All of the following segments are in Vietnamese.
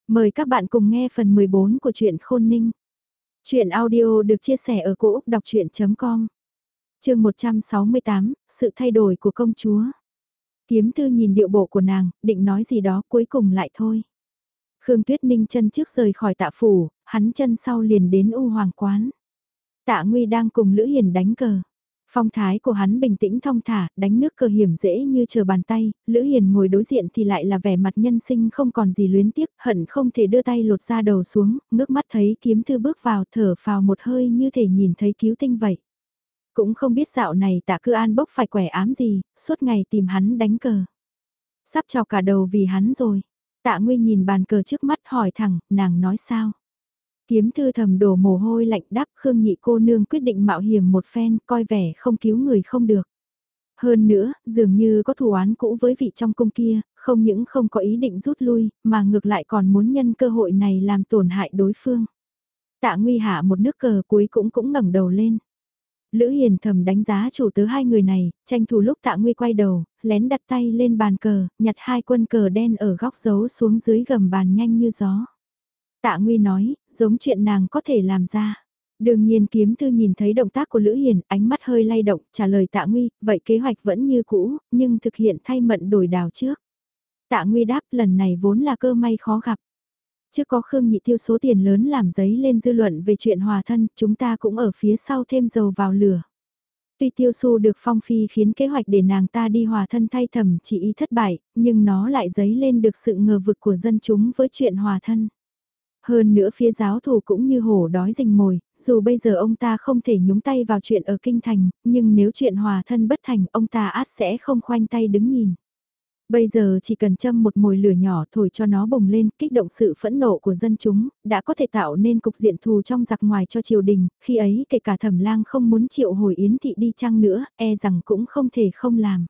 Mời các bạn cùng nghe phần 14 của truyện Khôn Ninh. Chuyện audio được chia sẻ ở cỗ đọc chuyện.com. Chương 168, sự thay đổi của công chúa. Kiếm Thư nhìn điệu bộ của nàng, định nói gì đó cuối cùng lại thôi. Khương Tuyết Ninh chân trước rời khỏi Tạ phủ, hắn chân sau liền đến U Hoàng quán. Tạ Nguy đang cùng Lữ Hiền đánh cờ. Phong thái của hắn bình tĩnh thong thả, đánh nước cờ hiểm dễ như chờ bàn tay, Lữ Hiền ngồi đối diện thì lại là vẻ mặt nhân sinh không còn gì luyến tiếc, hận không thể đưa tay lột ra đầu xuống, ngước mắt thấy Kiếm Thư bước vào thở phào một hơi như thể nhìn thấy cứu tinh vậy. Cũng không biết dạo này Tạ Cư An bốc phải quẻ ám gì, suốt ngày tìm hắn đánh cờ. Sắp chọc cả đầu vì hắn rồi. Tạ Nguy nhìn bàn cờ trước mắt hỏi thẳng, nàng nói sao? Kiếm Thư thầm đổ mồ hôi lạnh đáp Khương nhị cô nương quyết định mạo hiểm một phen, coi vẻ không cứu người không được. Hơn nữa, dường như có thù oán cũ với vị trong cung kia, không những không có ý định rút lui, mà ngược lại còn muốn nhân cơ hội này làm tổn hại đối phương. Tạ Nguy hạ một nước cờ cuối cũng ngẩng đầu lên. Lữ Hiền thầm đánh giá chủ tớ hai người này, tranh thủ lúc Tạ Nguy quay đầu, lén đặt tay lên bàn cờ, nhặt hai quân cờ đen ở góc giấu xuống dưới gầm bàn nhanh như gió. Tạ Nguy nói, giống chuyện nàng có thể làm ra. Đương nhiên Kiếm Thư nhìn thấy động tác của Lữ Hiền, ánh mắt hơi lay động, trả lời Tạ Nguy, vậy kế hoạch vẫn như cũ, nhưng thực hiện thay mận đổi đào trước. Tạ Nguy đáp lần này vốn là cơ may khó gặp. Trước có Khương Nhị tiêu số tiền lớn làm giấy lên dư luận về chuyện hòa thân, chúng ta cũng ở phía sau thêm dầu vào lửa. Tuy tiêu su được phong phi khiến kế hoạch để nàng ta đi hòa thân thay Thẩm Chỉ Y thất bại, nhưng nó lại dấy lên được sự ngờ vực của dân chúng với chuyện hòa thân. Hơn nữa phía giáo thủ cũng như hổ đói rình mồi, dù bây giờ ông ta không thể nhúng tay vào chuyện ở kinh thành, nhưng nếu chuyện hòa thân bất thành ông ta át sẽ không khoanh tay đứng nhìn. Bây giờ chỉ cần châm một mồi lửa nhỏ thổi cho nó bùng lên, kích động sự phẫn nộ của dân chúng, đã có thể tạo nên cục diện thù trong giặc ngoài cho triều đình, khi ấy kể cả Thẩm Lang không muốn triệu hồi Yến Thị đi chăng nữa, e rằng cũng không thể không làm.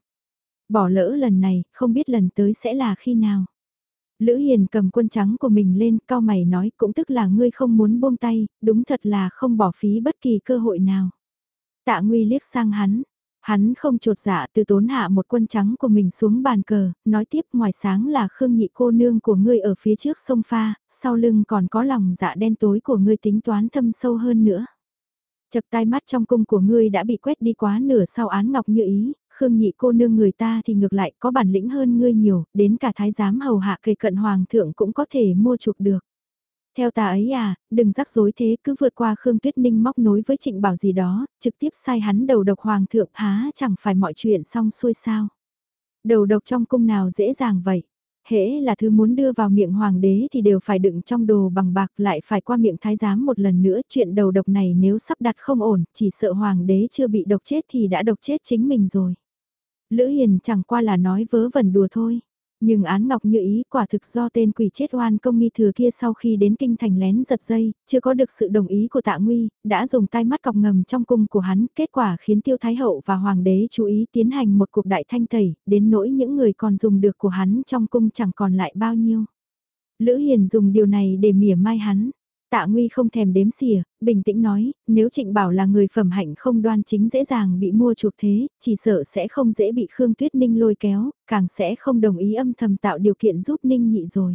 Bỏ lỡ lần này, không biết lần tới sẽ là khi nào. Lữ Hiền cầm quân trắng của mình lên, cao mày nói cũng tức là ngươi không muốn buông tay, đúng thật là không bỏ phí bất kỳ cơ hội nào. Tạ Nguy liếc sang hắn không trột dạ từ tốn hạ một quân trắng của mình xuống bàn cờ, nói tiếp ngoài sáng là Khương nhị cô nương của ngươi ở phía trước sông pha, sau lưng còn có lòng dạ đen tối của ngươi tính toán thâm sâu hơn nữa. Chật tai mắt trong cung của ngươi đã bị quét đi quá nửa sau án ngọc như ý, Khương nhị cô nương người ta thì ngược lại có bản lĩnh hơn ngươi nhiều, đến cả thái giám hầu hạ kề cận hoàng thượng cũng có thể mua chuộc được. Theo ta ấy à, đừng rắc rối thế cứ vượt qua Khương Tuyết Ninh móc nối với Trịnh Bảo gì đó, trực tiếp sai hắn đầu độc hoàng thượng há chẳng phải mọi chuyện xong xuôi sao. Đầu độc trong cung nào dễ dàng vậy. Hễ là thứ muốn đưa vào miệng hoàng đế thì đều phải đựng trong đồ bằng bạc lại phải qua miệng thái giám một lần nữa. Chuyện đầu độc này nếu sắp đặt không ổn, chỉ sợ hoàng đế chưa bị độc chết thì đã độc chết chính mình rồi. Lữ Hiền chẳng qua là nói vớ vẩn đùa thôi. Nhưng án ngọc như ý quả thực do tên quỷ chết oan công nghi thừa kia sau khi đến kinh thành lén giật dây, chưa có được sự đồng ý của Tạ Nguy, đã dùng tay mắt cọc ngầm trong cung của hắn, kết quả khiến Tiêu Thái Hậu và Hoàng đế chú ý tiến hành một cuộc đại thanh tẩy, đến nỗi những người còn dùng được của hắn trong cung chẳng còn lại bao nhiêu. Lữ Hiền dùng điều này để mỉa mai hắn. Tạ Nguy không thèm đếm xỉa, bình tĩnh nói, nếu Trịnh Bảo là người phẩm hạnh không đoan chính dễ dàng bị mua chuộc thế, chỉ sợ sẽ không dễ bị Khương Tuyết Ninh lôi kéo, càng sẽ không đồng ý âm thầm tạo điều kiện giúp Ninh nhị rồi.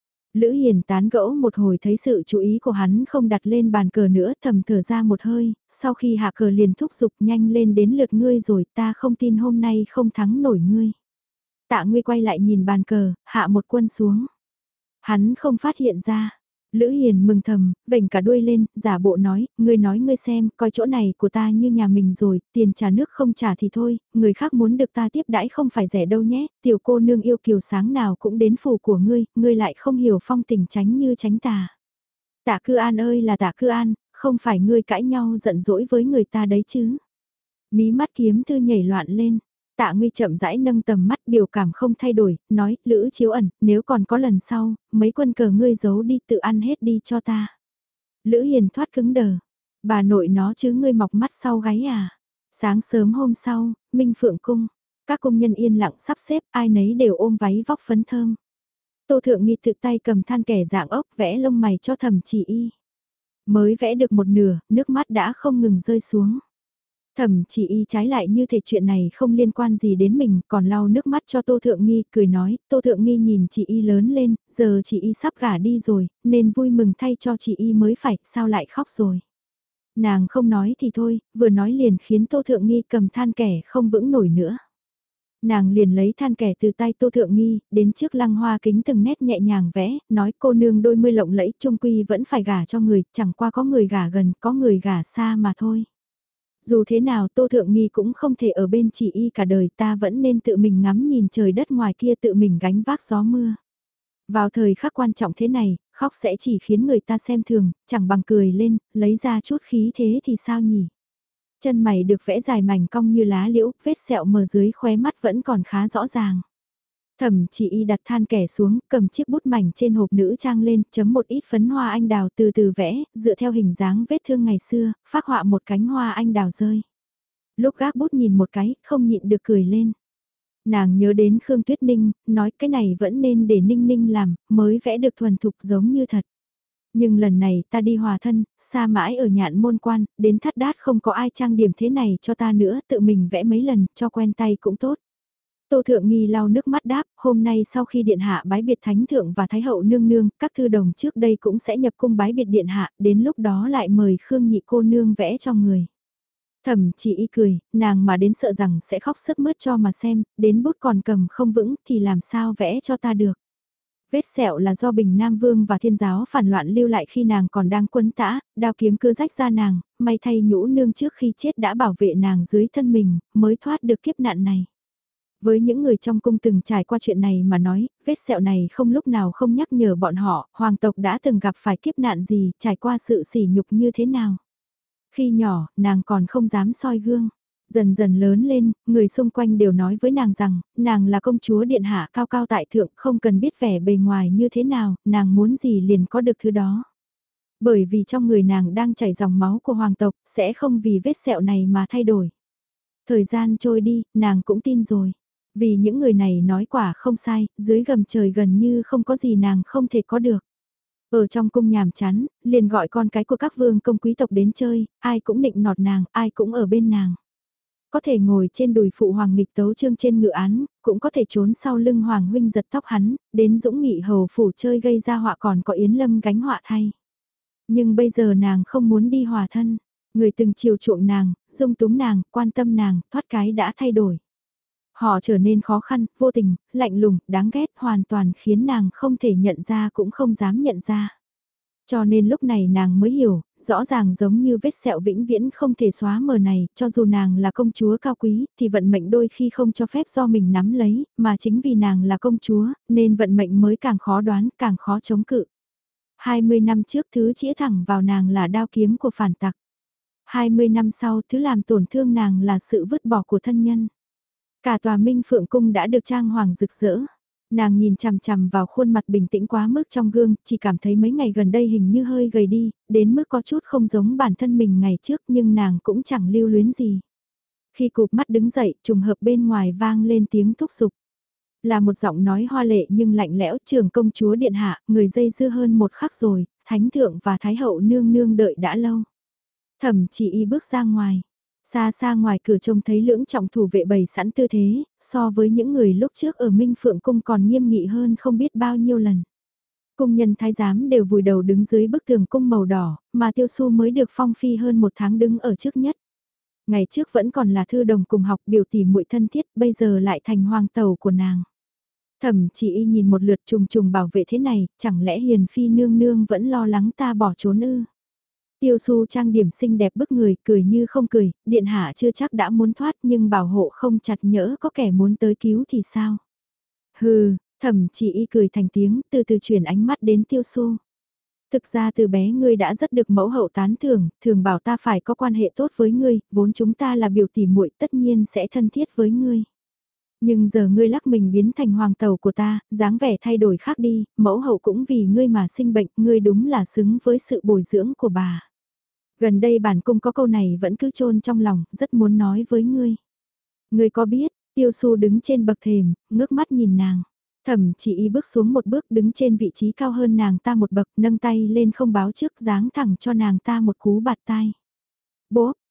Lữ Hiền tán gẫu một hồi thấy sự chú ý của hắn không đặt lên bàn cờ nữa thầm thở ra một hơi, sau khi hạ cờ liền thúc giục nhanh lên đến lượt ngươi rồi ta không tin hôm nay không thắng nổi ngươi. Tạ Nguy quay lại nhìn bàn cờ, hạ một quân xuống. Hắn không phát hiện ra. Lữ Hiền mừng thầm, vểnh cả đuôi lên, giả bộ nói ngươi xem, coi chỗ này của ta như nhà mình rồi, tiền trả nước không trả thì thôi, người khác muốn được ta tiếp đãi không phải rẻ đâu nhé, tiểu cô nương yêu kiều sáng nào cũng đến phủ của ngươi lại không hiểu phong tình tránh như tránh tà. Tạ Cư An ơi là Tạ Cư An, không phải ngươi cãi nhau giận dỗi với người ta đấy chứ. Mí mắt Kiếm Thư nhảy loạn lên. Tạ Nguy chậm rãi nâng tầm mắt biểu cảm không thay đổi, nói, Lữ Chiếu Ẩn, nếu còn có lần sau, mấy quân cờ ngươi giấu đi tự ăn hết đi cho ta. Lữ Hiền thoát cứng đờ, bà nội nó chứ ngươi mọc mắt sau gáy à. Sáng sớm hôm sau, Minh Phượng Cung, các công nhân yên lặng sắp xếp, ai nấy đều ôm váy vóc phấn thơm. Tô Thượng Nghi tự tay cầm than kẻ dạng ốc vẽ lông mày cho Thẩm Chỉ Y. Mới vẽ được một nửa, nước mắt đã không ngừng rơi xuống. Thẩm Chỉ Y trái lại như thể chuyện này không liên quan gì đến mình, còn lau nước mắt cho Tô Thượng Nghi, cười nói, Tô Thượng Nghi nhìn chị Y lớn lên, giờ chị Y sắp gả đi rồi, nên vui mừng thay cho chị Y mới phải, sao lại khóc rồi. Nàng không nói thì thôi, vừa nói liền khiến Tô Thượng Nghi cầm than kẻ không vững nổi nữa. Nàng liền lấy than kẻ từ tay Tô Thượng Nghi, đến trước lăng hoa kính từng nét nhẹ nhàng vẽ, nói cô nương đôi mươi lộng lẫy trung quy vẫn phải gả cho người, chẳng qua có người gả gần, có người gả xa mà thôi. Dù thế nào Tô Thượng Nghi cũng không thể ở bên chị Y cả đời, ta vẫn nên tự mình ngắm nhìn trời đất ngoài kia, tự mình gánh vác gió mưa. Vào thời khắc quan trọng thế này, khóc sẽ chỉ khiến người ta xem thường, chẳng bằng cười lên, lấy ra chút khí thế thì sao nhỉ? Chân mày được vẽ dài mảnh cong như lá liễu, vết sẹo mờ dưới khóe mắt vẫn còn khá rõ ràng. Thẩm Chỉ Y đặt than kẻ xuống, cầm chiếc bút mảnh trên hộp nữ trang lên, chấm một ít phấn hoa anh đào từ từ vẽ, dựa theo hình dáng vết thương ngày xưa, phác họa một cánh hoa anh đào rơi. Lúc gác bút nhìn một cái, không nhịn được cười lên. Nàng nhớ đến Khương Tuyết Ninh, nói cái này vẫn nên để Ninh Ninh làm, mới vẽ được thuần thục giống như thật. Nhưng lần này ta đi hòa thân, xa mãi ở nhạn môn quan, đến thắt đát không có ai trang điểm thế này cho ta nữa, tự mình vẽ mấy lần, cho quen tay cũng tốt. Tô Thượng Nghi lau nước mắt đáp, hôm nay sau khi điện hạ bái biệt thánh thượng và thái hậu nương nương, các thư đồng trước đây cũng sẽ nhập cung bái biệt điện hạ, đến lúc đó lại mời Khương nhị cô nương vẽ cho người. Thẩm Chỉ Y cười, nàng mà đến sợ rằng sẽ khóc sướt mướt cho mà xem, đến bút còn cầm không vững thì làm sao vẽ cho ta được. Vết sẹo là do Bình Nam Vương và Thiên Giáo phản loạn lưu lại khi nàng còn đang quấn tã, đao kiếm cứ rách ra nàng, may thay nhũ nương trước khi chết đã bảo vệ nàng dưới thân mình, mới thoát được kiếp nạn này. Với những người trong cung từng trải qua chuyện này mà nói, vết sẹo này không lúc nào không nhắc nhở bọn họ, hoàng tộc đã từng gặp phải kiếp nạn gì, trải qua sự sỉ nhục như thế nào. Khi nhỏ, nàng còn không dám soi gương. Dần dần lớn lên, người xung quanh đều nói với nàng rằng, nàng là công chúa điện hạ cao cao tại thượng, không cần biết vẻ bề ngoài như thế nào, nàng muốn gì liền có được thứ đó. Bởi vì trong người nàng đang chảy dòng máu của hoàng tộc, sẽ không vì vết sẹo này mà thay đổi. Thời gian trôi đi, nàng cũng tin rồi. Vì những người này nói quả không sai, dưới gầm trời gần như không có gì nàng không thể có được. Ở trong cung nhàm chán, liền gọi con cái của các vương công quý tộc đến chơi, ai cũng định nọt nàng, ai cũng ở bên nàng. Có thể ngồi trên đùi phụ hoàng nghịch tấu chương trên ngự án, cũng có thể trốn sau lưng hoàng huynh giật tóc hắn, đến dũng nghị hầu phủ chơi gây ra họa còn có Yến Lâm gánh họa thay. Nhưng bây giờ nàng không muốn đi hòa thân, người từng chiều chuộng nàng, dung túng nàng, quan tâm nàng, thoát cái đã thay đổi. Họ trở nên khó khăn, vô tình, lạnh lùng, đáng ghét hoàn toàn khiến nàng không thể nhận ra cũng không dám nhận ra. Cho nên lúc này nàng mới hiểu, rõ ràng giống như vết sẹo vĩnh viễn không thể xóa mờ này, cho dù nàng là công chúa cao quý, thì vận mệnh đôi khi không cho phép do mình nắm lấy, mà chính vì nàng là công chúa, nên vận mệnh mới càng khó đoán, càng khó chống cự. 20 năm trước thứ chĩa thẳng vào nàng là đao kiếm của phản tặc. 20 năm sau thứ làm tổn thương nàng là sự vứt bỏ của thân nhân. Cả tòa Minh Phượng Cung đã được trang hoàng rực rỡ. Nàng nhìn chằm chằm vào khuôn mặt bình tĩnh quá mức trong gương, chỉ cảm thấy mấy ngày gần đây hình như hơi gầy đi, đến mức có chút không giống bản thân mình ngày trước nhưng nàng cũng chẳng lưu luyến gì. Khi cụp mắt đứng dậy, trùng hợp bên ngoài vang lên tiếng thúc giục. Là một giọng nói hoa lệ nhưng lạnh lẽo, trưởng công chúa điện hạ, người dây dưa hơn một khắc rồi, thánh thượng và thái hậu nương nương đợi đã lâu. Thẩm Chỉ Y bước ra ngoài. Xa xa ngoài cửa trông thấy lưỡng trọng thủ vệ bày sẵn tư thế, so với những người lúc trước ở Minh Phượng Cung còn nghiêm nghị hơn không biết bao nhiêu lần. Cung nhân thái giám đều vùi đầu đứng dưới bức tường cung màu đỏ, mà Tiêu Su mới được phong phi hơn một tháng đứng ở trước nhất. Ngày trước vẫn còn là thư đồng cùng học biểu tỷ muội thân thiết, bây giờ lại thành hoàng tẩu của nàng. Thẩm Chỉ Y nhìn một lượt trùng trùng bảo vệ thế này, chẳng lẽ hiền phi nương nương vẫn lo lắng ta bỏ trốn ư? Tiêu Su trang điểm xinh đẹp bức người, cười như không cười, điện hạ chưa chắc đã muốn thoát nhưng bảo hộ không chặt nhỡ có kẻ muốn tới cứu thì sao? Hừ, Thẩm Chỉ Y cười thành tiếng, từ từ chuyển ánh mắt đến Tiêu Su. Thực ra từ bé ngươi đã rất được mẫu hậu tán thưởng, thường bảo ta phải có quan hệ tốt với ngươi, vốn chúng ta là biểu tỷ muội tất nhiên sẽ thân thiết với ngươi. Nhưng giờ ngươi lắc mình biến thành hoàng tẩu của ta, dáng vẻ thay đổi khác đi, mẫu hậu cũng vì ngươi mà sinh bệnh, ngươi đúng là xứng với sự bồi dưỡng của bà. Gần đây bản cung có câu này vẫn cứ chôn trong lòng, rất muốn nói với ngươi. Ngươi có biết, Tiêu Su đứng trên bậc thềm, ngước mắt nhìn nàng. Thẩm Chỉ Y bước xuống một bước đứng trên vị trí cao hơn nàng ta một bậc, nâng tay lên không báo trước giáng thẳng cho nàng ta một cú bạt tai. Bố,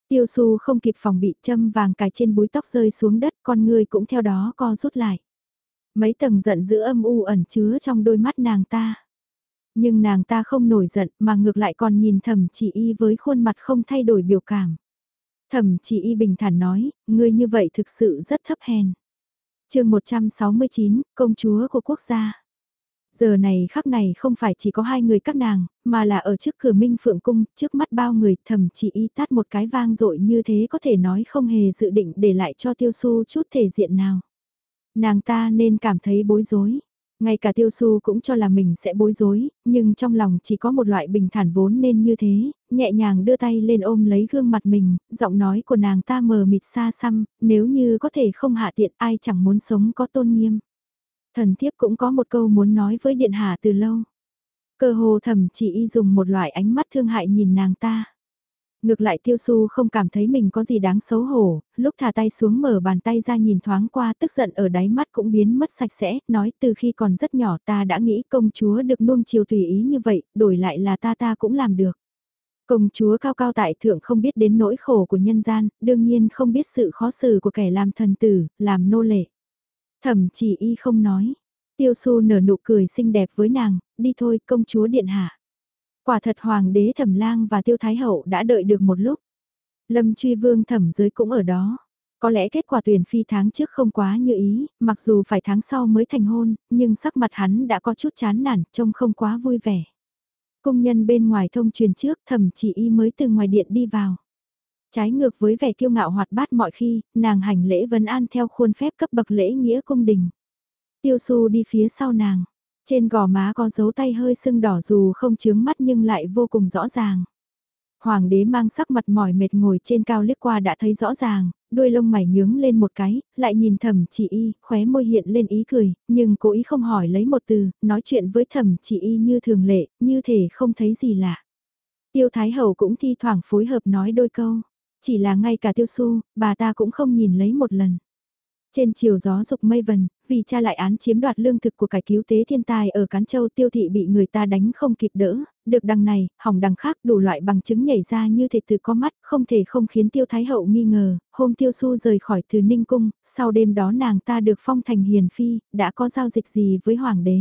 Tiêu Su không kịp phòng bị, châm vàng cài trên búi tóc rơi xuống đất, con người cũng theo đó co rút lại. Mấy tầng giận dữ âm u ẩn chứa trong đôi mắt nàng ta. Nhưng nàng ta không nổi giận mà ngược lại còn nhìn Thẩm Chỉ Y với khuôn mặt không thay đổi biểu cảm. Thẩm Chỉ Y bình thản nói, ngươi như vậy thực sự rất thấp hèn. Chương 169, công chúa của quốc gia. Giờ này khắc này không phải chỉ có hai người các nàng, mà là ở trước cửa Minh Phượng Cung, trước mắt bao người. Thẩm Chỉ Y tát một cái vang dội như thế có thể nói không hề dự định để lại cho Tiêu Su chút thể diện nào. Nàng ta nên cảm thấy bối rối. Ngay cả Tiêu Su cũng cho là mình sẽ bối rối, nhưng trong lòng chỉ có một loại bình thản vốn nên như thế, nhẹ nhàng đưa tay lên ôm lấy gương mặt mình, giọng nói của nàng ta mờ mịt xa xăm, nếu như có thể không hạ tiện ai chẳng muốn sống có tôn nghiêm. Thần thiếp cũng có một câu muốn nói với điện hạ từ lâu. Cơ hồ Thẩm Chỉ Y dùng một loại ánh mắt thương hại nhìn nàng ta. Ngược lại Tiêu Su không cảm thấy mình có gì đáng xấu hổ, lúc thả tay xuống mở bàn tay ra nhìn thoáng qua tức giận ở đáy mắt cũng biến mất sạch sẽ, nói từ khi còn rất nhỏ ta đã nghĩ công chúa được nuông chiều tùy ý như vậy, đổi lại là ta cũng làm được. Công chúa cao cao tại thượng không biết đến nỗi khổ của nhân gian, đương nhiên không biết sự khó xử của kẻ làm thần tử, làm nô lệ. Thẩm Chỉ Y không nói, Tiêu Su nở nụ cười xinh đẹp với nàng, đi thôi công chúa điện hạ. Quả thật hoàng đế Thẩm Lang và Tiêu Thái Hậu đã đợi được một lúc. Lâm Truy Vương Thẩm Giới cũng ở đó. Có lẽ kết quả tuyển phi tháng trước không quá như ý, mặc dù phải tháng sau mới thành hôn, nhưng sắc mặt hắn đã có chút chán nản, trông không quá vui vẻ. Cung nhân bên ngoài thông truyền trước, Thẩm Chỉ Y mới từ ngoài điện đi vào. Trái ngược với vẻ kiêu ngạo hoạt bát mọi khi, nàng hành lễ vấn an theo khuôn phép cấp bậc lễ nghĩa cung đình. Tiêu Su đi phía sau nàng. Trên gò má có dấu tay hơi sưng đỏ dù không chướng mắt nhưng lại vô cùng rõ ràng. Hoàng đế mang sắc mặt mỏi mệt ngồi trên cao liếc qua đã thấy rõ ràng, đuôi lông mày nhướng lên một cái, lại nhìn Thẩm Chỉ Y, khóe môi hiện lên ý cười, nhưng cố ý không hỏi lấy một từ, nói chuyện với Thẩm Chỉ Y như thường lệ, như thể không thấy gì lạ. Tiêu Thái Hậu cũng thi thoảng phối hợp nói đôi câu, chỉ là ngay cả Tiêu Su, bà ta cũng không nhìn lấy một lần. Trên chiều gió dục mây vần, vì tra lại án chiếm đoạt lương thực của cải cứu tế thiên tai ở Cán Châu Tiêu thị bị người ta đánh không kịp đỡ, được đằng này, hỏng đằng khác đủ loại bằng chứng nhảy ra như thể từ có mắt, không thể không khiến Tiêu Thái Hậu nghi ngờ, hôm Tiêu Su rời khỏi từ Ninh Cung, sau đêm đó nàng ta được phong thành hiền phi, đã có giao dịch gì với Hoàng đế.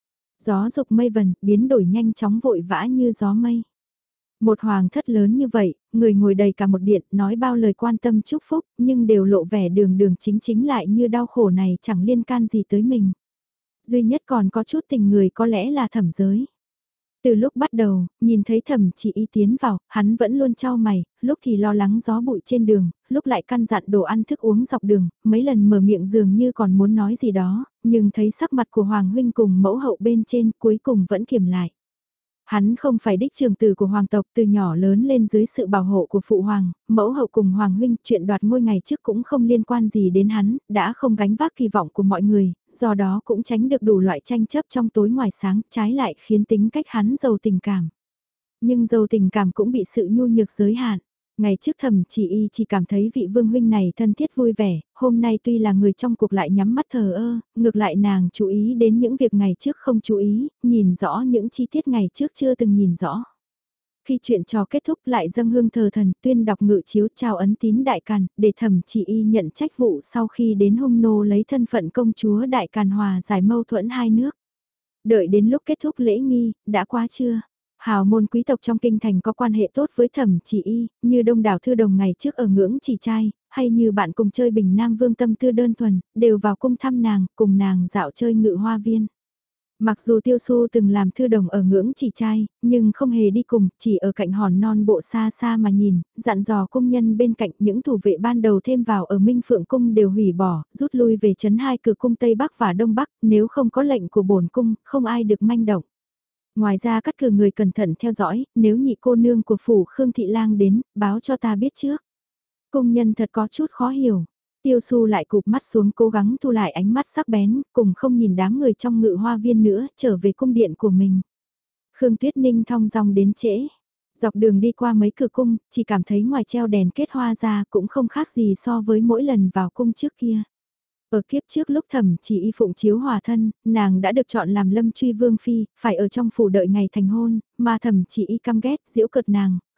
Gió dục mây vần, biến đổi nhanh chóng vội vã như gió mây. Một hoàng thất lớn như vậy, người ngồi đầy cả một điện nói bao lời quan tâm chúc phúc, nhưng đều lộ vẻ đường đường chính chính lại như đau khổ này chẳng liên can gì tới mình. Duy nhất còn có chút tình người có lẽ là Thẩm Giới. Từ lúc bắt đầu, nhìn thấy Thẩm Chỉ Y tiến vào, hắn vẫn luôn trao mày, lúc thì lo lắng gió bụi trên đường, lúc lại căn dặn đồ ăn thức uống dọc đường, mấy lần mở miệng dường như còn muốn nói gì đó, nhưng thấy sắc mặt của Hoàng huynh cùng mẫu hậu bên trên cuối cùng vẫn kiềm lại. Hắn không phải đích trường tử của hoàng tộc, từ nhỏ lớn lên dưới sự bảo hộ của phụ hoàng, mẫu hậu cùng hoàng huynh, chuyện đoạt ngôi ngày trước cũng không liên quan gì đến hắn, đã không gánh vác kỳ vọng của mọi người, do đó cũng tránh được đủ loại tranh chấp trong tối ngoài sáng, trái lại khiến tính cách hắn giàu tình cảm. Nhưng giàu tình cảm cũng bị sự nhu nhược giới hạn. Ngày trước Thẩm Chỉ Y chỉ cảm thấy vị vương huynh này thân thiết vui vẻ, hôm nay tuy là người trong cuộc lại nhắm mắt thờ ơ, ngược lại nàng chú ý đến những việc ngày trước không chú ý, nhìn rõ những chi tiết ngày trước chưa từng nhìn rõ. Khi chuyện trò kết thúc lại dâng hương thờ thần, tuyên đọc ngự chiếu trao ấn tín đại càn, để Thẩm Chỉ Y nhận trách vụ sau khi đến hung nô lấy thân phận công chúa đại càn hòa giải mâu thuẫn hai nước. Đợi đến lúc kết thúc lễ nghi, đã qua chưa? Hào môn quý tộc trong kinh thành có quan hệ tốt với Thẩm Chỉ Y, như đông đảo thư đồng ngày trước ở ngưỡng chỉ trai, hay như bạn cùng chơi Bình Nam Vương tâm tư đơn thuần, đều vào cung thăm nàng, cùng nàng dạo chơi ngự hoa viên. Mặc dù Tiêu Su từng làm thư đồng ở ngưỡng chỉ trai, nhưng không hề đi cùng, chỉ ở cạnh hòn non bộ xa xa mà nhìn, dặn dò cung nhân bên cạnh những thủ vệ ban đầu thêm vào ở Minh Phượng Cung đều hủy bỏ, rút lui về trấn hai cửa cung Tây Bắc và Đông Bắc, nếu không có lệnh của bổn cung, không ai được manh động. Ngoài ra cắt cử người cẩn thận theo dõi, nếu nhị cô nương của phủ Khương Thị Lang đến, báo cho ta biết trước. Cung nhân thật có chút khó hiểu. Tiêu Su lại cụp mắt xuống cố gắng thu lại ánh mắt sắc bén, cùng không nhìn đám người trong ngự hoa viên nữa, trở về cung điện của mình. Khương Tuyết Ninh thong dong đến trễ. Dọc đường đi qua mấy cửa cung, chỉ cảm thấy ngoài treo đèn kết hoa ra cũng không khác gì so với mỗi lần vào cung trước kia. Ở kiếp trước lúc Thẩm Chỉ Y phụng chiếu hòa thân, nàng đã được chọn làm Lâm Truy Vương Phi, phải ở trong phủ đợi ngày thành hôn, mà Thẩm Chỉ Y căm ghét, giễu cợt nàng,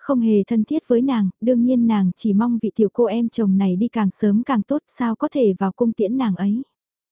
không hề thân thiết với nàng, đương nhiên nàng chỉ mong vị tiểu cô em chồng này đi càng sớm càng tốt, sao có thể vào cung tiễn nàng ấy.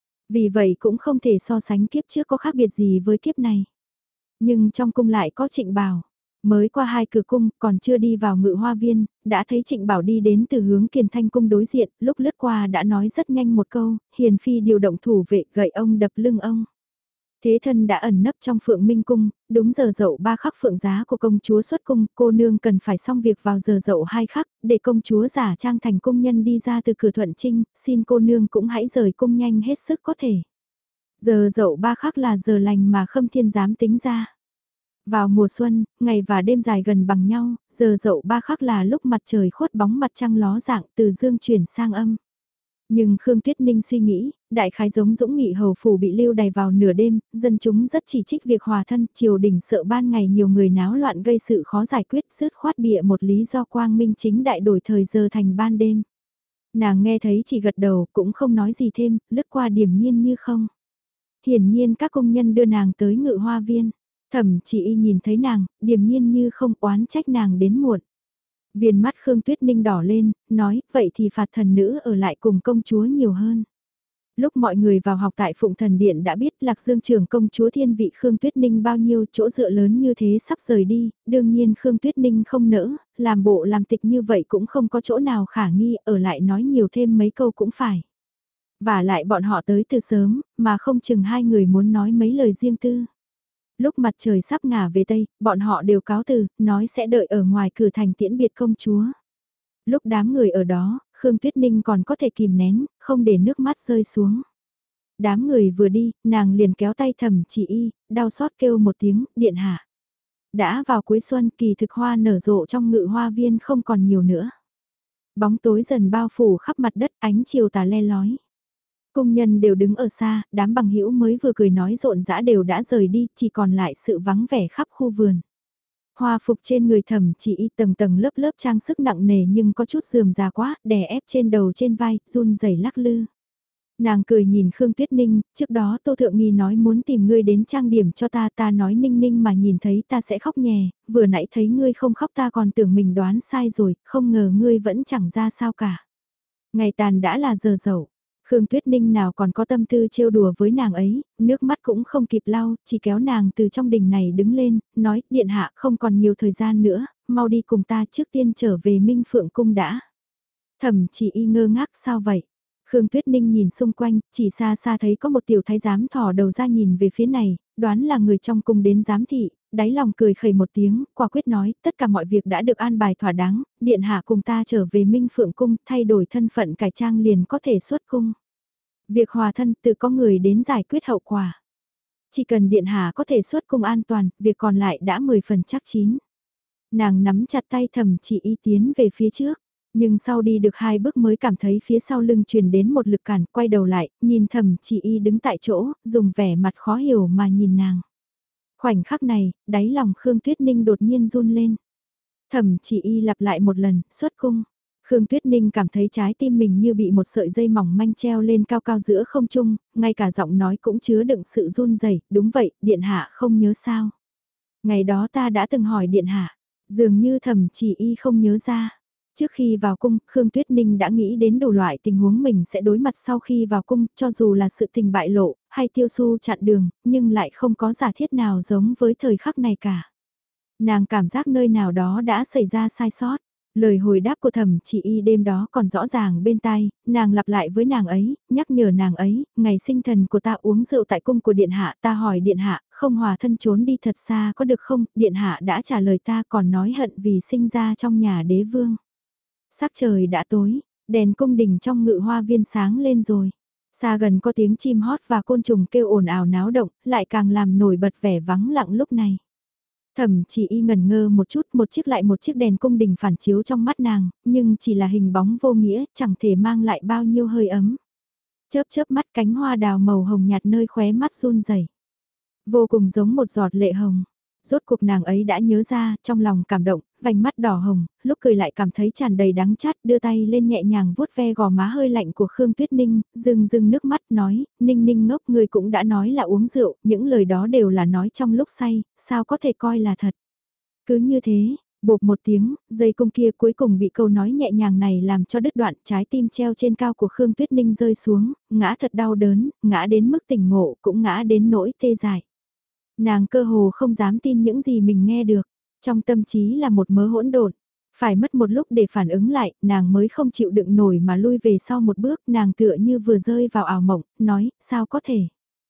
Vì vậy cũng không thể so sánh kiếp trước có khác biệt gì với kiếp này. Nhưng trong cung lại có Trịnh Bảo. Mới qua 2 cửa cung, còn chưa đi vào Ngự Hoa Viên, đã thấy Trịnh Bảo đi đến từ hướng Kiền Thanh cung đối diện, lúc lướt qua đã nói rất nhanh một câu, hiền phi điều động thủ vệ gậy ông đập lưng ông. Thế thân đã ẩn nấp trong Phượng Minh cung, đúng giờ dậu 3 khắc phượng giá của công chúa xuất cung, cô nương cần phải xong việc vào giờ dậu 2 khắc, để công chúa giả trang thành cung nhân đi ra từ cửa Thuận Trinh, xin cô nương cũng hãy rời cung nhanh hết sức có thể. Giờ dậu 3 khắc là giờ lành mà Khâm Thiên dám tính ra. Vào mùa xuân, ngày và đêm dài gần bằng nhau, giờ dậu 3 khắc là lúc mặt trời khuất bóng mặt trăng ló dạng từ dương chuyển sang âm. Nhưng Khương Tuyết Ninh suy nghĩ, đại khái giống Dũng Nghị hầu phủ bị lưu đày vào nửa đêm, dân chúng rất chỉ trích việc hòa thân, triều đình sợ ban ngày nhiều người náo loạn gây sự khó giải quyết, dứt khoát bịa một lý do quang minh chính đại đổi thời giờ thành ban đêm. Nàng nghe thấy chỉ gật đầu cũng không nói gì thêm, lướt qua điềm nhiên như không. Hiển nhiên các công nhân đưa nàng tới Ngự Hoa Viên. Thẩm Chỉ Y nhìn thấy nàng, điềm nhiên như không oán trách nàng đến muộn. Viền mắt Khương Tuyết Ninh đỏ lên, nói, vậy thì phạt thần nữ ở lại cùng công chúa nhiều hơn. Lúc mọi người vào học tại Phụng Thần Điện đã biết Lạc Dương trưởng công chúa thiên vị Khương Tuyết Ninh bao nhiêu chỗ dựa lớn như thế sắp rời đi, đương nhiên Khương Tuyết Ninh không nỡ, làm bộ làm tịch như vậy cũng không có chỗ nào khả nghi, ở lại nói nhiều thêm mấy câu cũng phải. Và lại bọn họ tới từ sớm, mà không chừng hai người muốn nói mấy lời riêng tư. Lúc mặt trời sắp ngả về Tây, bọn họ đều cáo từ, nói sẽ đợi ở ngoài cửa thành tiễn biệt công chúa. Lúc đám người ở đó, Khương Tuyết Ninh còn có thể kìm nén, không để nước mắt rơi xuống. Đám người vừa đi, nàng liền kéo tay Thẩm Chỉ Y, đau xót kêu một tiếng, điện hạ. Đã vào cuối xuân, kỳ thực hoa nở rộ trong Ngự Hoa Viên không còn nhiều nữa. Bóng tối dần bao phủ khắp mặt đất, ánh chiều tà le lói. Công nhân đều đứng ở xa, đám bằng hữu mới vừa cười nói rộn rã đều đã rời đi, chỉ còn lại sự vắng vẻ khắp khu vườn. Hoa phục trên người Thẩm Chỉ Y tầng tầng lớp lớp trang sức nặng nề nhưng có chút rườm rà quá, đè ép trên đầu trên vai, run rẩy lắc lư. Nàng cười nhìn Khương Tuyết Ninh, trước đó Tô Thượng Nghi nói muốn tìm ngươi đến trang điểm cho ta, ta nói Ninh Ninh mà nhìn thấy ta sẽ khóc nhè, vừa nãy thấy ngươi không khóc ta còn tưởng mình đoán sai rồi, không ngờ ngươi vẫn chẳng ra sao cả. Ngày tàn đã là giờ dậu. Khương Tuyết Ninh nào còn có tâm tư trêu đùa với nàng ấy, nước mắt cũng không kịp lau, chỉ kéo nàng từ trong đình này đứng lên, nói, điện hạ không còn nhiều thời gian nữa, mau đi cùng ta trước tiên trở về Minh Phượng Cung đã. Thẩm Chỉ Y ngơ ngác sao vậy? Khương Tuyết Ninh nhìn xung quanh, chỉ xa xa thấy có một tiểu thái giám thò đầu ra nhìn về phía này, đoán là người trong cung đến giám thị, đáy lòng cười khẩy một tiếng, quả quyết nói, tất cả mọi việc đã được an bài thỏa đáng, điện hạ cùng ta trở về Minh Phượng Cung, thay đổi thân phận cải trang liền có thể xuất cung. Việc hòa thân tự có người đến giải quyết hậu quả. Chỉ cần điện hạ có thể xuất cung an toàn, việc còn lại đã 10 phần chắc chín. Nàng nắm chặt tay Thẩm Chỉ Y tiến về phía trước. Nhưng sau đi được 2 bước mới cảm thấy phía sau lưng truyền đến một lực cản, quay đầu lại, nhìn Thẩm Chỉ Y đứng tại chỗ, dùng vẻ mặt khó hiểu mà nhìn nàng. Khoảnh khắc này, đáy lòng Khương Tuyết Ninh đột nhiên run lên. Thẩm Chỉ Y lặp lại một lần, xuất cung. Khương Tuyết Ninh cảm thấy trái tim mình như bị một sợi dây mỏng manh treo lên cao cao giữa không trung, ngay cả giọng nói cũng chứa đựng sự run rẩy. Đúng vậy, điện hạ không nhớ sao. Ngày đó ta đã từng hỏi điện hạ, dường như Thẩm Chỉ Y không nhớ ra. Trước khi vào cung, Khương Tuyết Ninh đã nghĩ đến đủ loại tình huống mình sẽ đối mặt sau khi vào cung, cho dù là sự tình bại lộ, hay tiêu su chặn đường, nhưng lại không có giả thiết nào giống với thời khắc này cả. Nàng cảm giác nơi nào đó đã xảy ra sai sót. Lời hồi đáp của Thẩm Chỉ Y đêm đó còn rõ ràng bên tai, nàng lặp lại với nàng ấy, nhắc nhở nàng ấy, ngày sinh thần của ta uống rượu tại cung của điện hạ, ta hỏi điện hạ, không hòa thân trốn đi thật xa có được không, điện hạ đã trả lời ta còn nói hận vì sinh ra trong nhà đế vương. Sắc trời đã tối, đèn cung đình trong Ngự Hoa Viên sáng lên rồi. Xa gần có tiếng chim hót và côn trùng kêu ồn ào náo động, lại càng làm nổi bật vẻ vắng lặng lúc này. Thẩm Chỉ Y ngần ngơ một chút, một chiếc đèn cung đình phản chiếu trong mắt nàng, nhưng chỉ là hình bóng vô nghĩa, chẳng thể mang lại bao nhiêu hơi ấm. Chớp chớp mắt cánh hoa đào màu hồng nhạt nơi khóe mắt run rẩy, vô cùng giống một giọt lệ hồng. Rốt cuộc nàng ấy đã nhớ ra, trong lòng cảm động, vành mắt đỏ hồng, lúc cười lại cảm thấy tràn đầy đắng chát, đưa tay lên nhẹ nhàng vuốt ve gò má hơi lạnh của Khương Tuyết Ninh, rưng rưng nước mắt nói, Ninh Ninh ngốc người cũng đã nói là uống rượu, những lời đó đều là nói trong lúc say, sao có thể coi là thật. Cứ như thế, Bộp một tiếng, dây cung kia cuối cùng bị câu nói nhẹ nhàng này làm cho đứt đoạn, trái tim treo trên cao của Khương Tuyết Ninh rơi xuống, ngã thật đau đớn, ngã đến mức tỉnh ngộ, cũng ngã đến nỗi tê dại. Nàng cơ hồ không dám tin những gì mình nghe được, trong tâm trí là một mớ hỗn độn. Phải mất một lúc để phản ứng lại, nàng mới không chịu đựng nổi mà lui về sau một bước, nàng tựa như vừa rơi vào ảo mộng, nói, sao có thể.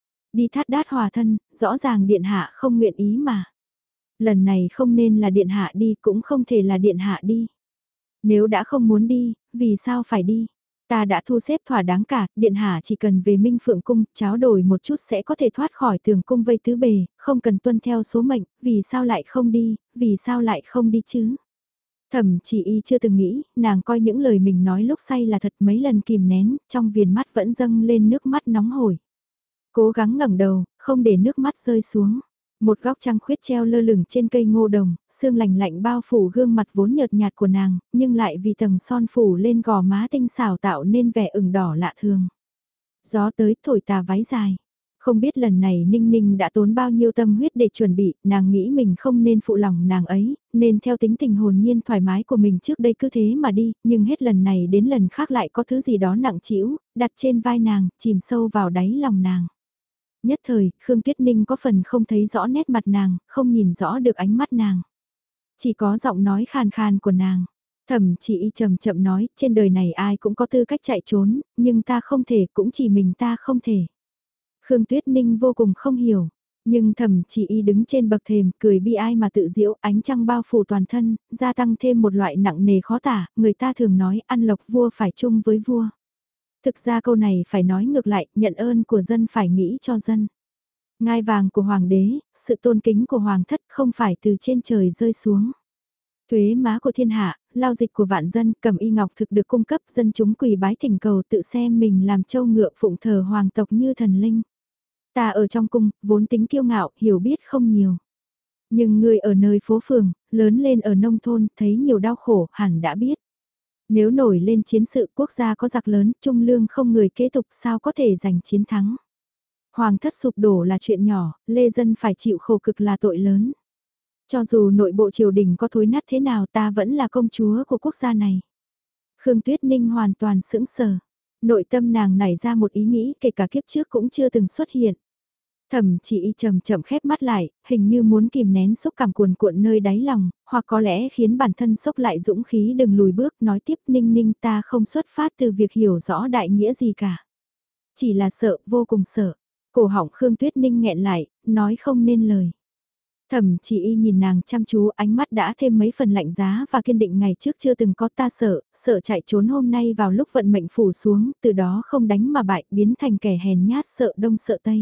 Đi thát đát hòa thân, rõ ràng điện hạ không nguyện ý mà. Lần này không nên là điện hạ đi, cũng không thể là điện hạ đi. Nếu đã không muốn đi, vì sao phải đi? Ta đã thu xếp thỏa đáng cả, điện hạ chỉ cần về Minh Phượng Cung, cháo đổi một chút sẽ có thể thoát khỏi tường cung vây tứ bề, không cần tuân theo số mệnh, vì sao lại không đi, vì sao lại không đi chứ? Thẩm chỉ y chưa từng nghĩ, nàng coi những lời mình nói lúc say là thật, mấy lần kìm nén, trong viền mắt vẫn dâng lên nước mắt nóng hổi. Cố gắng ngẩng đầu, không để nước mắt rơi xuống. Một góc trăng khuyết treo lơ lửng trên cây ngô đồng, sương lạnh lạnh bao phủ gương mặt vốn nhợt nhạt của nàng, nhưng lại vì tầng son phủ lên gò má tinh xảo tạo nên vẻ ửng đỏ lạ thường. Gió tới thổi tà váy dài. Không biết lần này Ninh Ninh đã tốn bao nhiêu tâm huyết để chuẩn bị, nàng nghĩ mình không nên phụ lòng nàng ấy, nên theo tính tình hồn nhiên thoải mái của mình trước đây cứ thế mà đi, nhưng hết lần này đến lần khác lại có thứ gì đó nặng trĩu, đặt trên vai nàng, chìm sâu vào đáy lòng nàng. Nhất thời, Khương Tuyết Ninh có phần không thấy rõ nét mặt nàng, không nhìn rõ được ánh mắt nàng. Chỉ có giọng nói khàn khàn của nàng. Thẩm chỉ y chậm chậm nói, trên đời này ai cũng có tư cách chạy trốn, nhưng ta không thể, cũng chỉ mình ta không thể. Khương Tuyết Ninh vô cùng không hiểu, nhưng thẩm chỉ y đứng trên bậc thềm, cười bi ai mà tự giễu, ánh trăng bao phủ toàn thân, gia tăng thêm một loại nặng nề khó tả, người ta thường nói ăn lộc vua phải chung với vua. Thực ra câu này phải nói ngược lại, nhận ơn của dân phải nghĩ cho dân. Ngai vàng của hoàng đế, sự tôn kính của hoàng thất không phải từ trên trời rơi xuống. Thuế má của thiên hạ, lao dịch của vạn dân, cầm y ngọc thực được cung cấp, dân chúng quỳ bái thỉnh cầu tự xem mình làm châu ngựa phụng thờ hoàng tộc như thần linh. Ta ở trong cung, vốn tính kiêu ngạo, hiểu biết không nhiều. Nhưng người ở nơi phố phường, lớn lên ở nông thôn, thấy nhiều đau khổ, hẳn đã biết. Nếu nổi lên chiến sự quốc gia có giặc lớn, trung lương không người kế tục sao có thể giành chiến thắng. Hoàng thất sụp đổ là chuyện nhỏ, lê dân phải chịu khổ cực là tội lớn. Cho dù nội bộ triều đình có thối nát thế nào ta vẫn là công chúa của quốc gia này. Khương Tuyết Ninh hoàn toàn sững sờ. Nội tâm nàng nảy ra một ý nghĩ kể cả kiếp trước cũng chưa từng xuất hiện. Thẩm chỉ y chậm chậm khép mắt lại, hình như muốn kìm nén xúc cảm cuồn cuộn nơi đáy lòng, hoặc có lẽ khiến bản thân sốc lại dũng khí đừng lùi bước nói tiếp Ninh Ninh ta không xuất phát từ việc hiểu rõ đại nghĩa gì cả. Chỉ là sợ, vô cùng sợ. Cổ họng Khương Tuyết Ninh nghẹn lại, nói không nên lời. Thẩm chỉ y nhìn nàng chăm chú ánh mắt đã thêm mấy phần lạnh giá và kiên định ngày trước chưa từng có ta sợ chạy trốn hôm nay vào lúc vận mệnh phủ xuống, từ đó không đánh mà bại biến thành kẻ hèn nhát sợ đông sợ tây.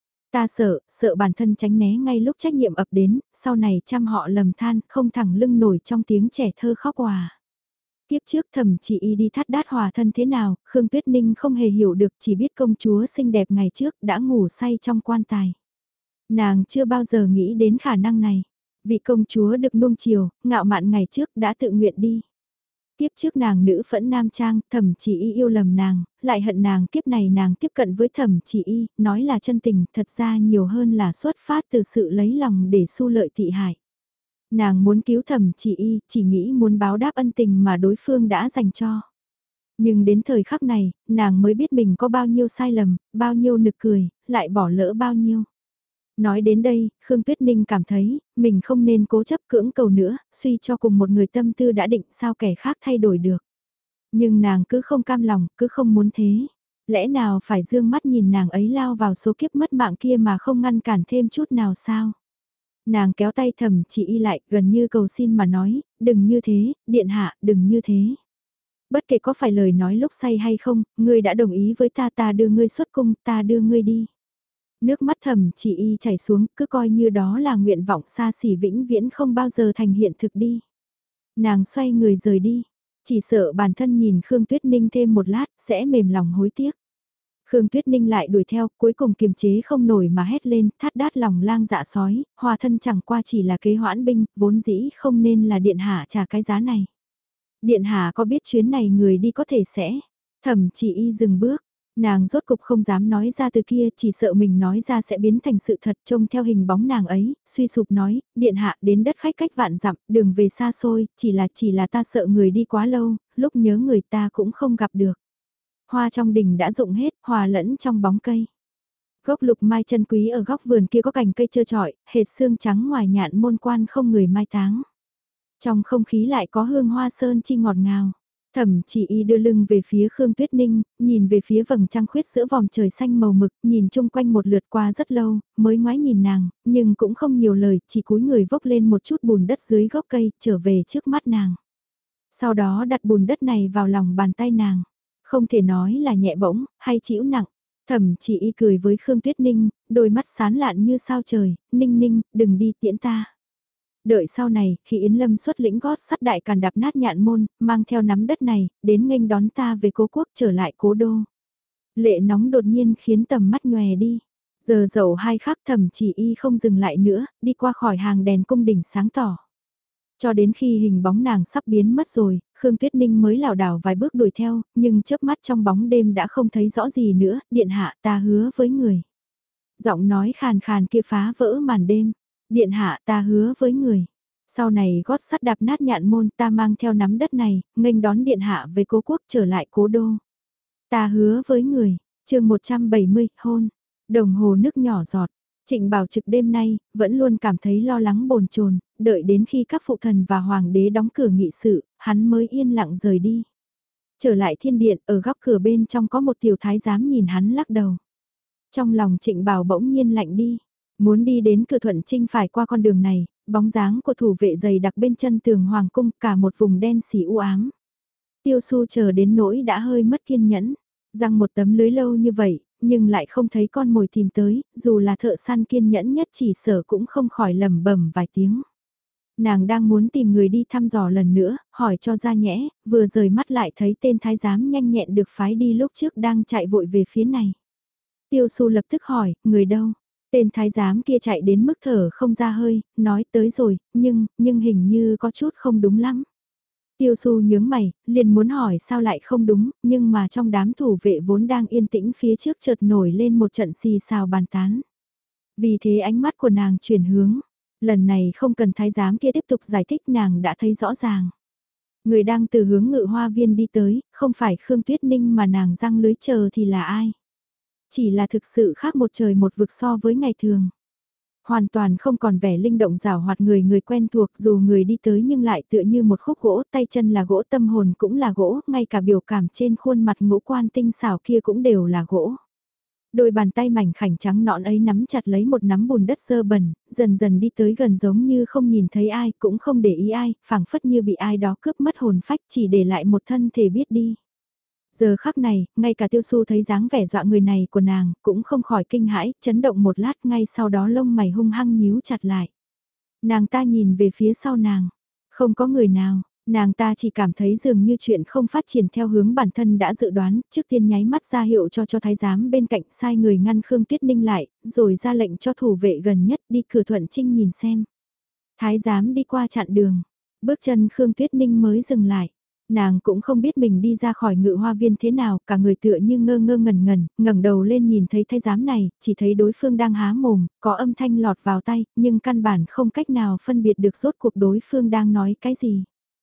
Ta sợ bản thân tránh né ngay lúc trách nhiệm ập đến, sau này trăm họ lầm than không thẳng lưng nổi trong tiếng trẻ thơ khóc hòa. Tiếp trước thẩm chỉ y đi thắt đát hòa thân thế nào, Khương Tuyết Ninh không hề hiểu được chỉ biết công chúa xinh đẹp ngày trước đã ngủ say trong quan tài. Nàng chưa bao giờ nghĩ đến khả năng này. Vị công chúa được nuông chiều, ngạo mạn ngày trước đã tự nguyện đi. Tiếp trước nàng nữ phẫn nam trang, thẩm chỉ y yêu lầm nàng, lại hận nàng kiếp này nàng tiếp cận với thẩm chỉ y, nói là chân tình, thật ra nhiều hơn là xuất phát từ sự lấy lòng để su lợi thị hại. Nàng muốn cứu thẩm chỉ y, chỉ nghĩ muốn báo đáp ân tình mà đối phương đã dành cho. Nhưng đến thời khắc này, nàng mới biết mình có bao nhiêu sai lầm, bao nhiêu nực cười, lại bỏ lỡ bao nhiêu. Nói đến đây, Khương Tuyết Ninh cảm thấy, mình không nên cố chấp cưỡng cầu nữa, suy cho cùng một người tâm tư đã định sao kẻ khác thay đổi được. Nhưng nàng cứ không cam lòng, cứ không muốn thế. Lẽ nào phải dương mắt nhìn nàng ấy lao vào số kiếp mất mạng kia mà không ngăn cản thêm chút nào sao? Nàng kéo tay thẩm chỉ y lại, gần như cầu xin mà nói, đừng như thế, điện hạ, đừng như thế. Bất kể có phải lời nói lúc say hay không, ngươi đã đồng ý với ta đưa ngươi xuất cung, ta đưa ngươi đi. Nước mắt thầm chỉ y chảy xuống, cứ coi như đó là nguyện vọng xa xỉ vĩnh viễn không bao giờ thành hiện thực đi. Nàng xoay người rời đi, chỉ sợ bản thân nhìn Khương Tuyết Ninh thêm một lát, sẽ mềm lòng hối tiếc. Khương Tuyết Ninh lại đuổi theo, cuối cùng kiềm chế không nổi mà hét lên, thắt đát lòng lang dạ sói, hòa thân chẳng qua chỉ là kế hoãn binh, vốn dĩ không nên là điện hạ trả cái giá này. Điện hạ có biết chuyến này người đi có thể sẽ, thẩm chỉ y dừng bước. Nàng rốt cục không dám nói ra từ kia, chỉ sợ mình nói ra sẽ biến thành sự thật. Trông theo hình bóng nàng ấy, suy sụp nói, điện hạ đến đất khách cách vạn dặm, đường về xa xôi, chỉ là ta sợ người đi quá lâu, lúc nhớ người ta cũng không gặp được. Hoa trong đình đã rụng hết, hòa lẫn trong bóng cây. Gốc lục mai chân quý ở góc vườn kia có cành cây trơ trọi, hệt xương trắng ngoài nhạn môn quan không người mai táng. Trong không khí lại có hương hoa sơn chi ngọt ngào. Thẩm Chỉ Y đưa lưng về phía Khương Tuyết Ninh, nhìn về phía vầng trăng khuyết giữa vòng trời xanh màu mực, nhìn chung quanh một lượt qua rất lâu, mới ngoái nhìn nàng, nhưng cũng không nhiều lời, chỉ cúi người vốc lên một chút bùn đất dưới gốc cây, trở về trước mắt nàng. Sau đó đặt bùn đất này vào lòng bàn tay nàng. Không thể nói là nhẹ bỗng, hay chịu nặng. Thẩm Chỉ Y cười với Khương Tuyết Ninh, đôi mắt sáng lạn như sao trời, Ninh Ninh, đừng đi tiễn ta. Đợi sau này, khi Yến Lâm xuất lĩnh gót sắt đại càn đạp nát nhạn môn, mang theo nắm đất này, đến nghênh đón ta về cố quốc trở lại cố đô. Lệ nóng đột nhiên khiến tầm mắt nhòe đi. Giờ dậu hai khắc Thẩm Chỉ Y không dừng lại nữa, đi qua khỏi hàng đèn cung đình sáng tỏ. Cho đến khi hình bóng nàng sắp biến mất rồi, Khương Tuyết Ninh mới lảo đảo vài bước đuổi theo, nhưng chớp mắt trong bóng đêm đã không thấy rõ gì nữa, điện hạ ta hứa với người. Giọng nói khàn khàn kia phá vỡ màn đêm, điện hạ ta hứa với người. Sau này gót sắt đạp nát nhạn môn ta mang theo nắm đất này, nghênh đón điện hạ về cố quốc trở lại cố đô. Ta hứa với người, chương 170, hôn, đồng hồ nước nhỏ giọt. Trịnh Bảo Trực đêm nay, vẫn luôn cảm thấy lo lắng bồn chồn, đợi đến khi các phụ thần và hoàng đế đóng cửa nghị sự, hắn mới yên lặng rời đi. Trở lại thiên điện, ở góc cửa bên trong có một tiểu thái giám nhìn hắn lắc đầu. Trong lòng Trịnh Bảo bỗng nhiên lạnh đi, muốn đi đến cửa Thuận Trinh phải qua con đường này, bóng dáng của thủ vệ dày đặc bên chân tường hoàng cung, cả một vùng đen xỉ u ám. Tiêu Su chờ đến nỗi đã hơi mất kiên nhẫn, răng một tấm lưới lâu như vậy, nhưng lại không thấy con mồi tìm tới, dù là thợ săn kiên nhẫn nhất chỉ sở cũng không khỏi lẩm bẩm vài tiếng. Nàng đang muốn tìm người đi thăm dò lần nữa, hỏi cho ra nhẽ, vừa rời mắt lại thấy tên thái giám nhanh nhẹn được phái đi lúc trước đang chạy vội về phía này. Tiêu Su lập tức hỏi, người đâu? Tên thái giám kia chạy đến mức thở không ra hơi, nói tới rồi, nhưng hình như có chút không đúng lắm. Tiêu Su nhướng mày, liền muốn hỏi sao lại không đúng, nhưng mà trong đám thủ vệ vốn đang yên tĩnh phía trước chợt nổi lên một trận xì xào bàn tán. Vì thế ánh mắt của nàng chuyển hướng, lần này không cần thái giám kia tiếp tục giải thích nàng đã thấy rõ ràng. Người đang từ hướng Ngự Hoa Viên đi tới, không phải Khương Tuyết Ninh mà nàng răng lưới chờ thì là ai? Chỉ là thực sự khác một trời một vực so với ngày thường. Hoàn toàn không còn vẻ linh động rào hoạt người quen thuộc dù người đi tới nhưng lại tựa như một khúc gỗ, tay chân là gỗ, tâm hồn cũng là gỗ, ngay cả biểu cảm trên khuôn mặt ngũ quan tinh xảo kia cũng đều là gỗ. Đôi bàn tay mảnh khảnh trắng nõn ấy nắm chặt lấy một nắm bùn đất dơ bẩn, dần dần đi tới gần giống như không nhìn thấy ai, cũng không để ý ai, phảng phất như bị ai đó cướp mất hồn phách chỉ để lại một thân thể biết đi. Giờ khắc này, ngay cả Tiêu Su thấy dáng vẻ dọa người này của nàng, cũng không khỏi kinh hãi, chấn động một lát ngay sau đó lông mày hung hăng nhíu chặt lại. Nàng ta nhìn về phía sau nàng, không có người nào, nàng ta chỉ cảm thấy dường như chuyện không phát triển theo hướng bản thân đã dự đoán, trước tiên nháy mắt ra hiệu cho thái giám bên cạnh sai người ngăn Khương Tuyết Ninh lại, rồi ra lệnh cho thủ vệ gần nhất đi cửa Thuận Trinh nhìn xem. Thái giám đi qua chặn đường, bước chân Khương Tuyết Ninh mới dừng lại. Nàng cũng không biết mình đi ra khỏi Ngự Hoa Viên thế nào, cả người tựa như ngơ ngơ ngẩn, ngẩng đầu lên nhìn thấy thái giám này, chỉ thấy đối phương đang há mồm, có âm thanh lọt vào tay, nhưng căn bản không cách nào phân biệt được rốt cuộc đối phương đang nói cái gì.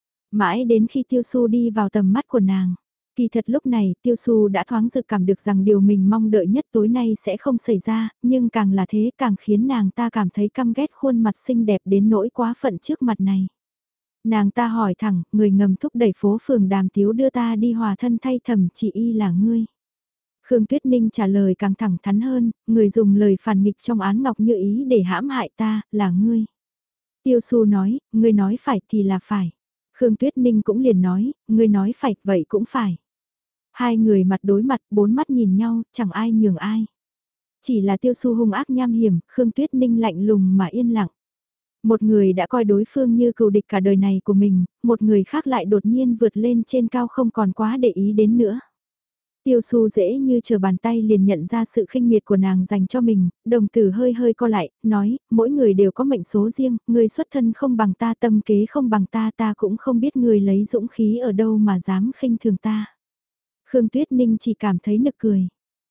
Mãi đến khi Tiêu Su đi vào tầm mắt của nàng. Kỳ thật lúc này Tiêu Su đã thoáng dự cảm được rằng điều mình mong đợi nhất tối nay sẽ không xảy ra, nhưng càng là thế càng khiến nàng ta cảm thấy căm ghét khuôn mặt xinh đẹp đến nỗi quá phận trước mặt này. Nàng ta hỏi thẳng, người ngầm thúc đẩy phố phường Đàm Tiếu đưa ta đi hòa thân thay Thẩm Chỉ Y là ngươi. Khương Tuyết Ninh trả lời càng thẳng thắn hơn, người dùng lời phản nghịch trong án ngọc như ý để hãm hại ta, là ngươi. Tiêu Su nói, ngươi nói phải thì là phải. Khương Tuyết Ninh cũng liền nói, ngươi nói phải, vậy cũng phải. Hai người mặt đối mặt, bốn mắt nhìn nhau, chẳng ai nhường ai. Chỉ là Tiêu Su hung ác nham hiểm, Khương Tuyết Ninh lạnh lùng mà yên lặng. Một người đã coi đối phương như cừu địch cả đời này của mình, một người khác lại đột nhiên vượt lên trên cao không còn quá để ý đến nữa. Tiêu Su dễ như chờ bàn tay liền nhận ra sự khinh miệt của nàng dành cho mình, đồng tử hơi hơi co lại, nói, mỗi người đều có mệnh số riêng, người xuất thân không bằng ta, tâm kế không bằng ta, ta cũng không biết người lấy dũng khí ở đâu mà dám khinh thường ta. Khương Tuyết Ninh chỉ cảm thấy nực cười.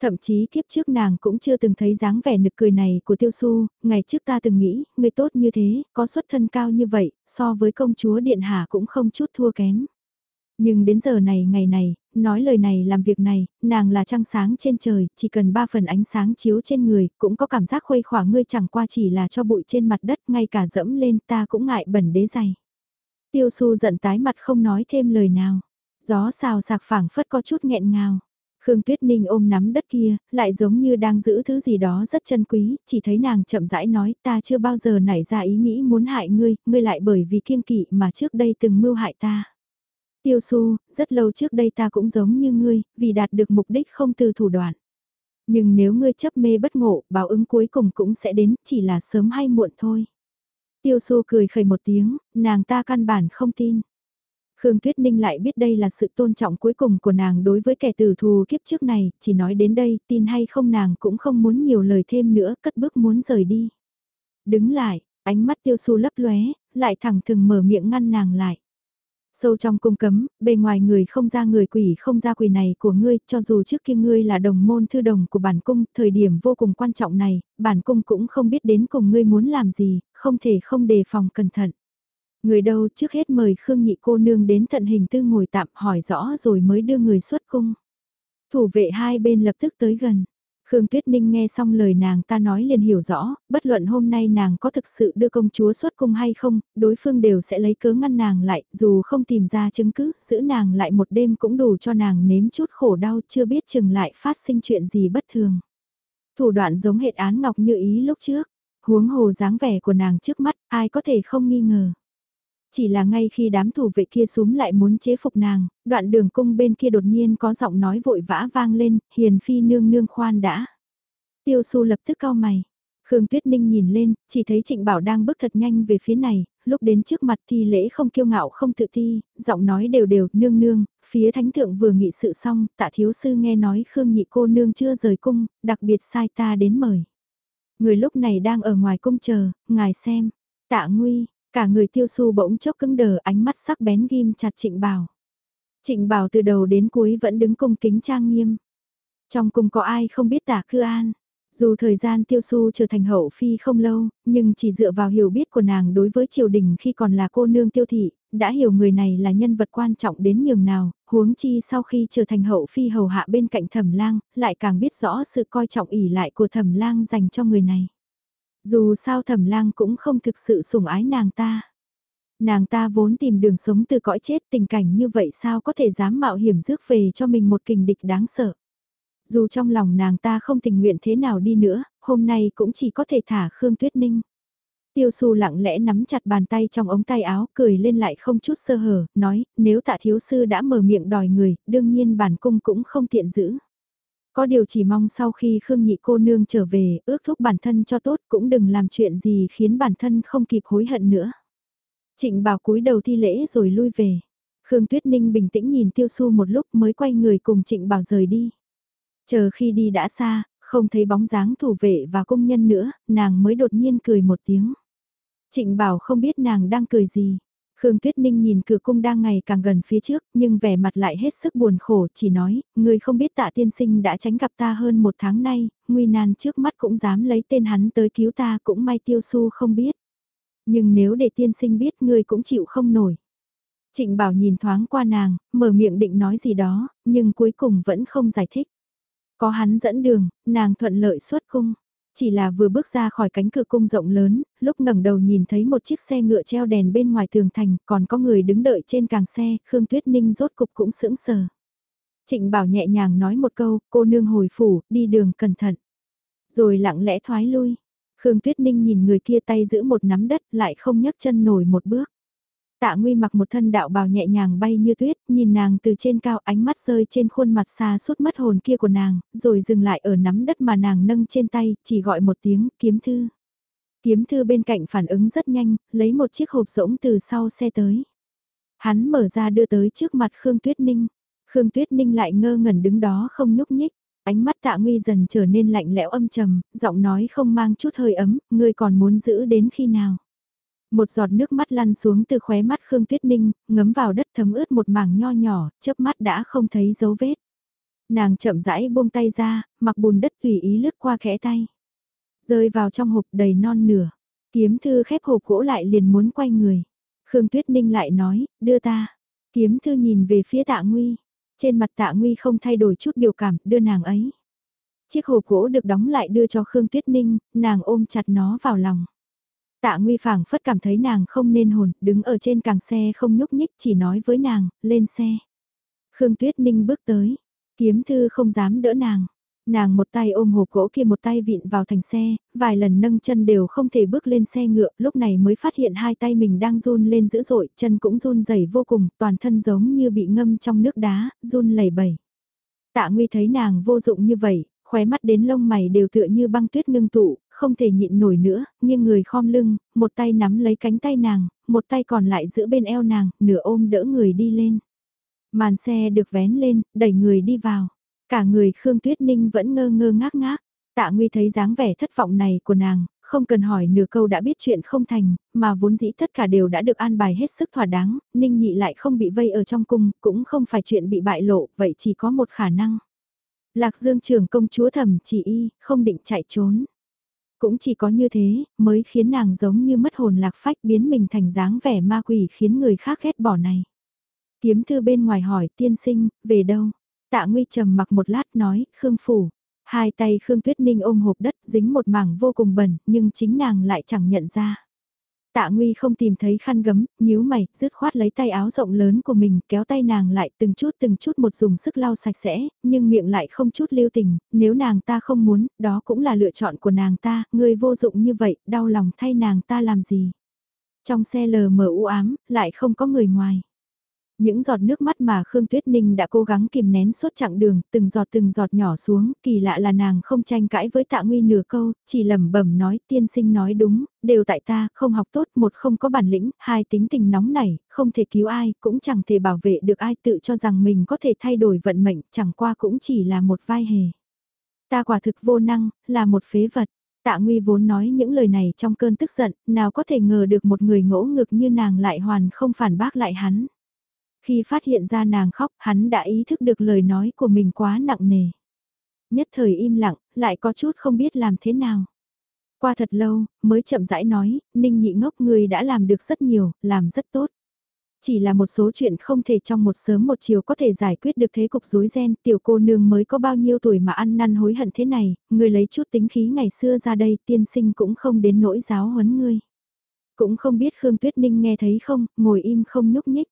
Thậm chí kiếp trước nàng cũng chưa từng thấy dáng vẻ nực cười này của Tiêu Su, ngày trước ta từng nghĩ, người tốt như thế, có xuất thân cao như vậy, so với công chúa Điện Hạ cũng không chút thua kém. Nhưng đến giờ này ngày này, nói lời này làm việc này, nàng là trăng sáng trên trời, chỉ cần 3 phần ánh sáng chiếu trên người, cũng có cảm giác khuây khỏa ngươi chẳng qua chỉ là cho bụi trên mặt đất, ngay cả dẫm lên ta cũng ngại bẩn đế giày. Tiêu Su giận tái mặt không nói thêm lời nào, gió xào sạc phảng phất có chút nghẹn ngào. Khương Tuyết Ninh ôm nắm đất kia, lại giống như đang giữ thứ gì đó rất chân quý, chỉ thấy nàng chậm rãi nói ta chưa bao giờ nảy ra ý nghĩ muốn hại ngươi, ngươi lại bởi vì kiêng kỵ mà trước đây từng mưu hại ta. Tiêu Su, rất lâu trước đây ta cũng giống như ngươi, vì đạt được mục đích không từ thủ đoạn. Nhưng nếu ngươi chấp mê bất ngộ, báo ứng cuối cùng cũng sẽ đến, chỉ là sớm hay muộn thôi. Tiêu Su cười khẩy một tiếng, nàng ta căn bản không tin. Khương Tuyết Ninh lại biết đây là sự tôn trọng cuối cùng của nàng đối với kẻ tử thù kiếp trước này, chỉ nói đến đây, tin hay không nàng cũng không muốn nhiều lời thêm nữa, cất bước muốn rời đi. Đứng lại, ánh mắt Tiêu Su lấp lóe, lại thẳng thừng mở miệng ngăn nàng lại. Sâu trong cung cấm, bề ngoài người không ra người quỷ không ra quỷ này của ngươi, cho dù trước kia ngươi là đồng môn thư đồng của bản cung, thời điểm vô cùng quan trọng này, bản cung cũng không biết đến cùng ngươi muốn làm gì, không thể không đề phòng cẩn thận. Người đâu trước hết mời Khương Nhị cô nương đến Thận Hình Tư ngồi tạm hỏi rõ rồi mới đưa người xuất cung. Thủ vệ hai bên lập tức tới gần. Khương Tuyết Ninh nghe xong lời nàng ta nói liền hiểu rõ, bất luận hôm nay nàng có thực sự đưa công chúa xuất cung hay không, đối phương đều sẽ lấy cớ ngăn nàng lại, dù không tìm ra chứng cứ, giữ nàng lại một đêm cũng đủ cho nàng nếm chút khổ đau, chưa biết chừng lại phát sinh chuyện gì bất thường. Thủ đoạn giống hệt Án Ngọc Như Ý lúc trước, huống hồ dáng vẻ của nàng trước mắt, ai có thể không nghi ngờ. Chỉ là ngay khi đám thủ vệ kia súm lại muốn chế phục nàng, đoạn đường cung bên kia đột nhiên có giọng nói vội vã vang lên, hiền phi nương nương khoan đã. Tiêu Su lập tức cau mày. Khương Tuyết Ninh nhìn lên, chỉ thấy Trịnh Bảo đang bước thật nhanh về phía này, lúc đến trước mặt thi lễ không kiêu ngạo không tự ti, giọng nói đều đều, nương nương, phía thánh thượng vừa nghị sự xong, tạ thiếu sư nghe nói Khương nhị cô nương chưa rời cung, đặc biệt sai ta đến mời. Người lúc này đang ở ngoài cung chờ, ngài xem, tạ nguy. Cả người Tiêu Su bỗng chốc cứng đờ, ánh mắt sắc bén ghim chặt Trịnh Bảo. Trịnh Bảo từ đầu đến cuối vẫn đứng cung kính trang nghiêm. Trong cung có ai không biết Tả Cư An. Dù thời gian Tiêu Su trở thành hậu phi không lâu, nhưng chỉ dựa vào hiểu biết của nàng đối với triều đình khi còn là cô nương Tiêu Thị, đã hiểu người này là nhân vật quan trọng đến nhường nào, huống chi sau khi trở thành hậu phi hầu hạ bên cạnh Thẩm Lang, lại càng biết rõ sự coi trọng ỷ lại của Thẩm Lang dành cho người này. Dù sao Thẩm Lang cũng không thực sự sủng ái nàng ta. Nàng ta vốn tìm đường sống từ cõi chết, tình cảnh như vậy sao có thể dám mạo hiểm rước về cho mình một kình địch đáng sợ. Dù trong lòng nàng ta không tình nguyện thế nào đi nữa, hôm nay cũng chỉ có thể thả Khương Tuyết Ninh. Tiêu Su lặng lẽ nắm chặt bàn tay trong ống tay áo, cười lên lại không chút sơ hở, nói, nếu Tạ thiếu sư đã mở miệng đòi người, đương nhiên bản cung cũng không tiện giữ. Có điều chỉ mong sau khi Khương nhị cô nương trở về, ước thúc bản thân cho tốt, cũng đừng làm chuyện gì khiến bản thân không kịp hối hận nữa. Trịnh Bảo cúi đầu thi lễ rồi lui về. Khương Tuyết Ninh bình tĩnh nhìn Tiêu Su một lúc mới quay người cùng Trịnh Bảo rời đi. Chờ khi đi đã xa, không thấy bóng dáng thủ vệ và công nhân nữa, nàng mới đột nhiên cười một tiếng. Trịnh Bảo không biết nàng đang cười gì. Khương Tuyết Ninh nhìn cửa cung đang ngày càng gần phía trước, nhưng vẻ mặt lại hết sức buồn khổ, chỉ nói, người không biết Tạ tiên sinh đã tránh gặp ta hơn 1 tháng nay, nguy nan trước mắt cũng dám lấy tên hắn tới cứu ta, cũng may Tiêu Su không biết. Nhưng nếu để tiên sinh biết người cũng chịu không nổi. Trịnh Bảo nhìn thoáng qua nàng, mở miệng định nói gì đó, nhưng cuối cùng vẫn không giải thích. Có hắn dẫn đường, nàng thuận lợi xuất cung. Chỉ là vừa bước ra khỏi cánh cửa cung rộng lớn, lúc ngẩng đầu nhìn thấy một chiếc xe ngựa treo đèn bên ngoài tường thành, còn có người đứng đợi trên càng xe, Khương Tuyết Ninh rốt cục cũng sững sờ. Trịnh Bảo nhẹ nhàng nói một câu, cô nương hồi phủ, đi đường cẩn thận. Rồi lặng lẽ thoái lui. Khương Tuyết Ninh nhìn người kia tay giữ một nắm đất lại không nhấc chân nổi một bước. Tạ Nguy mặc một thân đạo bào nhẹ nhàng bay như tuyết, nhìn nàng từ trên cao, ánh mắt rơi trên khuôn mặt xa sút mất hồn kia của nàng, rồi dừng lại ở nắm đất mà nàng nâng trên tay, chỉ gọi một tiếng, kiếm thư. Kiếm thư bên cạnh phản ứng rất nhanh, lấy một chiếc hộp rỗng từ sau xe tới. Hắn mở ra đưa tới trước mặt Khương Tuyết Ninh. Khương Tuyết Ninh lại ngơ ngẩn đứng đó không nhúc nhích. Ánh mắt Tạ Nguy dần trở nên lạnh lẽo âm trầm, giọng nói không mang chút hơi ấm, ngươi còn muốn giữ đến khi nào? Một giọt nước mắt lăn xuống từ khóe mắt Khương Tuyết Ninh, ngấm vào đất thấm ướt một mảng nho nhỏ, chớp mắt đã không thấy dấu vết. Nàng chậm rãi buông tay ra, mặc bùn đất tùy ý lướt qua khẽ tay. Rơi vào trong hộp đầy non nửa. Kiếm thư khép hộp gỗ lại liền muốn quay người. Khương Tuyết Ninh lại nói, đưa ta. Kiếm thư nhìn về phía Tạ Nguy. Trên mặt Tạ Nguy không thay đổi chút biểu cảm, đưa nàng ấy. Chiếc hộp gỗ được đóng lại đưa cho Khương Tuyết Ninh, nàng ôm chặt nó vào lòng. Tạ Nguy phảng phất cảm thấy nàng không nên hồn, đứng ở trên càng xe không nhúc nhích, chỉ nói với nàng, lên xe. Khương Tuyết Ninh bước tới, kiếm thư không dám đỡ nàng. Nàng một tay ôm hộp gỗ kia một tay vịn vào thành xe, vài lần nâng chân đều không thể bước lên xe ngựa, lúc này mới phát hiện hai tay mình đang run lên dữ dội, chân cũng run rẩy vô cùng, toàn thân giống như bị ngâm trong nước đá, run lẩy bẩy. Tạ Nguy thấy nàng vô dụng như vậy, khóe mắt đến lông mày đều tựa như băng tuyết ngưng tụ, không thể nhịn nổi nữa, nghiêng người khom lưng, một tay nắm lấy cánh tay nàng, một tay còn lại giữ bên eo nàng, nửa ôm đỡ người đi lên. Màn xe được vén lên, đẩy người đi vào. Cả người Khương Tuyết Ninh vẫn ngơ ngơ ngác ngác. Tạ Nguy thấy dáng vẻ thất vọng này của nàng, không cần hỏi nửa câu đã biết chuyện không thành, mà vốn dĩ tất cả đều đã được an bài hết sức thỏa đáng, Ninh Nhị lại không bị vây ở trong cung, cũng không phải chuyện bị bại lộ, vậy chỉ có một khả năng. Lạc Dương trưởng công chúa Thẩm Chỉ Y, không định chạy trốn. Cũng chỉ có như thế, mới khiến nàng giống như mất hồn lạc phách biến mình thành dáng vẻ ma quỷ khiến người khác ghét bỏ này. Kiếm thư bên ngoài hỏi tiên sinh, về đâu? Tạ Nguy trầm mặc một lát nói, Khương Phủ. Hai tay Khương Tuyết Ninh ôm hộp đất dính một mảng vô cùng bẩn, nhưng chính nàng lại chẳng nhận ra. Tạ Nguy không tìm thấy khăn gấm, nhíu mày, dứt khoát lấy tay áo rộng lớn của mình, kéo tay nàng lại từng chút một dùng sức lau sạch sẽ, nhưng miệng lại không chút lưu tình, nếu nàng ta không muốn, đó cũng là lựa chọn của nàng ta, người vô dụng như vậy, đau lòng thay nàng ta làm gì. Trong xe lờ mờ u ám, lại không có người ngoài. Những giọt nước mắt mà Khương Tuyết Ninh đã cố gắng kìm nén suốt chặng đường, từng giọt nhỏ xuống, kỳ lạ là nàng không tranh cãi với Tạ Nguy nửa câu, chỉ lẩm bẩm nói tiên sinh nói đúng, đều tại ta, không học tốt, một không có bản lĩnh, hai tính tình nóng nảy, không thể cứu ai, cũng chẳng thể bảo vệ được ai, tự cho rằng mình có thể thay đổi vận mệnh, chẳng qua cũng chỉ là một vai hề. Ta quả thực vô năng, là một phế vật. Tạ Nguy vốn nói những lời này trong cơn tức giận, nào có thể ngờ được một người ngỗ ngược như nàng lại hoàn không phản bác lại hắn. Khi phát hiện ra nàng khóc, hắn đã ý thức được lời nói của mình quá nặng nề. Nhất thời im lặng, lại có chút không biết làm thế nào. Qua thật lâu, mới chậm rãi nói, Ninh Nhị ngốc người đã làm được rất nhiều, làm rất tốt. Chỉ là một số chuyện không thể trong một sớm một chiều có thể giải quyết được thế cục rối ren, tiểu cô nương mới có bao nhiêu tuổi mà ăn năn hối hận thế này, người lấy chút tính khí ngày xưa ra đây, tiên sinh cũng không đến nỗi giáo huấn ngươi. Cũng không biết Khương Tuyết Ninh nghe thấy không, ngồi im không nhúc nhích.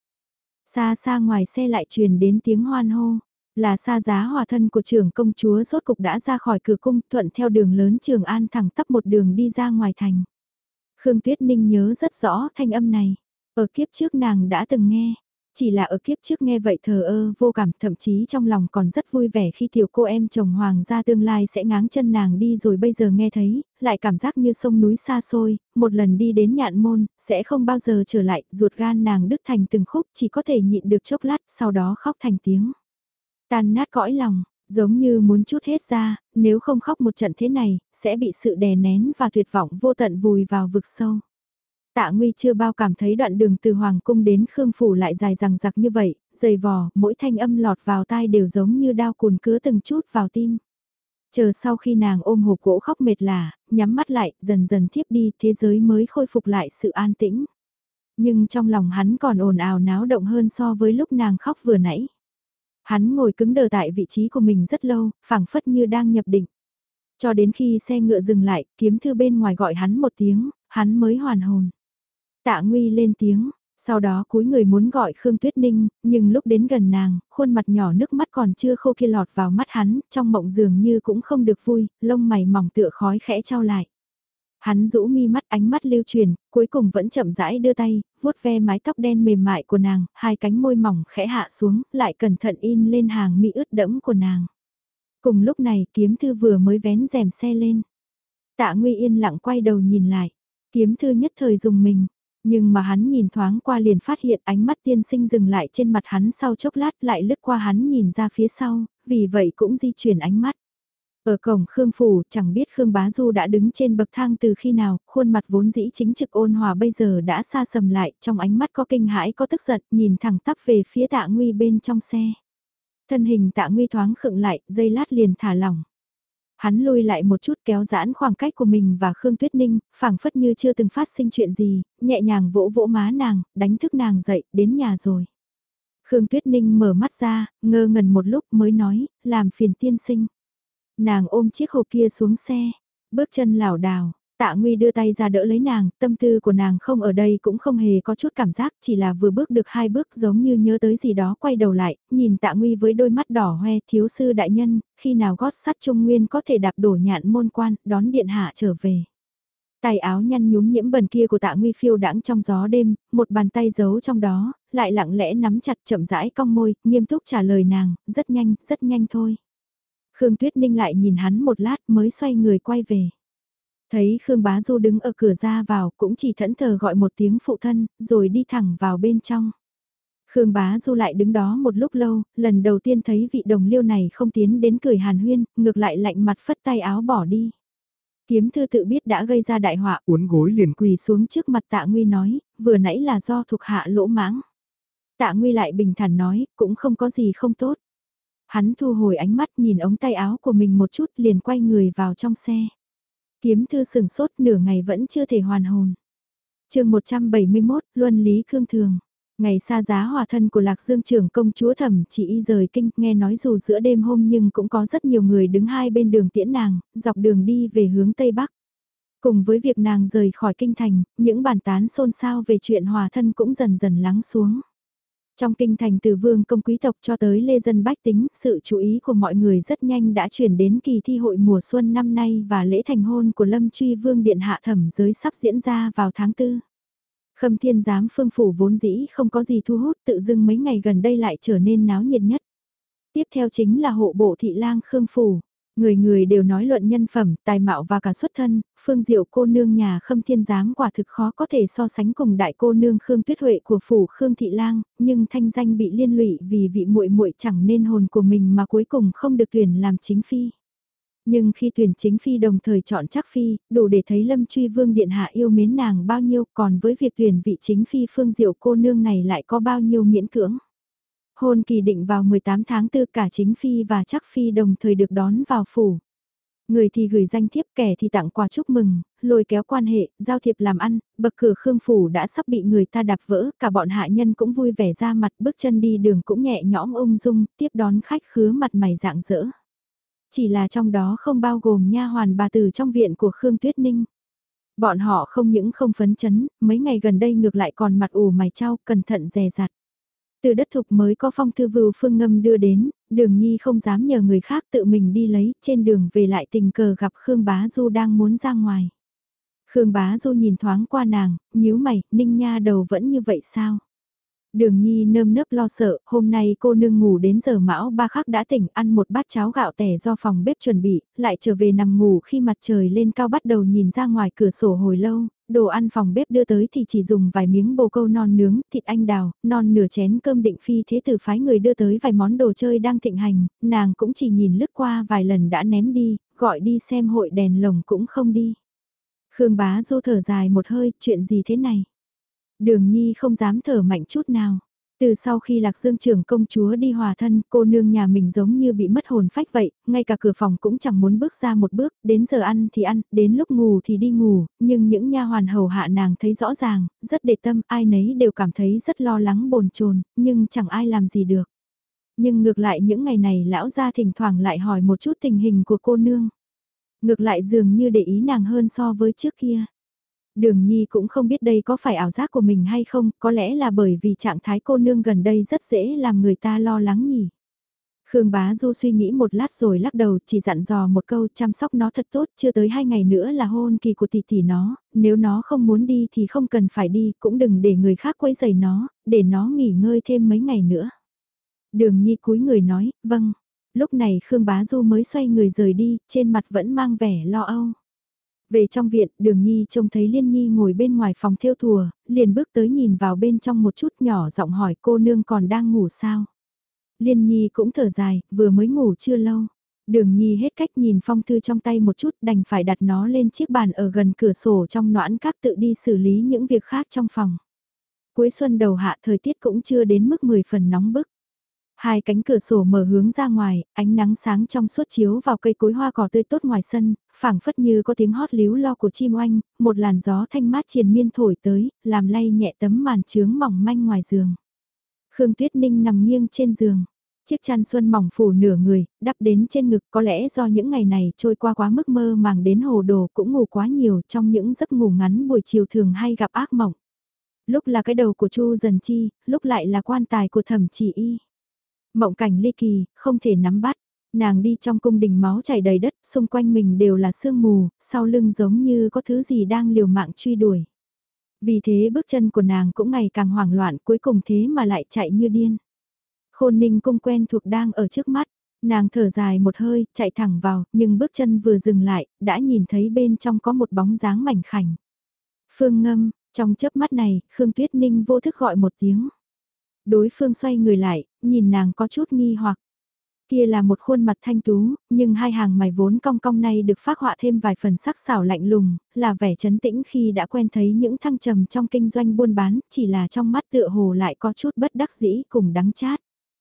Xa xa ngoài xe lại truyền đến tiếng hoan hô, là Sa Giá Hòa thân của trưởng công chúa rốt cục đã ra khỏi cửa cung, thuận theo đường lớn Trường An thẳng tắp một đường đi ra ngoài thành. Khương Tuyết Ninh nhớ rất rõ thanh âm này, ở kiếp trước nàng đã từng nghe, chỉ là ở kiếp trước nghe vậy thờ ơ vô cảm, thậm chí trong lòng còn rất vui vẻ khi tiểu cô em chồng hoàng gia tương lai sẽ ngáng chân nàng đi, rồi bây giờ nghe thấy, lại cảm giác như sông núi xa xôi, một lần đi đến Nhạn Môn, sẽ không bao giờ trở lại, ruột gan nàng đứt thành từng khúc, chỉ có thể nhịn được chốc lát, sau đó khóc thành tiếng. Tan nát cõi lòng, giống như muốn trút hết ra, nếu không khóc một trận thế này, sẽ bị sự đè nén và tuyệt vọng vô tận vùi vào vực sâu. Tạ Nguy chưa bao cảm thấy đoạn đường từ Hoàng Cung đến Khương Phủ lại dài dằng dặc như vậy, dày vò, mỗi thanh âm lọt vào tai đều giống như đao cùn cứa từng chút vào tim. Chờ sau khi nàng ôm hộp gỗ khóc mệt lả, nhắm mắt lại, dần dần thiếp đi, thế giới mới khôi phục lại sự an tĩnh. Nhưng trong lòng hắn còn ồn ào náo động hơn so với lúc nàng khóc vừa nãy. Hắn ngồi cứng đờ tại vị trí của mình rất lâu, phảng phất như đang nhập định. Cho đến khi xe ngựa dừng lại, kiếm thư bên ngoài gọi hắn một tiếng, hắn mới hoàn hồn. Tạ Nguy lên tiếng, sau đó cúi người muốn gọi Khương Tuyết Ninh, nhưng lúc đến gần nàng, khuôn mặt nhỏ nước mắt còn chưa khô kia lọt vào mắt hắn, trong mộng dường như cũng không được vui, lông mày mỏng tựa khói khẽ trao lại. Hắn rũ mi mắt, ánh mắt lưu truyền, cuối cùng vẫn chậm rãi đưa tay, vuốt ve mái tóc đen mềm mại của nàng, hai cánh môi mỏng khẽ hạ xuống, lại cẩn thận in lên hàng mi ướt đẫm của nàng. Cùng lúc này kiếm thư vừa mới vén rèm xe lên. Tạ Nguy yên lặng quay đầu nhìn lại, kiếm thư nhất thời dùng mình. Nhưng mà hắn nhìn thoáng qua liền phát hiện ánh mắt tiên sinh dừng lại trên mặt hắn sau chốc lát lại lướt qua hắn nhìn ra phía sau, vì vậy cũng di chuyển ánh mắt. Ở cổng Khương Phủ chẳng biết Khương Bá Du đã đứng trên bậc thang từ khi nào, khuôn mặt vốn dĩ chính trực ôn hòa bây giờ đã xa sầm lại, trong ánh mắt có kinh hãi có tức giận, nhìn thẳng tắp về phía Tạ Nguy bên trong xe. Thân hình Tạ Nguy thoáng khựng lại, giây lát liền thả lỏng. Hắn lui lại một chút kéo giãn khoảng cách của mình và Khương Tuyết Ninh, phảng phất như chưa từng phát sinh chuyện gì, nhẹ nhàng vỗ vỗ má nàng, đánh thức nàng dậy, đến nhà rồi. Khương Tuyết Ninh mở mắt ra, ngơ ngẩn một lúc mới nói, làm phiền tiên sinh. Nàng ôm chiếc hộp kia xuống xe, bước chân lảo đảo. Tạ Nguy đưa tay ra đỡ lấy nàng, tâm tư của nàng không ở đây cũng không hề có chút cảm giác, chỉ là vừa bước được 2 bước giống như nhớ tới gì đó quay đầu lại, nhìn Tạ Nguy với đôi mắt đỏ hoe, thiếu sư đại nhân, khi nào gót sắt Trung Nguyên có thể đạp đổ nhạn môn quan, đón điện hạ trở về. Tay áo nhăn nhúm nhiễm bẩn kia của Tạ Nguy phiêu đãng trong gió đêm, một bàn tay giấu trong đó, lại lặng lẽ nắm chặt chậm rãi cong môi, nghiêm túc trả lời nàng, rất nhanh thôi. Khương Tuyết Ninh lại nhìn hắn một lát mới xoay người quay về. Thấy Khương Bá Du đứng ở cửa ra vào cũng chỉ thẫn thờ gọi một tiếng phụ thân, rồi đi thẳng vào bên trong. Khương Bá Du lại đứng đó một lúc lâu, lần đầu tiên thấy vị đồng liêu này không tiến đến cười hàn huyên, ngược lại lạnh mặt phất tay áo bỏ đi. Kiếm thư tự biết đã gây ra đại họa, uốn gối liền quỳ xuống trước mặt Tạ Nguy nói, vừa nãy là do thuộc hạ lỗ mãng. Tạ Nguy lại bình thản nói, cũng không có gì không tốt. Hắn thu hồi ánh mắt nhìn ống tay áo của mình một chút liền quay người vào trong xe. Kiếm thư sừng sốt nửa ngày vẫn chưa thể hoàn hồn. Chương 171, Luân lý cương thường. Ngày xa giá hòa thân của Lạc Dương trưởng công chúa Thẩm Chỉ Y rời kinh, nghe nói dù giữa đêm hôm nhưng cũng có rất nhiều người đứng hai bên đường tiễn nàng, dọc đường đi về hướng Tây Bắc. Cùng với việc nàng rời khỏi kinh thành, những bàn tán xôn xao về chuyện hòa thân cũng dần dần lắng xuống. Trong kinh thành từ vương công quý tộc cho tới lê dân bách tính, sự chú ý của mọi người rất nhanh đã chuyển đến kỳ thi hội mùa xuân năm nay và lễ thành hôn của Lâm Truy Vương Điện Hạ Thẩm Giới sắp diễn ra vào tháng 4. Khâm Thiên Giám Phương Phủ vốn dĩ không có gì thu hút, tự dưng mấy ngày gần đây lại trở nên náo nhiệt nhất. Tiếp theo chính là hộ bộ thị lang Khương Phủ. Người người đều nói luận nhân phẩm, tài mạo và cả xuất thân, Phương Diệu cô nương nhà Khâm Thiên Giám quả thực khó có thể so sánh cùng đại cô nương Khương Tuyết Huệ của phủ Khương Thị Lang, nhưng thanh danh bị liên lụy vì vị muội muội chẳng nên hồn của mình mà cuối cùng không được tuyển làm chính phi. Nhưng khi tuyển chính phi đồng thời chọn chắc phi, đủ để thấy Lâm Truy Vương Điện Hạ yêu mến nàng bao nhiêu, còn với việc tuyển vị chính phi Phương Diệu cô nương này lại có bao nhiêu miễn cưỡng. Hôn kỳ định vào 18 tháng 4 cả chính phi và chắc phi đồng thời được đón vào phủ. Người thì gửi danh thiếp, kẻ thì tặng quà chúc mừng, lôi kéo quan hệ, giao thiệp làm ăn, bậc cửa Khương phủ đã sắp bị người ta đạp vỡ, cả bọn hạ nhân cũng vui vẻ ra mặt, bước chân đi đường cũng nhẹ nhõm ung dung, tiếp đón khách khứa mặt mày rạng rỡ. Chỉ là trong đó không bao gồm nha hoàn bà tử trong viện của Khương Tuyết Ninh. Bọn họ không những không phấn chấn, mấy ngày gần đây ngược lại còn mặt ủ mày chau, cẩn thận dè dặt. Từ đất thục mới có phong thư vưu Phương Ngâm đưa đến, Đường Nhi không dám nhờ người khác tự mình đi lấy, trên đường về lại tình cờ gặp Khương Bá Du đang muốn ra ngoài. Khương Bá Du nhìn thoáng qua nàng, nhíu mày, Ninh nha đầu vẫn như vậy sao? Đường Nhi nơm nớp lo sợ, hôm nay cô nương ngủ đến giờ mão ba khắc đã tỉnh, ăn một bát cháo gạo tẻ do phòng bếp chuẩn bị, lại trở về nằm ngủ khi mặt trời lên cao bắt đầu nhìn ra ngoài cửa sổ hồi lâu, đồ ăn phòng bếp đưa tới thì chỉ dùng vài miếng bồ câu non nướng, thịt anh đào, non nửa chén cơm định phi thế tử phái người đưa tới vài món đồ chơi đang thịnh hành, nàng cũng chỉ nhìn lướt qua vài lần đã ném đi, gọi đi xem hội đèn lồng cũng không đi. Khương Bá Du thở dài một hơi, chuyện gì thế này? Đường Nhi không dám thở mạnh chút nào. Từ sau khi Lạc Dương trưởng công chúa đi hòa thân, cô nương nhà mình giống như bị mất hồn phách vậy, ngay cả cửa phòng cũng chẳng muốn bước ra một bước, đến giờ ăn thì ăn, đến lúc ngủ thì đi ngủ, nhưng những nha hoàn hầu hạ nàng thấy rõ ràng, rất để tâm, ai nấy đều cảm thấy rất lo lắng bồn chồn, nhưng chẳng ai làm gì được. Nhưng ngược lại những ngày này lão gia thỉnh thoảng lại hỏi một chút tình hình của cô nương. Ngược lại dường như để ý nàng hơn so với trước kia. Đường Nhi cũng không biết đây có phải ảo giác của mình hay không, có lẽ là bởi vì trạng thái cô nương gần đây rất dễ làm người ta lo lắng nhỉ. Khương Bá Du suy nghĩ một lát rồi lắc đầu, chỉ dặn dò một câu chăm sóc nó thật tốt, chưa tới 2 ngày nữa là hôn kỳ của tỷ tỷ nó, nếu nó không muốn đi thì không cần phải đi, cũng đừng để người khác quấy rầy nó, để nó nghỉ ngơi thêm mấy ngày nữa. Đường Nhi cúi người nói, vâng. Lúc này Khương Bá Du mới xoay người rời đi, trên mặt vẫn mang vẻ lo âu. Về trong viện, Đường Nhi trông thấy Liên Nhi ngồi bên ngoài phòng thêu thùa, liền bước tới nhìn vào bên trong một chút nhỏ giọng hỏi cô nương còn đang ngủ sao. Liên Nhi cũng thở dài, vừa mới ngủ chưa lâu. Đường Nhi hết cách nhìn phong thư trong tay một chút đành phải đặt nó lên chiếc bàn ở gần cửa sổ trong noãn các tự đi xử lý những việc khác trong phòng. Cuối xuân đầu hạ thời tiết cũng chưa đến mức 10 phần nóng bức. Hai cánh cửa sổ mở hướng ra ngoài, ánh nắng sáng trong suốt chiếu vào cây cối hoa cỏ tươi tốt ngoài sân, phảng phất như có tiếng hót líu lo của chim oanh, một làn gió thanh mát triền miên thổi tới, làm lay nhẹ tấm màn trướng mỏng manh ngoài giường. Khương Tuyết Ninh nằm nghiêng trên giường. Chiếc chăn xuân mỏng phủ nửa người, đắp đến trên ngực, có lẽ do những ngày này trôi qua quá mức mơ màng đến hồ đồ, cũng ngủ quá nhiều trong những giấc ngủ ngắn buổi chiều thường hay gặp ác mộng. Lúc là cái đầu của Chu Dần Chi, lúc lại là quan tài của Thẩm Chỉ Y. Mộng cảnh ly kỳ, không thể nắm bắt. Nàng đi trong cung đình máu chảy đầy đất, xung quanh mình đều là sương mù, sau lưng giống như có thứ gì đang liều mạng truy đuổi. Vì thế bước chân của nàng cũng ngày càng hoảng loạn, cuối cùng thế mà lại chạy như điên. Khôn Ninh cung quen thuộc đang ở trước mắt, nàng thở dài một hơi, chạy thẳng vào, nhưng bước chân vừa dừng lại, đã nhìn thấy bên trong có một bóng dáng mảnh khảnh. Phương Ngâm, trong chớp mắt này, Khương Tuyết Ninh vô thức gọi một tiếng. Đối phương xoay người lại, nhìn nàng có chút nghi hoặc. Kia là một khuôn mặt thanh tú, nhưng hai hàng mày vốn cong cong này được phác họa thêm vài phần sắc sảo lạnh lùng, là vẻ trấn tĩnh khi đã quen thấy những thăng trầm trong kinh doanh buôn bán, chỉ là trong mắt tựa hồ lại có chút bất đắc dĩ cùng đắng chát.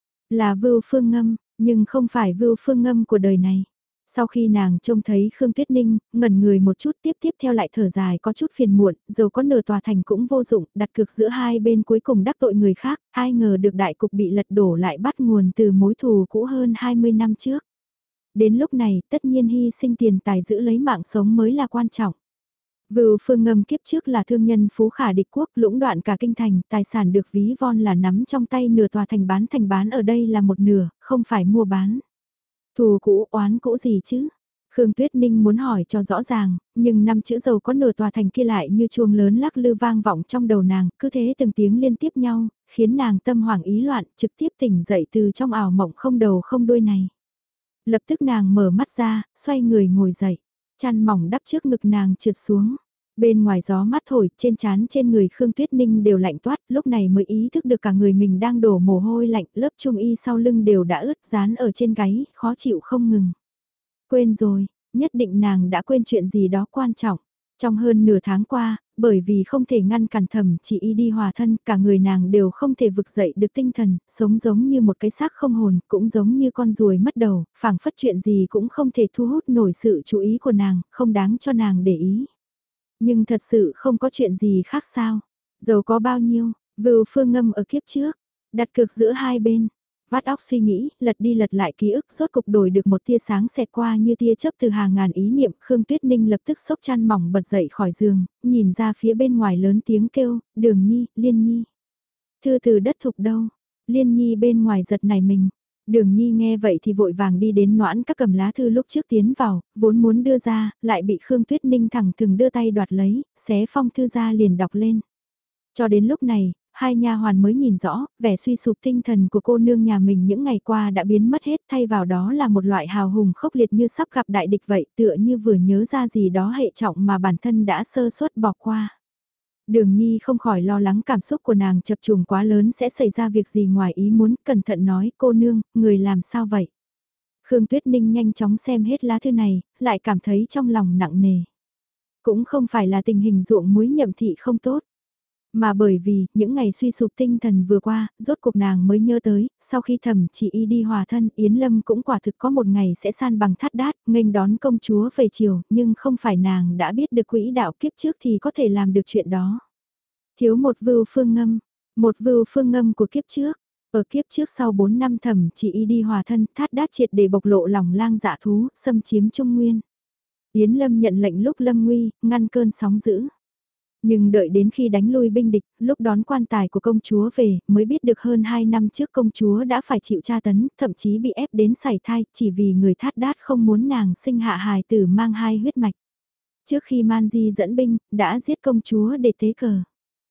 Là Vưu Phương Ngâm, nhưng không phải Vưu Phương Ngâm của đời này. Sau khi nàng trông thấy Khương Tuyết Ninh, ngẩn người một chút tiếp theo lại thở dài có chút phiền muộn, dầu có nửa tòa thành cũng vô dụng, đặt cược giữa hai bên cuối cùng đắc tội người khác, ai ngờ được đại cục bị lật đổ lại bắt nguồn từ mối thù cũ hơn 20 năm trước. Đến lúc này, tất nhiên hy sinh tiền tài giữ lấy mạng sống mới là quan trọng. Vưu Phương Ngâm kiếp trước là thương nhân phú khả địch quốc lũng đoạn cả kinh thành, tài sản được ví von là nắm trong tay nửa tòa thành bán ở đây là một nửa, không phải mua bán. Thù cũ oán cũ gì chứ? Khương Tuyết Ninh muốn hỏi cho rõ ràng, nhưng năm chữ dầu có nửa tòa thành kia lại như chuông lớn lắc lư vang vọng trong đầu nàng, cứ thế từng tiếng liên tiếp nhau, khiến nàng tâm hoảng ý loạn, trực tiếp tỉnh dậy từ trong ảo mộng không đầu không đuôi này. Lập tức nàng mở mắt ra, xoay người ngồi dậy, chăn mỏng đắp trước ngực nàng trượt xuống. Bên ngoài gió mát thổi, trên trán trên người Khương Tuyết Ninh đều lạnh toát, lúc này mới ý thức được cả người mình đang đổ mồ hôi lạnh, lớp trung y sau lưng đều đã ướt dán ở trên gáy, khó chịu không ngừng. Quên rồi, nhất định nàng đã quên chuyện gì đó quan trọng. Trong hơn nửa tháng qua, bởi vì không thể ngăn cản Thẩm Chỉ Y đi hòa thân, cả người nàng đều không thể vực dậy được tinh thần, sống giống như một cái xác không hồn, cũng giống như con ruồi mất đầu, phảng phất chuyện gì cũng không thể thu hút nổi sự chú ý của nàng, không đáng cho nàng để ý. Nhưng thật sự không có chuyện gì khác sao. Dầu có bao nhiêu, Vưu Phương Ngâm ở kiếp trước, đặt cược giữa hai bên. Vắt óc suy nghĩ, lật đi lật lại ký ức rốt cục đổi được một tia sáng xẹt qua như tia chớp từ hàng ngàn ý niệm. Khương Tuyết Ninh lập tức xốc chăn mỏng bật dậy khỏi giường, nhìn ra phía bên ngoài lớn tiếng kêu, Đường Nhi, Liên Nhi. Thư từ đất thục đâu? Liên Nhi bên ngoài giật nảy mình. Đường Nhi nghe vậy thì vội vàng đi đến noãn các cầm lá thư lúc trước tiến vào, vốn muốn đưa ra, lại bị Khương Tuyết Ninh thẳng thừng đưa tay đoạt lấy, xé phong thư ra liền đọc lên. Cho đến lúc này, hai nha hoàn mới nhìn rõ, vẻ suy sụp tinh thần của cô nương nhà mình những ngày qua đã biến mất hết, thay vào đó là một loại hào hùng khốc liệt như sắp gặp đại địch vậy, tựa như vừa nhớ ra gì đó hệ trọng mà bản thân đã sơ suất bỏ qua. Đường Nhi không khỏi lo lắng cảm xúc của nàng chập trùng quá lớn sẽ xảy ra việc gì ngoài ý muốn, cẩn thận nói, cô nương, người làm sao vậy? Khương Tuyết Ninh nhanh chóng xem hết lá thư này, lại cảm thấy trong lòng nặng nề. Cũng không phải là tình hình ruộng muối nhậm thị không tốt, mà bởi vì, những ngày suy sụp tinh thần vừa qua, rốt cuộc nàng mới nhớ tới, sau khi Thẩm Chỉ Y đi hòa thân, Yến Lâm cũng quả thực có một ngày sẽ san bằng thắt đát, nghênh đón công chúa về chiều, nhưng không phải nàng đã biết được quỹ đạo kiếp trước thì có thể làm được chuyện đó. Thiếu một Vưu Phương Ngâm, một Vưu Phương Ngâm của kiếp trước. Ở kiếp trước sau 4 năm Thẩm Chỉ Y đi hòa thân, thát đát triệt để bộc lộ lòng lang dạ thú, xâm chiếm Trung Nguyên. Yến Lâm nhận lệnh lúc lâm nguy, ngăn cơn sóng dữ. Nhưng đợi đến khi đánh lui binh địch, lúc đón quan tài của công chúa về, mới biết được hơn 2 năm trước công chúa đã phải chịu tra tấn, thậm chí bị ép đến sảy thai, chỉ vì người thát đát không muốn nàng sinh hạ hài tử mang hai huyết mạch. Trước khi Man Di dẫn binh, đã giết công chúa để tế cờ.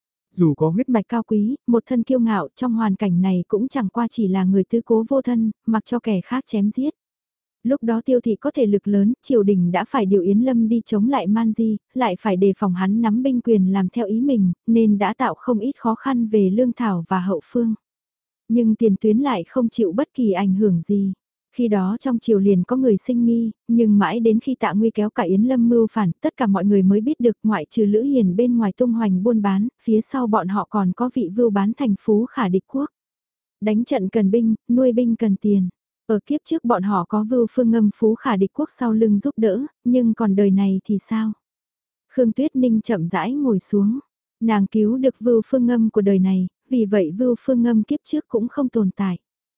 Dù có huyết mạch cao quý, một thân kiêu ngạo trong hoàn cảnh này cũng chẳng qua chỉ là người tứ cố vô thân, mặc cho kẻ khác chém giết. Lúc đó Tiêu Thị có thể lực lớn, triều đình đã phải điều Yến Lâm đi chống lại Man Di, lại phải đề phòng hắn nắm binh quyền làm theo ý mình, nên đã tạo không ít khó khăn về lương thảo và hậu phương. Nhưng tiền tuyến lại không chịu bất kỳ ảnh hưởng gì. Khi đó trong triều liền có người sinh nghi, nhưng mãi đến khi Tạ Nguy kéo cả Yến Lâm mưu phản, tất cả mọi người mới biết được ngoại trừ Lữ Hiền bên ngoài tung hoành buôn bán, phía sau bọn họ còn có vị vưu bán thành phú khả địch quốc. Đánh trận cần binh, nuôi binh cần tiền. Ở kiếp trước bọn họ có Vưu Phương Ngâm phú khả địch quốc sau lưng giúp đỡ, nhưng còn đời này thì sao? Khương Tuyết Ninh chậm rãi ngồi xuống. Nàng cứu được Vưu Phương Ngâm của đời này, vì vậy Vưu Phương Ngâm kiếp trước cũng không tồn tại.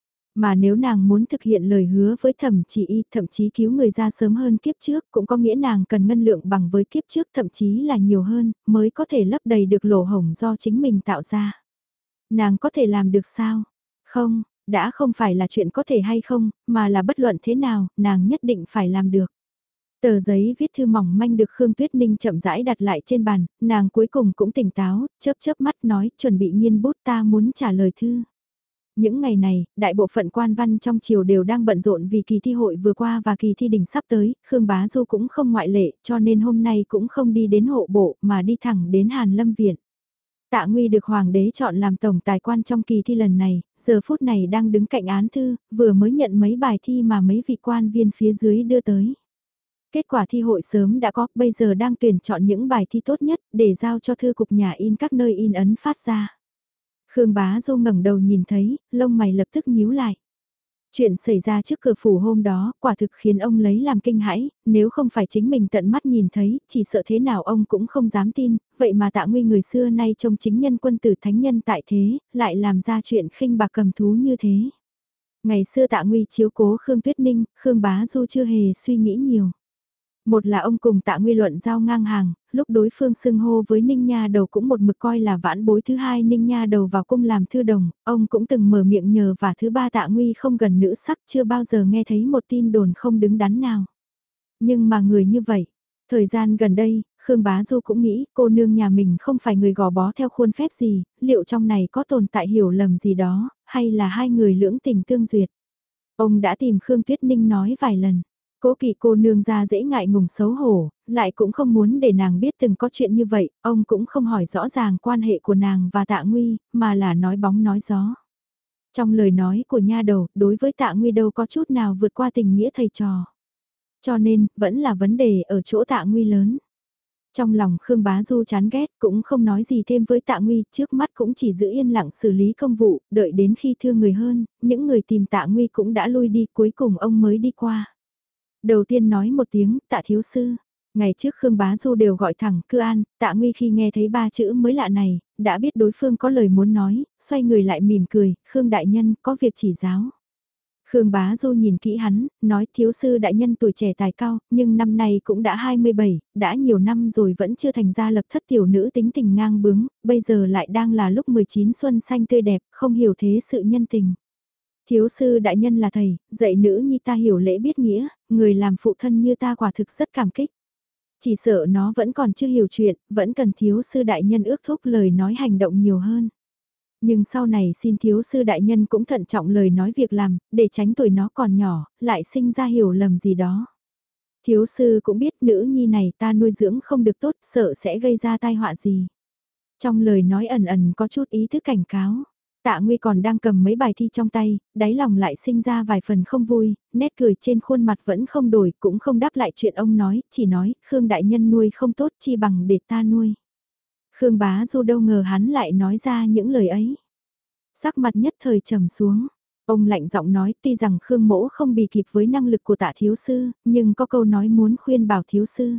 Mà nếu nàng muốn thực hiện lời hứa với Thẩm Chỉ Y, thậm chí cứu người ra sớm hơn kiếp trước, cũng có nghĩa nàng cần ngân lượng bằng với kiếp trước, thậm chí là nhiều hơn, mới có thể lấp đầy được lỗ hổng do chính mình tạo ra. Nàng có thể làm được sao? Không, đã không phải là chuyện có thể hay không, mà là bất luận thế nào, nàng nhất định phải làm được. Tờ giấy viết thư mỏng manh được Khương Tuyết Ninh chậm rãi đặt lại trên bàn, nàng cuối cùng cũng tỉnh táo, chớp chớp mắt nói chuẩn bị nghiên bút ta muốn trả lời thư. Những ngày này, đại bộ phận quan văn trong triều đều đang bận rộn vì kỳ thi hội vừa qua và kỳ thi đỉnh sắp tới, Khương Bá Du cũng không ngoại lệ, cho nên hôm nay cũng không đi đến hộ bộ mà đi thẳng đến Hàn Lâm Viện. Tạ Nguy được Hoàng đế chọn làm tổng tài quan trong kỳ thi lần này, giờ phút này đang đứng cạnh án thư, vừa mới nhận mấy bài thi mà mấy vị quan viên phía dưới đưa tới. Kết quả thi hội sớm đã có, bây giờ đang tuyển chọn những bài thi tốt nhất để giao cho thư cục nhà in các nơi in ấn phát ra. Khương Bá Du ngẩng đầu nhìn thấy, lông mày lập tức nhíu lại. Chuyện xảy ra trước cửa phủ hôm đó, quả thực khiến ông lấy làm kinh hãi, nếu không phải chính mình tận mắt nhìn thấy, chỉ sợ thế nào ông cũng không dám tin, vậy mà Tạ Nguy người xưa nay trông chính nhân quân tử thánh nhân tại thế, lại làm ra chuyện khinh bạc cầm thú như thế. Ngày xưa Tạ Nguy chiếu cố Khương Tuyết Ninh, Khương Bá Du chưa hề suy nghĩ nhiều. Một là ông cùng Tạ Nguy luận giao ngang hàng, lúc đối phương xưng hô với Ninh Nha Đầu cũng một mực coi là vãn bối. Thứ hai Ninh Nha Đầu vào cung làm thư đồng, ông cũng từng mở miệng nhờ. Và thứ ba Tạ Nguy không gần nữ sắc, chưa bao giờ nghe thấy một tin đồn không đứng đắn nào. Nhưng mà người như vậy, thời gian gần đây, Khương Bá Du cũng nghĩ cô nương nhà mình không phải người gò bó theo khuôn phép gì, liệu trong này có tồn tại hiểu lầm gì đó, hay là hai người lưỡng tình tương duyệt. Ông đã tìm Khương Tuyết Ninh nói vài lần. Cố Kỵ cô nương ra dễ ngại ngùng xấu hổ, lại cũng không muốn để nàng biết từng có chuyện như vậy, ông cũng không hỏi rõ ràng quan hệ của nàng và Tạ Nguy, mà là nói bóng nói gió. Trong lời nói của nha đầu, đối với Tạ Nguy đâu có chút nào vượt qua tình nghĩa thầy trò. Cho nên, vẫn là vấn đề ở chỗ Tạ Nguy lớn. Trong lòng Khương Bá Du chán ghét cũng không nói gì thêm với Tạ Nguy, trước mắt cũng chỉ giữ yên lặng xử lý công vụ, đợi đến khi thương người hơn, những người tìm Tạ Nguy cũng đã lui đi, cuối cùng ông mới đi qua. Đầu tiên nói một tiếng, Tạ thiếu sư. Ngày trước Khương Bá Du đều gọi thẳng cư an, Tạ Nguy khi nghe thấy ba chữ mới lạ này, đã biết đối phương có lời muốn nói, xoay người lại mỉm cười, Khương đại nhân có việc chỉ giáo. Khương Bá Du nhìn kỹ hắn, nói thiếu sư đại nhân tuổi trẻ tài cao, nhưng năm nay cũng đã 27, đã nhiều năm rồi vẫn chưa thành ra lập thất tiểu nữ tính tình ngang bướng, bây giờ lại đang là lúc 19 xuân xanh tươi đẹp, không hiểu thế sự nhân tình. Thiếu sư đại nhân là thầy, dạy nữ nhi ta hiểu lễ biết nghĩa, người làm phụ thân như ta quả thực rất cảm kích. Chỉ sợ nó vẫn còn chưa hiểu chuyện, vẫn cần thiếu sư đại nhân ước thúc lời nói hành động nhiều hơn. Nhưng sau này xin thiếu sư đại nhân cũng thận trọng lời nói việc làm, để tránh tuổi nó còn nhỏ, lại sinh ra hiểu lầm gì đó. Thiếu sư cũng biết nữ nhi này ta nuôi dưỡng không được tốt, sợ sẽ gây ra tai họa gì. Trong lời nói ẩn ẩn có chút ý thức cảnh cáo. Tạ Nguy còn đang cầm mấy bài thi trong tay, đáy lòng lại sinh ra vài phần không vui, nét cười trên khuôn mặt vẫn không đổi, cũng không đáp lại chuyện ông nói, chỉ nói, Khương đại nhân nuôi không tốt chi bằng để ta nuôi. Khương Bá Du đâu ngờ hắn lại nói ra những lời ấy. Sắc mặt nhất thời trầm xuống, ông lạnh giọng nói tuy rằng Khương mỗ không bì kịp với năng lực của Tạ thiếu sư, nhưng có câu nói muốn khuyên bảo thiếu sư.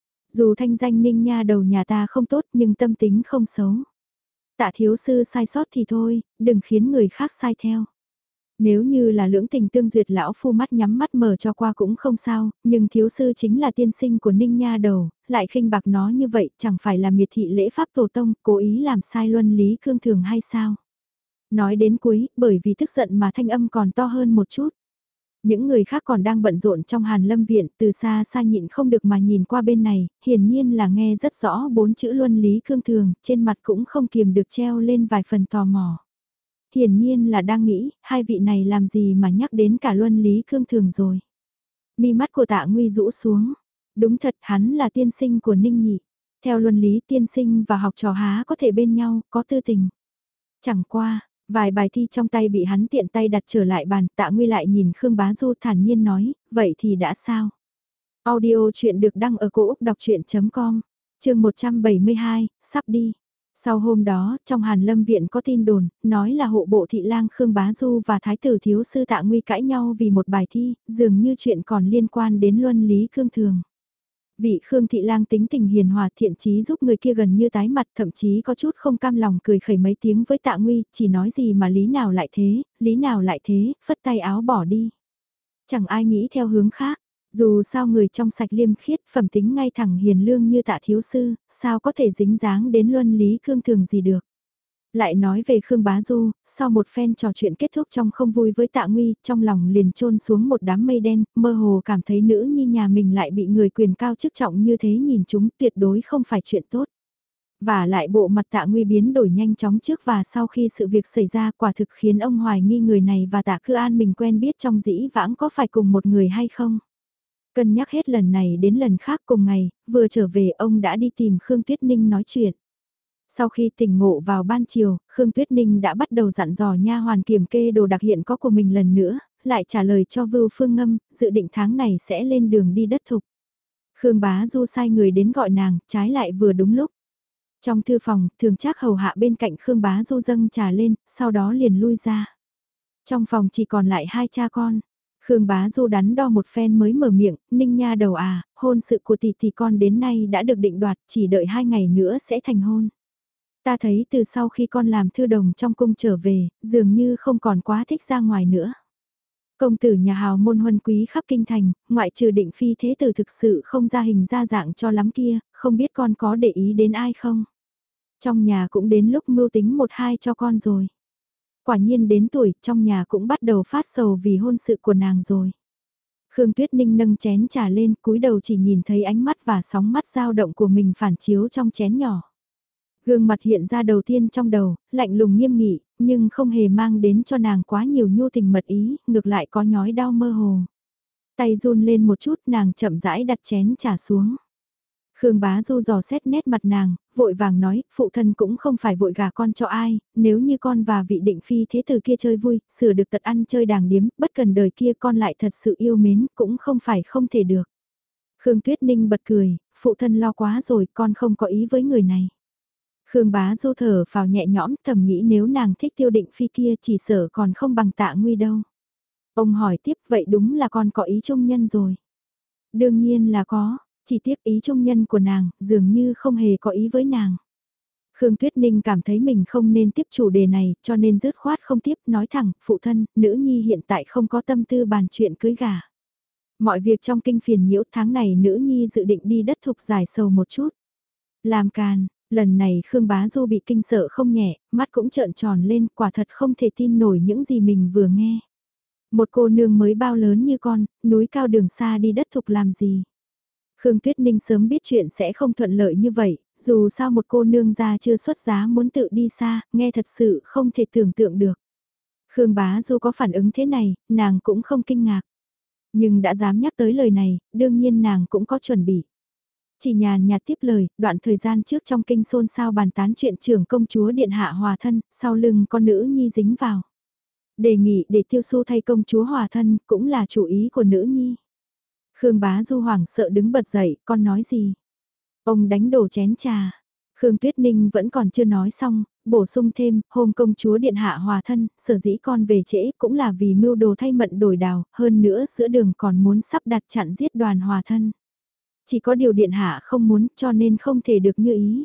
Dù thanh danh Ninh Nha đầu nhà ta không tốt nhưng tâm tính không xấu. Tạ thiếu sư sai sót thì thôi, đừng khiến người khác sai theo. Nếu như là lưỡng tình tương duyệt lão phu mắt nhắm mắt mở cho qua cũng không sao, nhưng thiếu sư chính là tiên sinh của Ninh Nha đầu, lại khinh bạc nó như vậy chẳng phải là miệt thị lễ pháp tổ tông, cố ý làm sai luân lý cương thường hay sao? Nói đến cuối, bởi vì tức giận mà thanh âm còn to hơn một chút. Những người khác còn đang bận rộn trong Hàn Lâm Viện, từ xa xa nhịn không được mà nhìn qua bên này, hiển nhiên là nghe rất rõ 4 chữ luân lý cương thường, trên mặt cũng không kiềm được treo lên vài phần tò mò. Hiển nhiên là đang nghĩ, hai vị này làm gì mà nhắc đến cả luân lý cương thường rồi. Mi mắt của Tạ Nguy rũ xuống, đúng thật hắn là tiên sinh của Ninh Nhị. Theo luân lý tiên sinh và học trò há có thể bên nhau, có tư tình. Chẳng qua, vài bài thi trong tay bị hắn tiện tay đặt trở lại bàn, Tạ Nguy lại nhìn Khương Bá Du thản nhiên nói, vậy thì đã sao? Audio chuyện được đăng ở cổ Úc đọc chuyện.com, chương 172, sắp đi. Sau hôm đó, trong Hàn Lâm Viện có tin đồn, nói là hộ bộ thị lang Khương Bá Du và Thái tử thiếu sư Tạ Nguy cãi nhau vì một bài thi, dường như chuyện còn liên quan đến luân lý cương thường. Vị Khương Thị Lang tính tình hiền hòa thiện chí giúp người kia gần như tái mặt, thậm chí có chút không cam lòng cười khẩy mấy tiếng với Tạ Nguy, chỉ nói gì mà lý nào lại thế, phất tay áo bỏ đi. Chẳng ai nghĩ theo hướng khác, dù sao người trong sạch liêm khiết, phẩm tính ngay thẳng hiền lương như Tạ thiếu sư, sao có thể dính dáng đến luân lý cương thường gì được. Lại nói về Khương Bá Du, sau một phen trò chuyện kết thúc trong không vui với Tạ Nguy, trong lòng liền trôn xuống một đám mây đen, mơ hồ cảm thấy nữ nhi nhà mình lại bị người quyền cao chức trọng như thế nhìn chúng tuyệt đối không phải chuyện tốt. Và lại bộ mặt Tạ Nguy biến đổi nhanh chóng trước và sau khi sự việc xảy ra quả thực khiến ông hoài nghi người này và Tạ Cư An mình quen biết trong dĩ vãng có phải cùng một người hay không. Cân nhắc hết lần này đến lần khác cùng ngày, vừa trở về ông đã đi tìm Khương Tuyết Ninh nói chuyện. Sau khi tỉnh ngộ vào ban chiều, Khương Tuyết Ninh đã bắt đầu dặn dò nha hoàn kiểm kê đồ đặc hiện có của mình lần nữa, lại trả lời cho Vưu Phương Ngâm, dự định tháng này sẽ lên đường đi đất thục. Khương Bá Du sai người đến gọi nàng, trái lại vừa đúng lúc. Trong thư phòng, thường trác hầu hạ bên cạnh Khương Bá Du dâng trà lên, sau đó liền lui ra. Trong phòng chỉ còn lại hai cha con. Khương Bá Du đắn đo một phen mới mở miệng, Ninh nha đầu à, hôn sự của tỷ con đến nay đã được định đoạt, chỉ đợi 2 ngày nữa sẽ thành hôn. Ta thấy từ sau khi con làm thư đồng trong cung trở về, dường như không còn quá thích ra ngoài nữa. Công tử nhà hào môn huân quý khắp kinh thành, ngoại trừ định phi thế tử thực sự không ra hình ra dạng cho lắm kia, không biết con có để ý đến ai không? Trong nhà cũng đến lúc mưu tính một hai cho con rồi. Quả nhiên đến tuổi, trong nhà cũng bắt đầu phát sầu vì hôn sự của nàng rồi. Khương Tuyết Ninh nâng chén trà lên, cúi đầu chỉ nhìn thấy ánh mắt và sóng mắt dao động của mình phản chiếu trong chén nhỏ. Gương mặt hiện ra đầu tiên trong đầu, lạnh lùng nghiêm nghị, nhưng không hề mang đến cho nàng quá nhiều nhu tình mật ý, ngược lại có nhói đau mơ hồ. Tay run lên một chút nàng chậm rãi đặt chén trà xuống. Khương Bá Du dò xét nét mặt nàng, vội vàng nói, phụ thân cũng không phải vội gả con cho ai, nếu như con và vị định phi thế tử kia chơi vui, sửa được tật ăn chơi đàng điếm, bất cần đời kia con lại thật sự yêu mến, cũng không phải không thể được. Khương Tuyết Ninh bật cười, phụ thân lo quá rồi, con không có ý với người này. Khương Bá Du thở phào nhẹ nhõm, thầm nghĩ nếu nàng thích Tiêu Định Phi kia chỉ sợ còn không bằng Tạ Nguy đâu. Ông hỏi tiếp, vậy đúng là con có ý trung nhân rồi. Đương nhiên là có, chỉ tiếc ý trung nhân của nàng, dường như không hề có ý với nàng. Khương Tuyết Ninh cảm thấy mình không nên tiếp chủ đề này, cho nên dứt khoát không tiếp, nói thẳng, phụ thân, nữ nhi hiện tại không có tâm tư bàn chuyện cưới gả. Mọi việc trong kinh phiền nhiễu, tháng này nữ nhi dự định đi đất thục giải sầu một chút. Làm càn, lần này Khương Bá Du bị kinh sợ không nhẹ, mắt cũng trợn tròn lên, quả thật không thể tin nổi những gì mình vừa nghe. Một cô nương mới bao lớn như con, núi cao đường xa đi đất thục làm gì. Khương Tuyết Ninh sớm biết chuyện sẽ không thuận lợi như vậy, dù sao một cô nương gia chưa xuất giá muốn tự đi xa, nghe thật sự không thể tưởng tượng được. Khương Bá Du có phản ứng thế này, nàng cũng không kinh ngạc. Nhưng đã dám nhắc tới lời này, đương nhiên nàng cũng có chuẩn bị. Chỉ nhàn nhạt tiếp lời, đoạn thời gian trước trong kinh xôn xao bàn tán chuyện trưởng công chúa điện hạ hòa thân, sau lưng con nữ nhi dính vào. Đề nghị để Tiêu Xu thay công chúa hòa thân cũng là chủ ý của nữ nhi. Khương Bá Du hoảng sợ đứng bật dậy, con nói gì? Ông đánh đổ chén trà. Khương Tuyết Ninh vẫn còn chưa nói xong, bổ sung thêm, hôm công chúa điện hạ hòa thân, sở dĩ con về trễ cũng là vì mưu đồ thay mận đổi đào, hơn nữa giữa đường còn muốn sắp đặt chặn giết đoàn hòa thân. Chỉ có điều điện hạ không muốn cho nên không thể được như ý.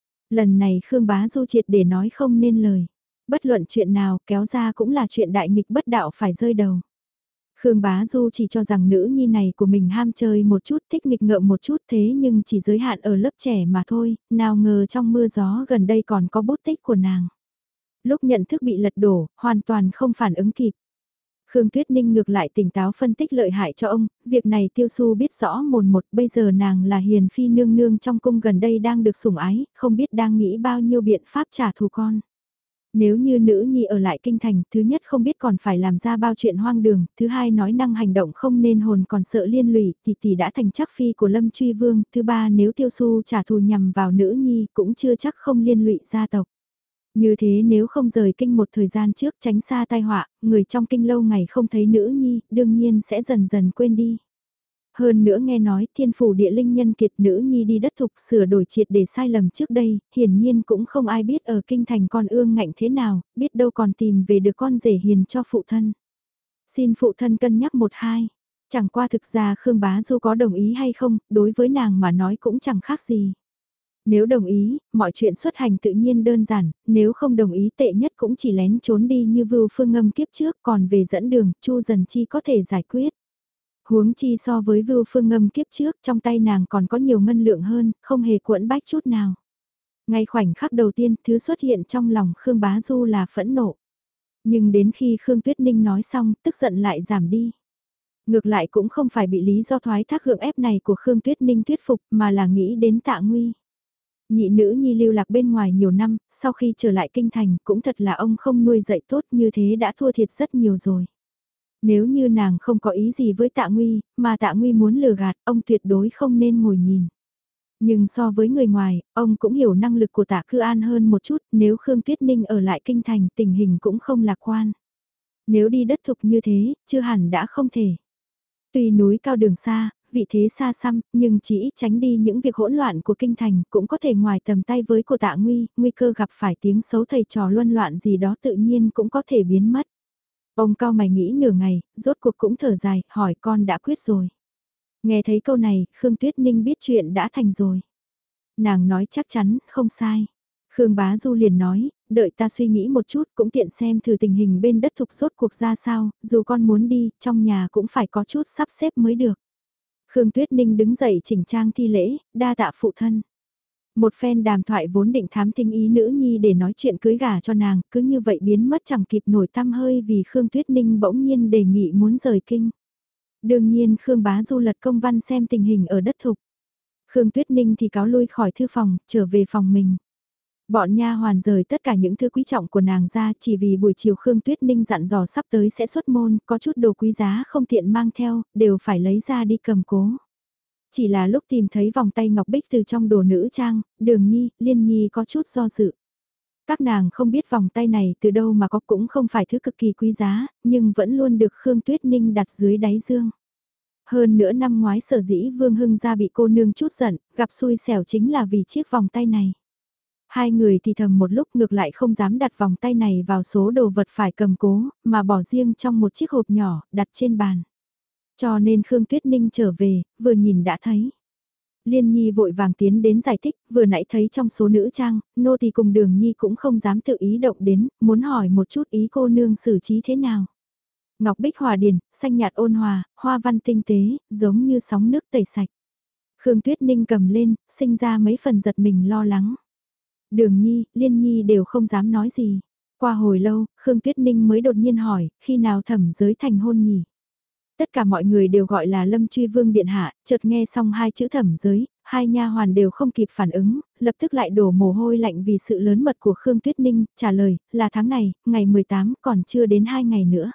Lần này Khương Bá Du triệt để nói không nên lời. Bất luận chuyện nào kéo ra cũng là chuyện đại nghịch bất đạo phải rơi đầu. Khương Bá Du chỉ cho rằng nữ nhi này của mình ham chơi một chút, thích nghịch ngợm một chút thế nhưng chỉ giới hạn ở lớp trẻ mà thôi, nào ngờ trong mưa gió gần đây còn có bút tích của nàng. Lúc nhận thức bị lật đổ, hoàn toàn không phản ứng kịp. Khương Tuyết Ninh ngược lại tỉnh táo phân tích lợi hại cho ông, việc này Tiêu Xu biết rõ mồn một, bây giờ nàng là hiền phi nương nương trong cung gần đây đang được sủng ái, không biết đang nghĩ bao nhiêu biện pháp trả thù con. Nếu như nữ nhi ở lại kinh thành, thứ nhất không biết còn phải làm ra bao chuyện hoang đường, thứ hai nói năng hành động không nên hồn còn sợ liên lụy, thì tỷ đã thành chắc phi của Lâm Truy Vương, thứ ba nếu Tiêu Xu trả thù nhằm vào nữ nhi cũng chưa chắc không liên lụy gia tộc. Như thế nếu không rời kinh một thời gian trước tránh xa tai họa, người trong kinh lâu ngày không thấy nữ nhi, đương nhiên sẽ dần dần quên đi. Hơn nữa nghe nói thiên phủ địa linh nhân kiệt nữ nhi đi đất thục sửa đổi triệt để sai lầm trước đây, hiển nhiên cũng không ai biết ở kinh thành con ương ngạnh thế nào, biết đâu còn tìm về được con rể hiền cho phụ thân. Xin phụ thân cân nhắc một hai. Chẳng qua thực ra Khương Bá Du có đồng ý hay không, đối với nàng mà nói cũng chẳng khác gì. Nếu đồng ý, mọi chuyện xuất hành tự nhiên đơn giản, nếu không đồng ý tệ nhất cũng chỉ lén trốn đi như Vưu Phương Ngâm kiếp trước, còn về dẫn đường, Chu Dần Chi có thể giải quyết. Huống chi so với Vưu Phương Ngâm kiếp trước, trong tay nàng còn có nhiều ngân lượng hơn, không hề cuộn bách chút nào. Ngay khoảnh khắc đầu tiên, thứ xuất hiện trong lòng Khương Bá Du là phẫn nộ. Nhưng đến khi Khương Tuyết Ninh nói xong, tức giận lại giảm đi. Ngược lại cũng không phải bị lý do thoái thác gượng ép này của Khương Tuyết Ninh thuyết phục mà là nghĩ đến Tạ Nguy. Nhị nữ nhi lưu lạc bên ngoài nhiều năm, sau khi trở lại kinh thành cũng thật là ông không nuôi dạy tốt như thế đã thua thiệt rất nhiều rồi. Nếu như nàng không có ý gì với Tạ Nguy, mà Tạ Nguy muốn lừa gạt, ông tuyệt đối không nên ngồi nhìn. Nhưng so với người ngoài, ông cũng hiểu năng lực của Tạ Cư An hơn một chút, nếu Khương Tuyết Ninh ở lại kinh thành tình hình cũng không lạc quan. Nếu đi đất thục như thế, chưa hẳn đã không thể. Tuy núi cao đường xa, vị thế xa xăm, nhưng chỉ ít tránh đi những việc hỗn loạn của kinh thành cũng có thể ngoài tầm tay với của Tạ Nguy, nguy cơ gặp phải tiếng xấu thầy trò luân loạn gì đó tự nhiên cũng có thể biến mất. Ông cao mày nghĩ nửa ngày, rốt cuộc cũng thở dài, hỏi con đã quyết rồi. Nghe thấy câu này, Khương Tuyết Ninh biết chuyện đã thành rồi. Nàng nói chắc chắn, không sai. Khương Bá Du liền nói, đợi ta suy nghĩ một chút cũng tiện xem thử tình hình bên đất thục rốt cuộc ra sao, dù con muốn đi, trong nhà cũng phải có chút sắp xếp mới được. Khương Tuyết Ninh đứng dậy chỉnh trang thi lễ, đa tạ phụ thân. Một phen đàm thoại vốn định thám thính ý nữ nhi để nói chuyện cưới gả cho nàng, cứ như vậy biến mất chẳng kịp nổi tăm hơi vì Khương Tuyết Ninh bỗng nhiên đề nghị muốn rời kinh. Đương nhiên Khương Bá Du lật công văn xem tình hình ở đất thục. Khương Tuyết Ninh thì cáo lui khỏi thư phòng, trở về phòng mình. Bọn nha hoàn rời tất cả những thứ quý trọng của nàng ra chỉ vì buổi chiều Khương Tuyết Ninh dặn dò sắp tới sẽ xuất môn, có chút đồ quý giá không tiện mang theo, đều phải lấy ra đi cầm cố. Chỉ là lúc tìm thấy vòng tay ngọc bích từ trong đồ nữ trang, Đường Nhi, Liên Nhi có chút do dự. Các nàng không biết vòng tay này từ đâu mà có cũng không phải thứ cực kỳ quý giá, nhưng vẫn luôn được Khương Tuyết Ninh đặt dưới đáy dương. Hơn nữa năm ngoái sở dĩ Vương Hưng gia bị cô nương chút giận, gặp xui xẻo chính là vì chiếc vòng tay này. Hai người thì thầm một lúc ngược lại không dám đặt vòng tay này vào số đồ vật phải cầm cố, mà bỏ riêng trong một chiếc hộp nhỏ, đặt trên bàn. Cho nên Khương Tuyết Ninh trở về, vừa nhìn đã thấy. Liên Nhi vội vàng tiến đến giải thích, vừa nãy thấy trong số nữ trang, nô tỳ cùng Đường Nhi cũng không dám tự ý động đến, muốn hỏi một chút ý cô nương xử trí thế nào. Ngọc bích hòa điền, xanh nhạt ôn hòa, hoa văn tinh tế, giống như sóng nước tẩy sạch. Khương Tuyết Ninh cầm lên, sinh ra mấy phần giật mình lo lắng. Đường Nhi, Liên Nhi đều không dám nói gì. Qua hồi lâu, Khương Tuyết Ninh mới đột nhiên hỏi, khi nào thẩm giới thành hôn nhỉ? Tất cả mọi người đều gọi là Lâm Truy Vương điện hạ, chợt nghe xong hai chữ thẩm giới, hai nha hoàn đều không kịp phản ứng, lập tức lại đổ mồ hôi lạnh vì sự lớn mật của Khương Tuyết Ninh, trả lời, là tháng này, ngày 18, còn chưa đến 2 ngày nữa.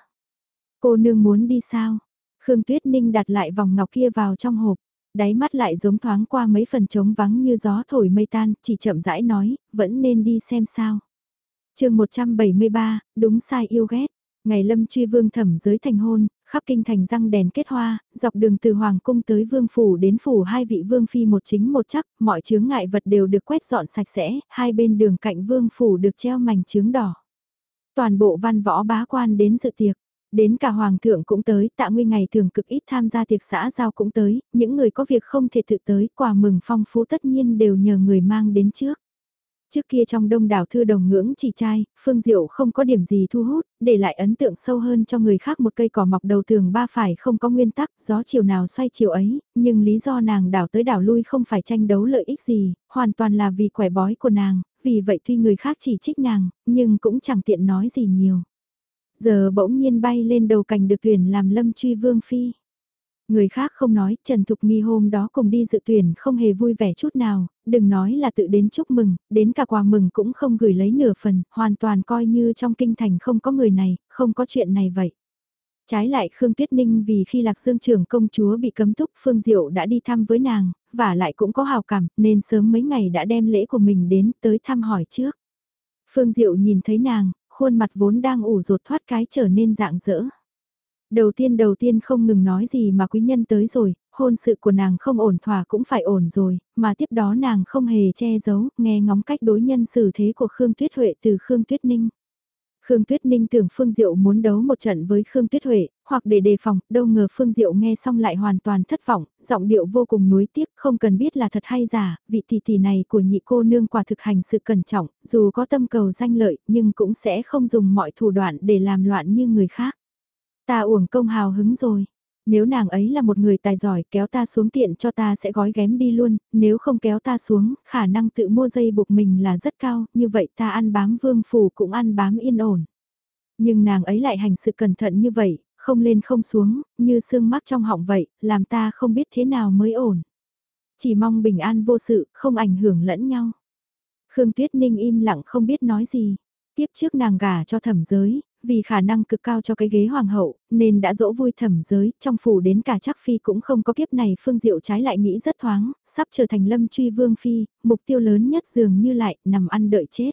Cô nương muốn đi sao? Khương Tuyết Ninh đặt lại vòng ngọc kia vào trong hộp, đáy mắt lại giống thoáng qua mấy phần trống vắng như gió thổi mây tan, chỉ chậm rãi nói, vẫn nên đi xem sao. Chương 173, đúng sai yêu ghét. Ngày Lâm Truy Vương thẩm giới thành hôn, khắp kinh thành răng đèn kết hoa, dọc đường từ hoàng cung tới vương phủ đến phủ hai vị vương phi một chính một chắc, mọi chướng ngại vật đều được quét dọn sạch sẽ, hai bên đường cạnh vương phủ được treo mảnh chướng đỏ. Toàn bộ văn võ bá quan đến dự tiệc. Đến cả hoàng thượng cũng tới, Tạ Nguy ngày thường cực ít tham gia tiệc xã giao cũng tới, những người có việc không thể tự tới, quà mừng phong phú tất nhiên đều nhờ người mang đến trước. Trước kia trong đông đảo thư đồng ngưỡng chỉ trai, Phương Diệu không có điểm gì thu hút, để lại ấn tượng sâu hơn cho người khác một cây cỏ mọc đầu tường ba phải không có nguyên tắc, gió chiều nào xoay chiều ấy, nhưng lý do nàng đảo tới đảo lui không phải tranh đấu lợi ích gì, hoàn toàn là vì quẻ bói của nàng, vì vậy tuy người khác chỉ trích nàng, nhưng cũng chẳng tiện nói gì nhiều. Giờ bỗng nhiên bay lên đầu cành được tuyển làm Lâm Truy Vương phi. Người khác không nói, Trần Thục Nghi hôm đó cùng đi dự tuyển không hề vui vẻ chút nào, đừng nói là tự đến chúc mừng, đến cả quà mừng cũng không gửi lấy nửa phần, hoàn toàn coi như trong kinh thành không có người này, không có chuyện này vậy. Trái lại Khương Tuyết Ninh vì khi Lạc Dương trưởng công chúa bị cấm túc Phương Diệu đã đi thăm với nàng, và lại cũng có hào cảm nên sớm mấy ngày đã đem lễ của mình đến tới thăm hỏi trước. Phương Diệu nhìn thấy nàng, khuôn mặt vốn đang ủ rột thoát cái trở nên rạng rỡ. Đầu tiên không ngừng nói gì mà quý nhân tới rồi, hôn sự của nàng không ổn thỏa cũng phải ổn rồi, mà tiếp đó nàng không hề che giấu, nghe ngóng cách đối nhân xử thế của Khương Tuyết Huệ từ Khương Tuyết Ninh. Khương Tuyết Ninh tưởng Phương Diệu muốn đấu một trận với Khương Tuyết Huệ, hoặc để đề phòng, đâu ngờ Phương Diệu nghe xong lại hoàn toàn thất vọng, giọng điệu vô cùng nuối tiếc, không cần biết là thật hay giả, vị tỷ tỷ này của nhị cô nương quả thực hành sự cẩn trọng, dù có tâm cầu danh lợi, nhưng cũng sẽ không dùng mọi thủ đoạn để làm loạn như người khác. Ta uổng công hào hứng rồi. Nếu nàng ấy là một người tài giỏi kéo ta xuống tiện cho ta sẽ gói ghém đi luôn, nếu không kéo ta xuống, khả năng tự mua dây buộc mình là rất cao, như vậy ta ăn bám vương phủ cũng ăn bám yên ổn. Nhưng nàng ấy lại hành sự cẩn thận như vậy, không lên không xuống, như xương mắc trong họng vậy, làm ta không biết thế nào mới ổn. Chỉ mong bình an vô sự, không ảnh hưởng lẫn nhau. Khương Tuyết Ninh im lặng không biết nói gì. Tiếp trước nàng gả cho Thẩm Giới, vì khả năng cực cao cho cái ghế hoàng hậu, nên đã dỗ vui Thẩm Giới, trong phủ đến cả Trác Phi cũng không có kiếp này. Phương Diệu trái lại nghĩ rất thoáng, sắp trở thành Lâm Truy Vương Phi, mục tiêu lớn nhất dường như lại nằm ăn đợi chết.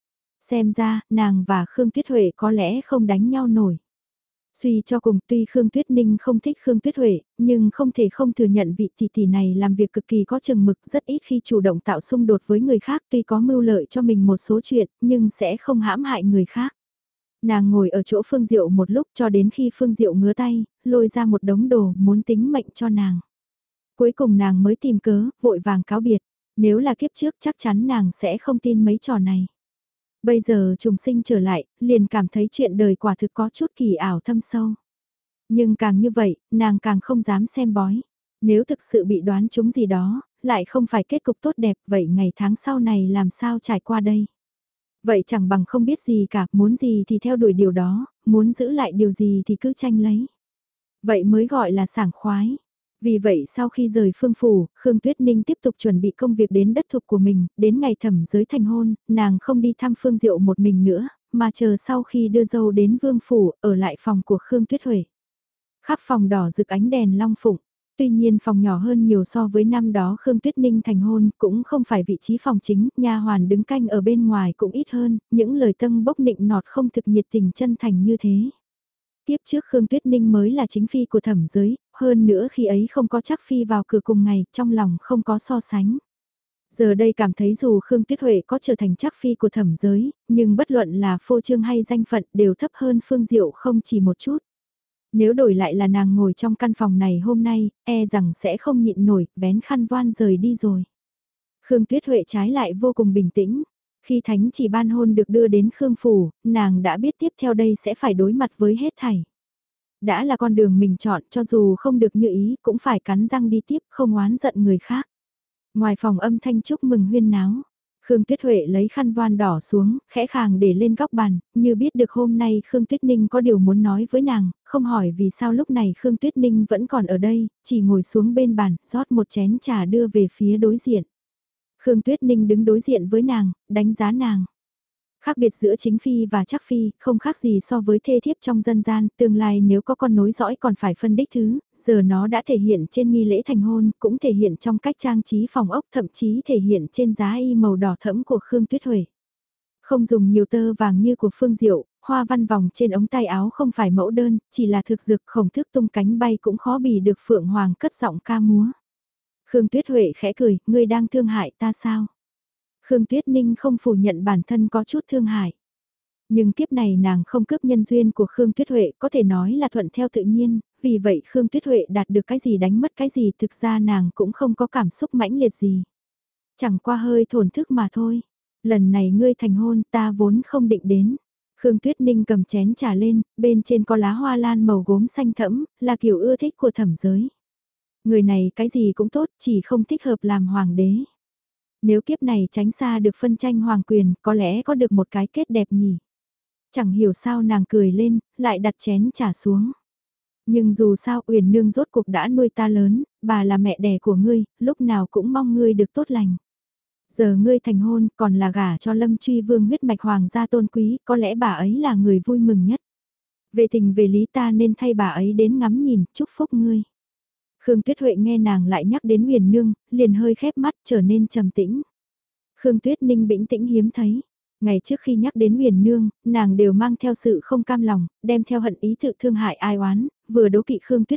Xem ra, nàng và Khương Tuyết Huệ có lẽ không đánh nhau nổi. Suy cho cùng tuy Khương Tuyết Ninh không thích Khương Tuyết Huệ, nhưng không thể không thừa nhận vị tỷ tỷ này làm việc cực kỳ có chừng mực, rất ít khi chủ động tạo xung đột với người khác, tuy có mưu lợi cho mình một số chuyện, nhưng sẽ không hãm hại người khác. Nàng ngồi ở chỗ Phương Diệu một lúc cho đến khi Phương Diệu ngứa tay, lôi ra một đống đồ muốn tính mệnh cho nàng. Cuối cùng nàng mới tìm cớ, vội vàng cáo biệt. Nếu là kiếp trước chắc chắn nàng sẽ không tin mấy trò này. Bây giờ trùng sinh trở lại, liền cảm thấy chuyện đời quả thực có chút kỳ ảo thâm sâu. Nhưng càng như vậy, nàng càng không dám xem bói. Nếu thực sự bị đoán trúng gì đó, lại không phải kết cục tốt đẹp, vậy ngày tháng sau này làm sao trải qua đây? Vậy chẳng bằng không biết gì cả, muốn gì thì theo đuổi điều đó, muốn giữ lại điều gì thì cứ tranh lấy. Vậy mới gọi là sảng khoái. Vì vậy sau khi rời Phương Phủ, Khương Tuyết Ninh tiếp tục chuẩn bị công việc đến đất thục của mình, đến ngày Thẩm Giới thành hôn, nàng không đi thăm Phương Diệu một mình nữa, mà chờ sau khi đưa dâu đến Vương Phủ, ở lại phòng của Khương Tuyết Huệ. Khắp phòng đỏ rực ánh đèn long phụng. Tuy nhiên phòng nhỏ hơn nhiều so với năm đó Khương Tuyết Ninh thành hôn, cũng không phải vị trí phòng chính, nha hoàn đứng canh ở bên ngoài cũng ít hơn, những lời tâng bốc nịnh nọt không thực nhiệt tình chân thành như thế. Tiếp trước Khương Tuyết Ninh mới là chính phi của Thẩm Giới, hơn nữa khi ấy không có Trác Phi vào cửa cùng ngày, trong lòng không có so sánh. Giờ đây cảm thấy dù Khương Tuyết Huệ có trở thành Trác Phi của Thẩm Giới, nhưng bất luận là phô trương hay danh phận đều thấp hơn Phương Diệu không chỉ một chút. Nếu đổi lại là nàng ngồi trong căn phòng này hôm nay, e rằng sẽ không nhịn nổi, vén khăn voan rời đi rồi. Khương Tuyết Huệ trái lại vô cùng bình tĩnh. Khi thánh chỉ ban hôn được đưa đến Khương Phủ, nàng đã biết tiếp theo đây sẽ phải đối mặt với hết thảy. Đã là con đường mình chọn cho dù không được như ý cũng phải cắn răng đi tiếp không oán giận người khác. Ngoài phòng âm thanh chúc mừng huyên náo. Khương Tuyết Huệ lấy khăn voan đỏ xuống, khẽ khàng để lên góc bàn, như biết được hôm nay Khương Tuyết Ninh có điều muốn nói với nàng, không hỏi vì sao lúc này Khương Tuyết Ninh vẫn còn ở đây, chỉ ngồi xuống bên bàn, rót một chén trà đưa về phía đối diện. Khương Tuyết Ninh đứng đối diện với nàng, đánh giá nàng. Khác biệt giữa chính phi và Trác Phi, không khác gì so với thê thiếp trong dân gian, tương lai nếu có con nối dõi còn phải phân đích thứ, giờ nó đã thể hiện trên nghi lễ thành hôn, cũng thể hiện trong cách trang trí phòng ốc, thậm chí thể hiện trên giá y màu đỏ thẫm của Khương Tuyết Huệ. Không dùng nhiều tơ vàng như của Phương Diệu, hoa văn vòng trên ống tay áo không phải mẫu đơn, chỉ là thực dược khổng thức tung cánh bay cũng khó bì được Phượng Hoàng cất giọng ca múa. Khương Tuyết Huệ khẽ cười, ngươi đang thương hại ta sao? Khương Tuyết Ninh không phủ nhận bản thân có chút thương hại. Nhưng kiếp này nàng không cướp nhân duyên của Khương Tuyết Huệ có thể nói là thuận theo tự nhiên, vì vậy Khương Tuyết Huệ đạt được cái gì đánh mất cái gì thực ra nàng cũng không có cảm xúc mãnh liệt gì. Chẳng qua hơi thổn thức mà thôi. Lần này ngươi thành hôn ta vốn không định đến. Khương Tuyết Ninh cầm chén trà lên, bên trên có lá hoa lan màu gốm xanh thẫm, là kiểu ưa thích của Thẩm Giới. Người này cái gì cũng tốt, chỉ không thích hợp làm hoàng đế. Nếu kiếp này tránh xa được phân tranh hoàng quyền, có lẽ có được một cái kết đẹp nhỉ. Chẳng hiểu sao nàng cười lên, lại đặt chén trà xuống. Nhưng dù sao Uyển Nương rốt cuộc đã nuôi ta lớn, bà là mẹ đẻ của ngươi, lúc nào cũng mong ngươi được tốt lành. Giờ ngươi thành hôn còn là gả cho Lâm Truy Vương huyết mạch hoàng gia tôn quý, có lẽ bà ấy là người vui mừng nhất. Về tình về lý ta nên thay bà ấy đến ngắm nhìn, chúc phúc ngươi. Khương Tuyết Huệ nghe nàng lại nhắc đến Uyển Nương, liền hơi khép mắt trở nên trầm tĩnh. Khương Tuyết Ninh bĩnh tĩnh hiếm thấy. Ngày trước khi nhắc đến Uyển Nương, nàng đều mang theo sự không cam lòng, đem theo hận ý tự thương hại ai oán, vừa đố kỵ Khương Tuyết Huệ,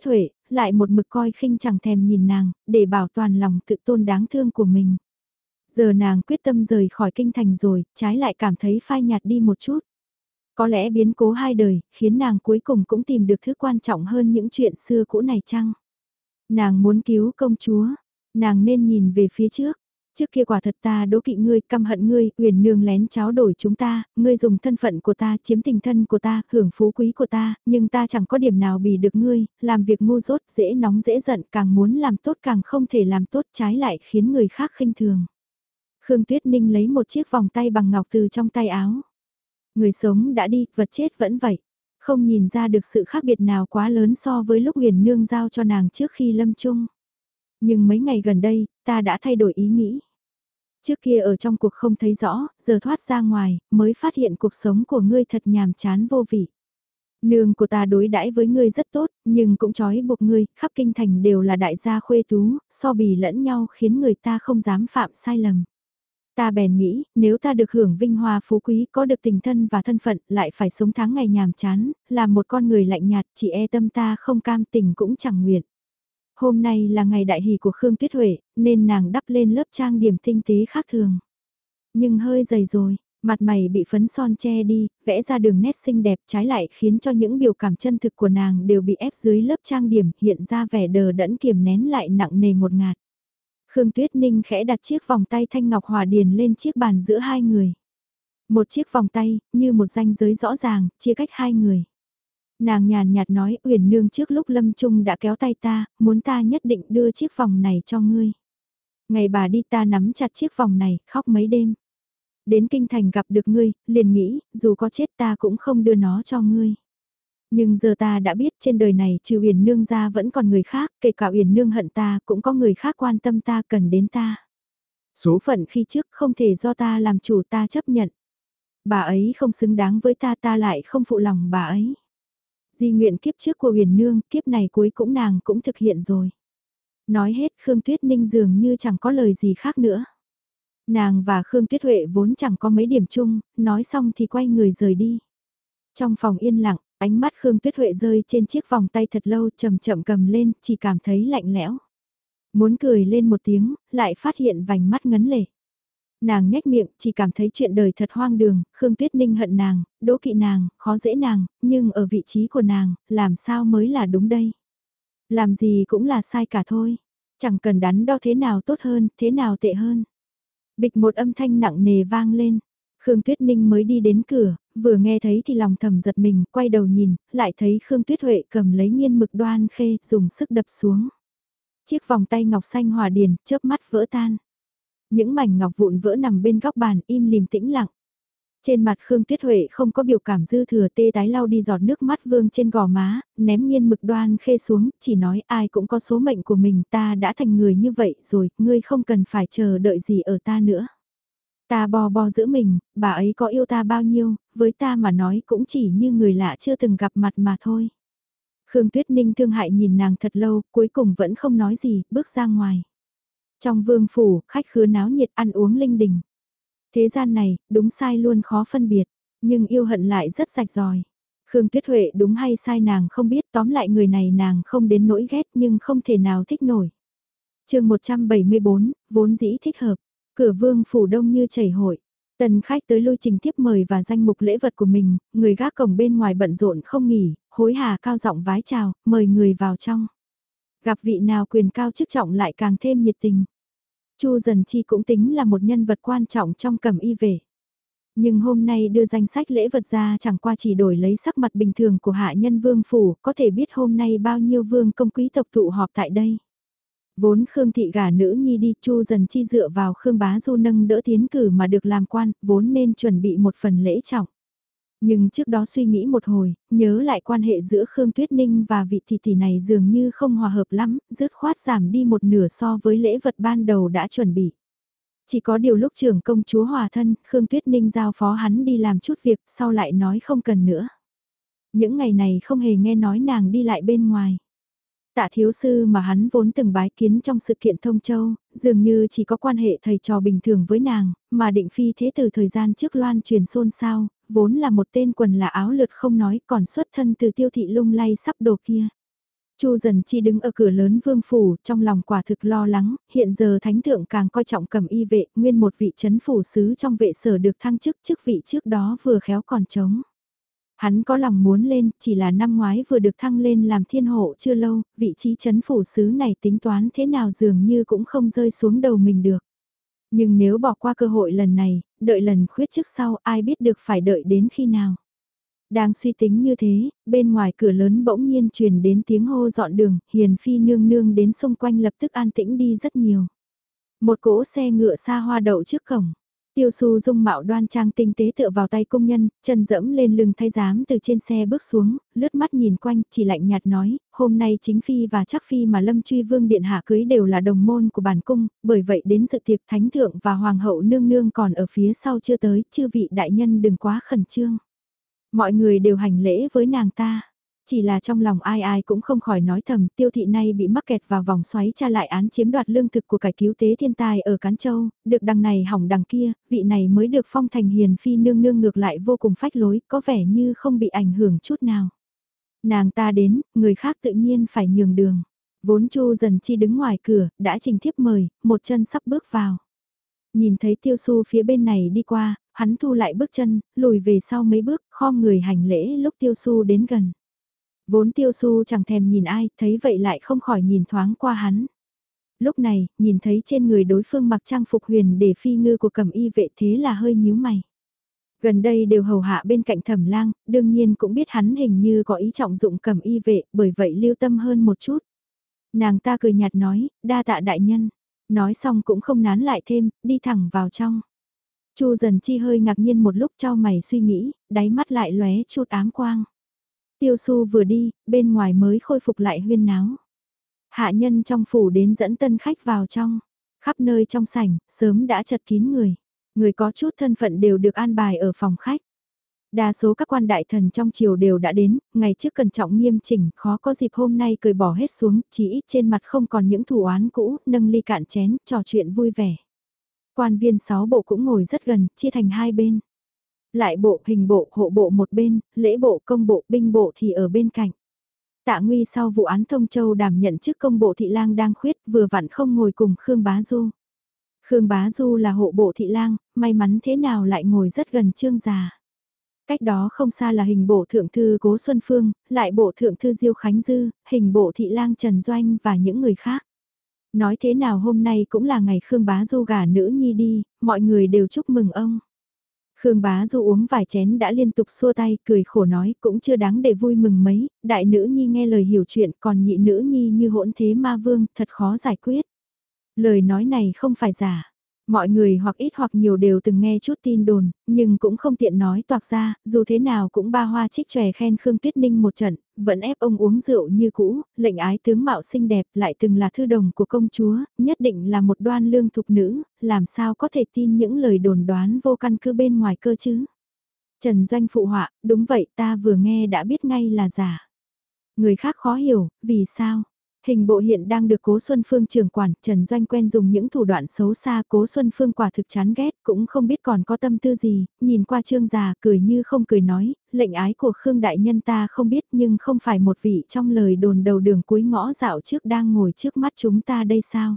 lại một mực coi khinh chẳng thèm nhìn nàng, để bảo toàn lòng tự tôn đáng thương của mình. Giờ nàng quyết tâm rời khỏi kinh thành rồi, trái lại cảm thấy phai nhạt đi một chút. Có lẽ biến cố hai đời, khiến nàng cuối cùng cũng tìm được thứ quan trọng hơn những chuyện xưa cũ này chăng? Nàng muốn cứu công chúa, nàng nên nhìn về phía trước. Trước kia quả thật ta đố kỵ ngươi, căm hận ngươi, Uyển nương lén tráo đổi chúng ta, ngươi dùng thân phận của ta, chiếm tình thân của ta, hưởng phú quý của ta, nhưng ta chẳng có điểm nào bì được ngươi, làm việc ngu dốt, dễ nóng dễ giận, càng muốn làm tốt càng không thể làm tốt, trái lại khiến người khác khinh thường. Khương Tuyết Ninh lấy một chiếc vòng tay bằng ngọc từ trong tay áo. Người sống đã đi, vật chết vẫn vậy. Không nhìn ra được sự khác biệt nào quá lớn so với lúc Uyển nương giao cho nàng trước khi lâm chung. Nhưng mấy ngày gần đây, ta đã thay đổi ý nghĩ. Trước kia ở trong cuộc không thấy rõ, giờ thoát ra ngoài, mới phát hiện cuộc sống của ngươi thật nhàm chán vô vị. Nương của ta đối đãi với ngươi rất tốt, nhưng cũng trói buộc ngươi, khắp kinh thành đều là đại gia khuê tú, so bì lẫn nhau khiến người ta không dám phạm sai lầm. Ta bèn nghĩ, nếu ta được hưởng vinh hoa phú quý, có được tình thân và thân phận, lại phải sống tháng ngày nhàm chán, làm một con người lạnh nhạt, chỉ e tâm ta không cam tình cũng chẳng nguyện. Hôm nay là ngày đại hỷ của Khương Tuyết Huệ, nên nàng đắp lên lớp trang điểm tinh tế khác thường. Nhưng hơi dày rồi, mặt mày bị phấn son che đi, vẽ ra đường nét xinh đẹp trái lại khiến cho những biểu cảm chân thực của nàng đều bị ép dưới lớp trang điểm hiện ra vẻ đờ đẫn kiềm nén lại nặng nề ngột ngạt. Khương Tuyết Ninh khẽ đặt chiếc vòng tay thanh ngọc hòa điền lên chiếc bàn giữa hai người. Một chiếc vòng tay, như một ranh giới rõ ràng, chia cách hai người. Nàng nhàn nhạt nói Uyển nương trước lúc lâm chung đã kéo tay ta, muốn ta nhất định đưa chiếc vòng này cho ngươi. Ngày bà đi ta nắm chặt chiếc vòng này, khóc mấy đêm. Đến kinh thành gặp được ngươi, liền nghĩ, dù có chết ta cũng không đưa nó cho ngươi. Nhưng giờ ta đã biết trên đời này trừ Uyển nương ra vẫn còn người khác, kể cả Uyển nương hận ta cũng có người khác quan tâm ta cần đến ta. Số phận khi trước không thể do ta làm chủ ta chấp nhận. Bà ấy không xứng đáng với ta ta lại không phụ lòng bà ấy. Di nguyện kiếp trước của Uyển nương, kiếp này cuối cũng nàng cũng thực hiện rồi. Nói hết Khương Tuyết Ninh dường như chẳng có lời gì khác nữa. Nàng và Khương Tuyết Huệ vốn chẳng có mấy điểm chung, nói xong thì quay người rời đi. Trong phòng yên lặng, ánh mắt Khương Tuyết Huệ rơi trên chiếc vòng tay thật lâu chậm chậm cầm lên, chỉ cảm thấy lạnh lẽo. Muốn cười lên một tiếng, lại phát hiện vành mắt ngấn lệ. Nàng nhếch miệng, chỉ cảm thấy chuyện đời thật hoang đường, Khương Tuyết Ninh hận nàng, đố kỵ nàng, khó dễ nàng, nhưng ở vị trí của nàng, làm sao mới là đúng đây? Làm gì cũng là sai cả thôi, chẳng cần đắn đo thế nào tốt hơn, thế nào tệ hơn. Bịch một âm thanh nặng nề vang lên, Khương Tuyết Ninh mới đi đến cửa, vừa nghe thấy thì lòng thầm giật mình, quay đầu nhìn, lại thấy Khương Tuyết Huệ cầm lấy nghiên mực đoan khê, dùng sức đập xuống. Chiếc vòng tay ngọc xanh hòa điền, chớp mắt vỡ tan. Những mảnh ngọc vụn vỡ nằm bên góc bàn im lìm tĩnh lặng. Trên mặt Khương Tuyết Huệ không có biểu cảm dư thừa tê tái lau đi giọt nước mắt vương trên gò má, ném nghiên mực đoan khê xuống, chỉ nói ai cũng có số mệnh của mình ta đã thành người như vậy rồi, ngươi không cần phải chờ đợi gì ở ta nữa. Ta bò bò giữa mình, bà ấy có yêu ta bao nhiêu, với ta mà nói cũng chỉ như người lạ chưa từng gặp mặt mà thôi. Khương Tuyết Ninh thương hại nhìn nàng thật lâu, cuối cùng vẫn không nói gì, bước ra ngoài. Trong vương phủ, khách khứa náo nhiệt ăn uống linh đình. Thế gian này, đúng sai luôn khó phân biệt, nhưng yêu hận lại rất rạch ròi. Khương Tuyết Huệ đúng hay sai nàng không biết, tóm lại người này nàng không đến nỗi ghét nhưng không thể nào thích nổi. Chương 174, vốn dĩ thích hợp, cửa vương phủ đông như chảy hội. Tần khách tới lui trình tiếp mời và danh mục lễ vật của mình, người gác cổng bên ngoài bận rộn không nghỉ, hối hả cao giọng vái chào, mời người vào trong. Gặp vị nào quyền cao chức trọng lại càng thêm nhiệt tình. Chu Dần Chi cũng tính là một nhân vật quan trọng trong cẩm y vệ. Nhưng hôm nay đưa danh sách lễ vật ra chẳng qua chỉ đổi lấy sắc mặt bình thường của hạ nhân vương phủ, có thể biết hôm nay bao nhiêu vương công quý tộc tụ họp tại đây. Vốn Khương thị gả nữ nhi đi, Chu Dần Chi dựa vào Khương Bá Du nâng đỡ tiến cử mà được làm quan, vốn nên chuẩn bị một phần lễ trọng. Nhưng trước đó suy nghĩ một hồi, nhớ lại quan hệ giữa Khương Tuyết Ninh và vị thị tỷ này dường như không hòa hợp lắm, dứt khoát giảm đi một nửa so với lễ vật ban đầu đã chuẩn bị. Chỉ có điều lúc trưởng công chúa hòa thân, Khương Tuyết Ninh giao phó hắn đi làm chút việc, sau lại nói không cần nữa. Những ngày này không hề nghe nói nàng đi lại bên ngoài. Tạ thiếu sư mà hắn vốn từng bái kiến trong sự kiện Thông Châu, dường như chỉ có quan hệ thầy trò bình thường với nàng, mà định phi thế từ thời gian trước loan truyền xôn xao, vốn là một tên quần là áo lượt không nói còn xuất thân từ tiêu thị lung lay sắp đồ kia. Chu Dần Chi đứng ở cửa lớn vương phủ, trong lòng quả thực lo lắng, hiện giờ thánh thượng càng coi trọng Cẩm Y vệ, nguyên một vị chấn phủ sứ trong vệ sở được thăng chức, chức vị trước đó vừa khéo còn trống. Hắn có lòng muốn lên, chỉ là năm ngoái vừa được thăng lên làm thiên hộ chưa lâu, vị trí chấn phủ sứ này tính toán thế nào dường như cũng không rơi xuống đầu mình được. Nhưng nếu bỏ qua cơ hội lần này, đợi lần khuyết trước sau ai biết được phải đợi đến khi nào. Đang suy tính như thế, bên ngoài cửa lớn bỗng nhiên truyền đến tiếng hô dọn đường, Hiền Phi nương nương đến xung quanh lập tức an tĩnh đi rất nhiều. Một cỗ xe ngựa xa hoa đậu trước cổng. Tiêu Su dung mạo đoan trang tinh tế tựa vào tay công nhân, chân dẫm lên lưng thái giám từ trên xe bước xuống, lướt mắt nhìn quanh, chỉ lạnh nhạt nói, hôm nay chính phi và chắc phi mà Lâm Truy Vương điện hạ cưới đều là đồng môn của bản cung, bởi vậy đến dự tiệc thánh thượng và hoàng hậu nương nương còn ở phía sau chưa tới, chư vị đại nhân đừng quá khẩn trương. Mọi người đều hành lễ với nàng ta. Chỉ là trong lòng ai ai cũng không khỏi nói thầm, Tiêu thị nay bị mắc kẹt vào vòng xoáy tra lại án chiếm đoạt lương thực của cải cứu tế thiên tai ở Cán Châu, được đằng này hỏng đằng kia, vị này mới được phong thành hiền phi nương nương ngược lại vô cùng phách lối, có vẻ như không bị ảnh hưởng chút nào. Nàng ta đến, người khác tự nhiên phải nhường đường. Vốn Chu Dần Chi đứng ngoài cửa, đã trình thiếp mời, một chân sắp bước vào. Nhìn thấy Tiêu Su phía bên này đi qua, hắn thu lại bước chân, lùi về sau mấy bước, khom người hành lễ lúc Tiêu Su đến gần. Vốn Tiêu Su chẳng thèm nhìn ai, thấy vậy lại không khỏi nhìn thoáng qua hắn. Lúc này, nhìn thấy trên người đối phương mặc trang phục huyền để phi ngư của Cẩm Y vệ thế là hơi nhíu mày. Gần đây đều hầu hạ bên cạnh Thẩm Lang, đương nhiên cũng biết hắn hình như có ý trọng dụng Cẩm Y vệ, bởi vậy lưu tâm hơn một chút. Nàng ta cười nhạt nói, đa tạ đại nhân. Nói xong cũng không nán lại thêm, đi thẳng vào trong. Chu Dần Chi hơi ngạc nhiên một lúc trao mày suy nghĩ, đáy mắt lại lóe chút ám quang. Tiêu Su vừa đi, bên ngoài mới khôi phục lại huyên náo. Hạ nhân trong phủ đến dẫn tân khách vào trong. Khắp nơi trong sảnh, sớm đã chật kín người. Người có chút thân phận đều được an bài ở phòng khách. Đa số các quan đại thần trong triều đều đã đến, ngày trước cẩn trọng nghiêm chỉnh, khó có dịp hôm nay cười bỏ hết xuống, chỉ ít trên mặt không còn những thù oán cũ, nâng ly cạn chén, trò chuyện vui vẻ. Quan viên 6 bộ cũng ngồi rất gần, chia thành hai bên. Lại bộ, hình bộ, hộ bộ một bên, lễ bộ, công bộ, binh bộ thì ở bên cạnh. Tạ Nguy sau vụ án Thông Châu đảm nhận chức công bộ thị lang đang khuyết, vừa vặn không ngồi cùng Khương Bá Du. Khương Bá Du là hộ bộ thị lang, may mắn thế nào lại ngồi rất gần Trương già. Cách đó không xa là hình bộ thượng thư Cố Xuân Phương, lại bộ thượng thư Diêu Khánh Dư, hình bộ thị lang Trần Doanh và những người khác. Nói thế nào hôm nay cũng là ngày Khương Bá Du gả nữ nhi đi, mọi người đều chúc mừng ông. Khương Bá Du uống vài chén đã liên tục xua tay, cười khổ nói cũng chưa đáng để vui mừng mấy, đại nữ nhi nghe lời hiểu chuyện còn nhị nữ nhi như hỗn thế ma vương, thật khó giải quyết. Lời nói này không phải giả. Mọi người hoặc ít hoặc nhiều đều từng nghe chút tin đồn, nhưng cũng không tiện nói toạc ra, dù thế nào cũng ba hoa trích tròe khen Khương Tuyết Ninh một trận, vẫn ép ông uống rượu như cũ, lệnh ái tướng mạo xinh đẹp lại từng là thư đồng của công chúa, nhất định là một đoan lương thục nữ, làm sao có thể tin những lời đồn đoán vô căn cứ bên ngoài cơ chứ. Trần Doanh phụ họa, đúng vậy ta vừa nghe đã biết ngay là giả. Người khác khó hiểu, vì sao? Hình bộ hiện đang được Cố Xuân Phương trưởng quản, Trần Doanh quen dùng những thủ đoạn xấu xa, Cố Xuân Phương quả thực chán ghét, cũng không biết còn có tâm tư gì, nhìn qua Trương già cười như không cười nói, lệnh ái của Khương đại nhân ta không biết nhưng không phải một vị trong lời đồn đầu đường cuối ngõ dạo trước đang ngồi trước mắt chúng ta đây sao?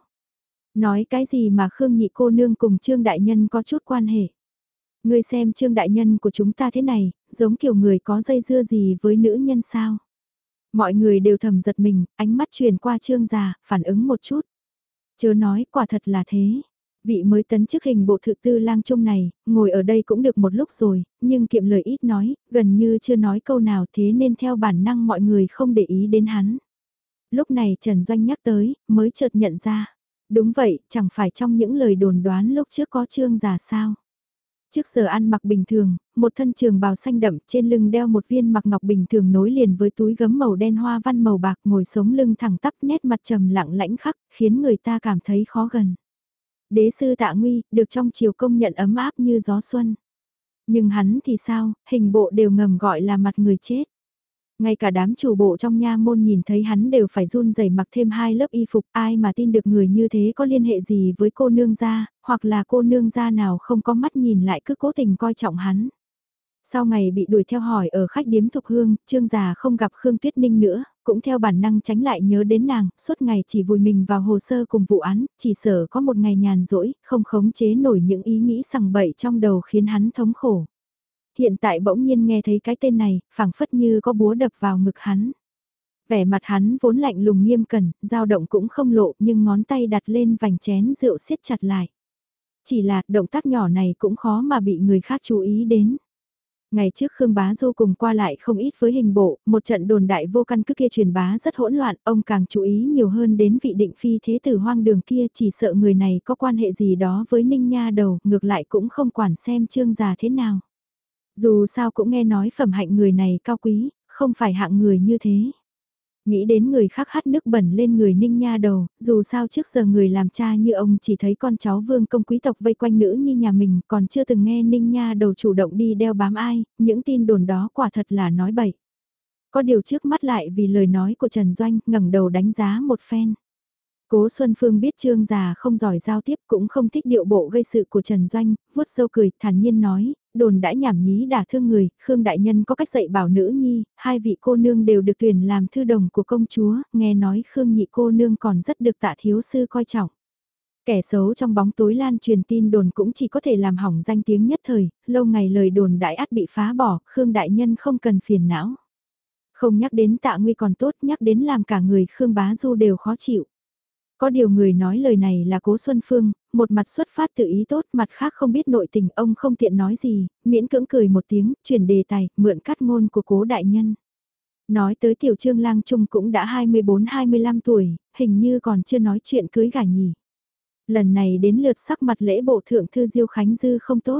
Nói cái gì mà Khương nhị cô nương cùng Trương đại nhân có chút quan hệ? Ngươi xem Trương đại nhân của chúng ta thế này, giống kiểu người có dây dưa gì với nữ nhân sao? Mọi người đều thầm giật mình, ánh mắt truyền qua Trương già, phản ứng một chút. Chớ nói, quả thật là thế. Vị mới tấn chức hình bộ thự tư lang trung này, ngồi ở đây cũng được một lúc rồi, nhưng kiệm lời ít nói, gần như chưa nói câu nào thế nên theo bản năng mọi người không để ý đến hắn. Lúc này Trần Doanh nhắc tới, mới chợt nhận ra. Đúng vậy, chẳng phải trong những lời đồn đoán lúc trước có Trương già sao. Trước giờ ăn mặc bình thường, một thân trường bào xanh đậm trên lưng đeo một viên mặc ngọc bình thường nối liền với túi gấm màu đen hoa văn màu bạc ngồi sống lưng thẳng tắp nét mặt trầm lặng lãnh khắc khiến người ta cảm thấy khó gần. Đế sư Tạ Nguy được trong triều công nhận ấm áp như gió xuân. Nhưng hắn thì sao, hình bộ đều ngầm gọi là mặt người chết. Ngay cả đám chủ bộ trong nha môn nhìn thấy hắn đều phải run rẩy mặc thêm 2 lớp y phục, ai mà tin được người như thế có liên hệ gì với cô nương gia, hoặc là cô nương gia nào không có mắt nhìn lại cứ cố tình coi trọng hắn. Sau ngày bị đuổi theo hỏi ở khách điếm Thục Hương, Trương già không gặp Khương Tuyết Ninh nữa, cũng theo bản năng tránh lại nhớ đến nàng, suốt ngày chỉ vùi mình vào hồ sơ cùng vụ án, chỉ sợ có một ngày nhàn rỗi, không khống chế nổi những ý nghĩ sằng bậy trong đầu khiến hắn thống khổ. Hiện tại bỗng nhiên nghe thấy cái tên này, phảng phất như có búa đập vào ngực hắn. Vẻ mặt hắn vốn lạnh lùng nghiêm cẩn, dao động cũng không lộ nhưng ngón tay đặt lên vành chén rượu siết chặt lại. Chỉ là động tác nhỏ này cũng khó mà bị người khác chú ý đến. Ngày trước Khương Bá Du cùng qua lại không ít với hình bộ, một trận đồn đại vô căn cứ kia truyền bá rất hỗn loạn, ông càng chú ý nhiều hơn đến vị định phi thế tử hoang đường kia, chỉ sợ người này có quan hệ gì đó với Ninh Nha Đầu, ngược lại cũng không quản xem Trương già thế nào. Dù sao cũng nghe nói phẩm hạnh người này cao quý, không phải hạng người như thế. Nghĩ đến người khác hắt nước bẩn lên người Ninh Nha Đầu, dù sao trước giờ người làm cha như ông chỉ thấy con cháu vương công quý tộc vây quanh nữ như nhà mình, còn chưa từng nghe Ninh Nha Đầu chủ động đi đeo bám ai, những tin đồn đó quả thật là nói bậy. Có điều trước mắt lại vì lời nói của Trần Doanh ngẩng đầu đánh giá một phen. Cố Xuân Phương biết Trương già không giỏi giao tiếp cũng không thích điệu bộ gây sự của Trần Doanh, vuốt râu cười, thản nhiên nói, đồn đã nhảm nhí đả thương người, Khương Đại Nhân có cách dạy bảo nữ nhi, hai vị cô nương đều được tuyển làm thư đồng của công chúa, nghe nói Khương nhị cô nương còn rất được Tạ thiếu sư coi trọng. Kẻ xấu trong bóng tối lan truyền tin đồn cũng chỉ có thể làm hỏng danh tiếng nhất thời, lâu ngày lời đồn đại ắt bị phá bỏ, Khương Đại Nhân không cần phiền não. Không nhắc đến Tạ Nguy còn tốt, nhắc đến làm cả người Khương Bá Du đều khó chịu. Có điều người nói lời này là Cố Xuân Phương, một mặt xuất phát từ ý tốt, mặt khác không biết nội tình, ông không tiện nói gì, miễn cưỡng cười một tiếng, chuyển đề tài, mượn cắt ngôn của Cố đại nhân. Nói tới tiểu Trương Lang Trung cũng đã 24-25 tuổi, hình như còn chưa nói chuyện cưới gả nhỉ. Lần này đến lượt sắc mặt lễ bộ thượng thư Diêu Khánh Dư không tốt.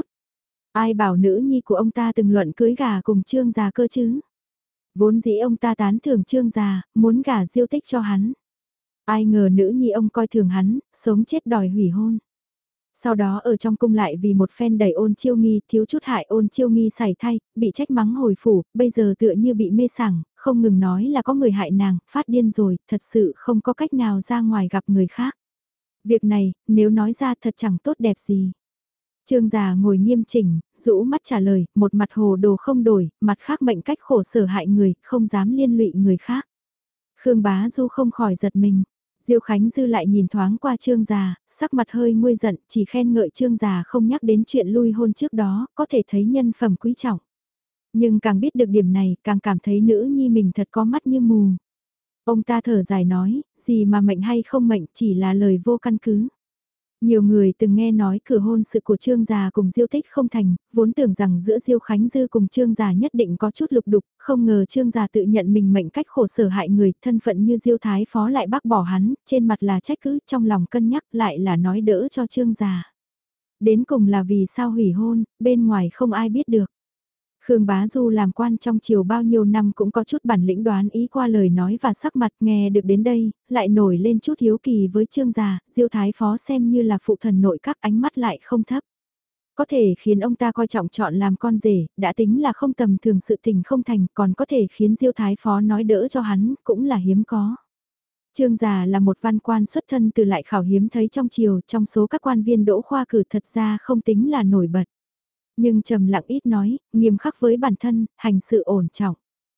Ai bảo nữ nhi của ông ta từng luận cưới gả cùng Trương già cơ chứ? Vốn dĩ ông ta tán thưởng Trương già, muốn gả Diêu Tích cho hắn. Ai ngờ nữ nhi ông coi thường hắn, sống chết đòi hủy hôn. Sau đó ở trong cung lại vì một phen đẩy Ôn Chiêu Nghi thiếu chút hại Ôn Chiêu Nghi sảy thay, bị trách mắng hồi phủ, bây giờ tựa như bị mê sảng, không ngừng nói là có người hại nàng, phát điên rồi, thật sự không có cách nào ra ngoài gặp người khác. Việc này, nếu nói ra thật chẳng tốt đẹp gì. Trương già ngồi nghiêm chỉnh, rũ mắt trả lời, một mặt hồ đồ không đổi, mặt khác mệnh cách khổ sở hại người, không dám liên lụy người khác. Khương Bá Du không khỏi giật mình. Diêu Khánh Dư lại nhìn thoáng qua Trương già, sắc mặt hơi nguôi giận, chỉ khen ngợi Trương già không nhắc đến chuyện lui hôn trước đó, có thể thấy nhân phẩm quý trọng. Nhưng càng biết được điểm này, càng cảm thấy nữ nhi mình thật có mắt như mù. Ông ta thở dài nói, gì mà mệnh hay không mệnh chỉ là lời vô căn cứ. Nhiều người từng nghe nói cửa hôn sự của Trương già cùng Diêu Tích không thành, vốn tưởng rằng giữa Diêu Khánh Dư cùng Trương già nhất định có chút lục đục, không ngờ Trương già tự nhận mình mệnh cách khổ sở hại người, thân phận như Diêu Thái Phó lại bác bỏ hắn, trên mặt là trách cứ, trong lòng cân nhắc lại là nói đỡ cho Trương già. Đến cùng là vì sao hủy hôn, bên ngoài không ai biết được. Khương Bá Du làm quan trong triều bao nhiêu năm cũng có chút bản lĩnh đoán ý qua lời nói và sắc mặt, nghe được đến đây, lại nổi lên chút hiếu kỳ với Trương già, Diêu Thái Phó xem như là phụ thần nội các, ánh mắt lại không thấp. Có thể khiến ông ta coi trọng chọn làm con rể, đã tính là không tầm thường sự tình không thành, còn có thể khiến Diêu Thái Phó nói đỡ cho hắn, cũng là hiếm có. Trương già là một văn quan xuất thân từ lại khảo hiếm thấy trong triều, trong số các quan viên đỗ khoa cử thật ra không tính là nổi bật. Nhưng trầm lặng ít nói, nghiêm khắc với bản thân, hành sự ổn trọng.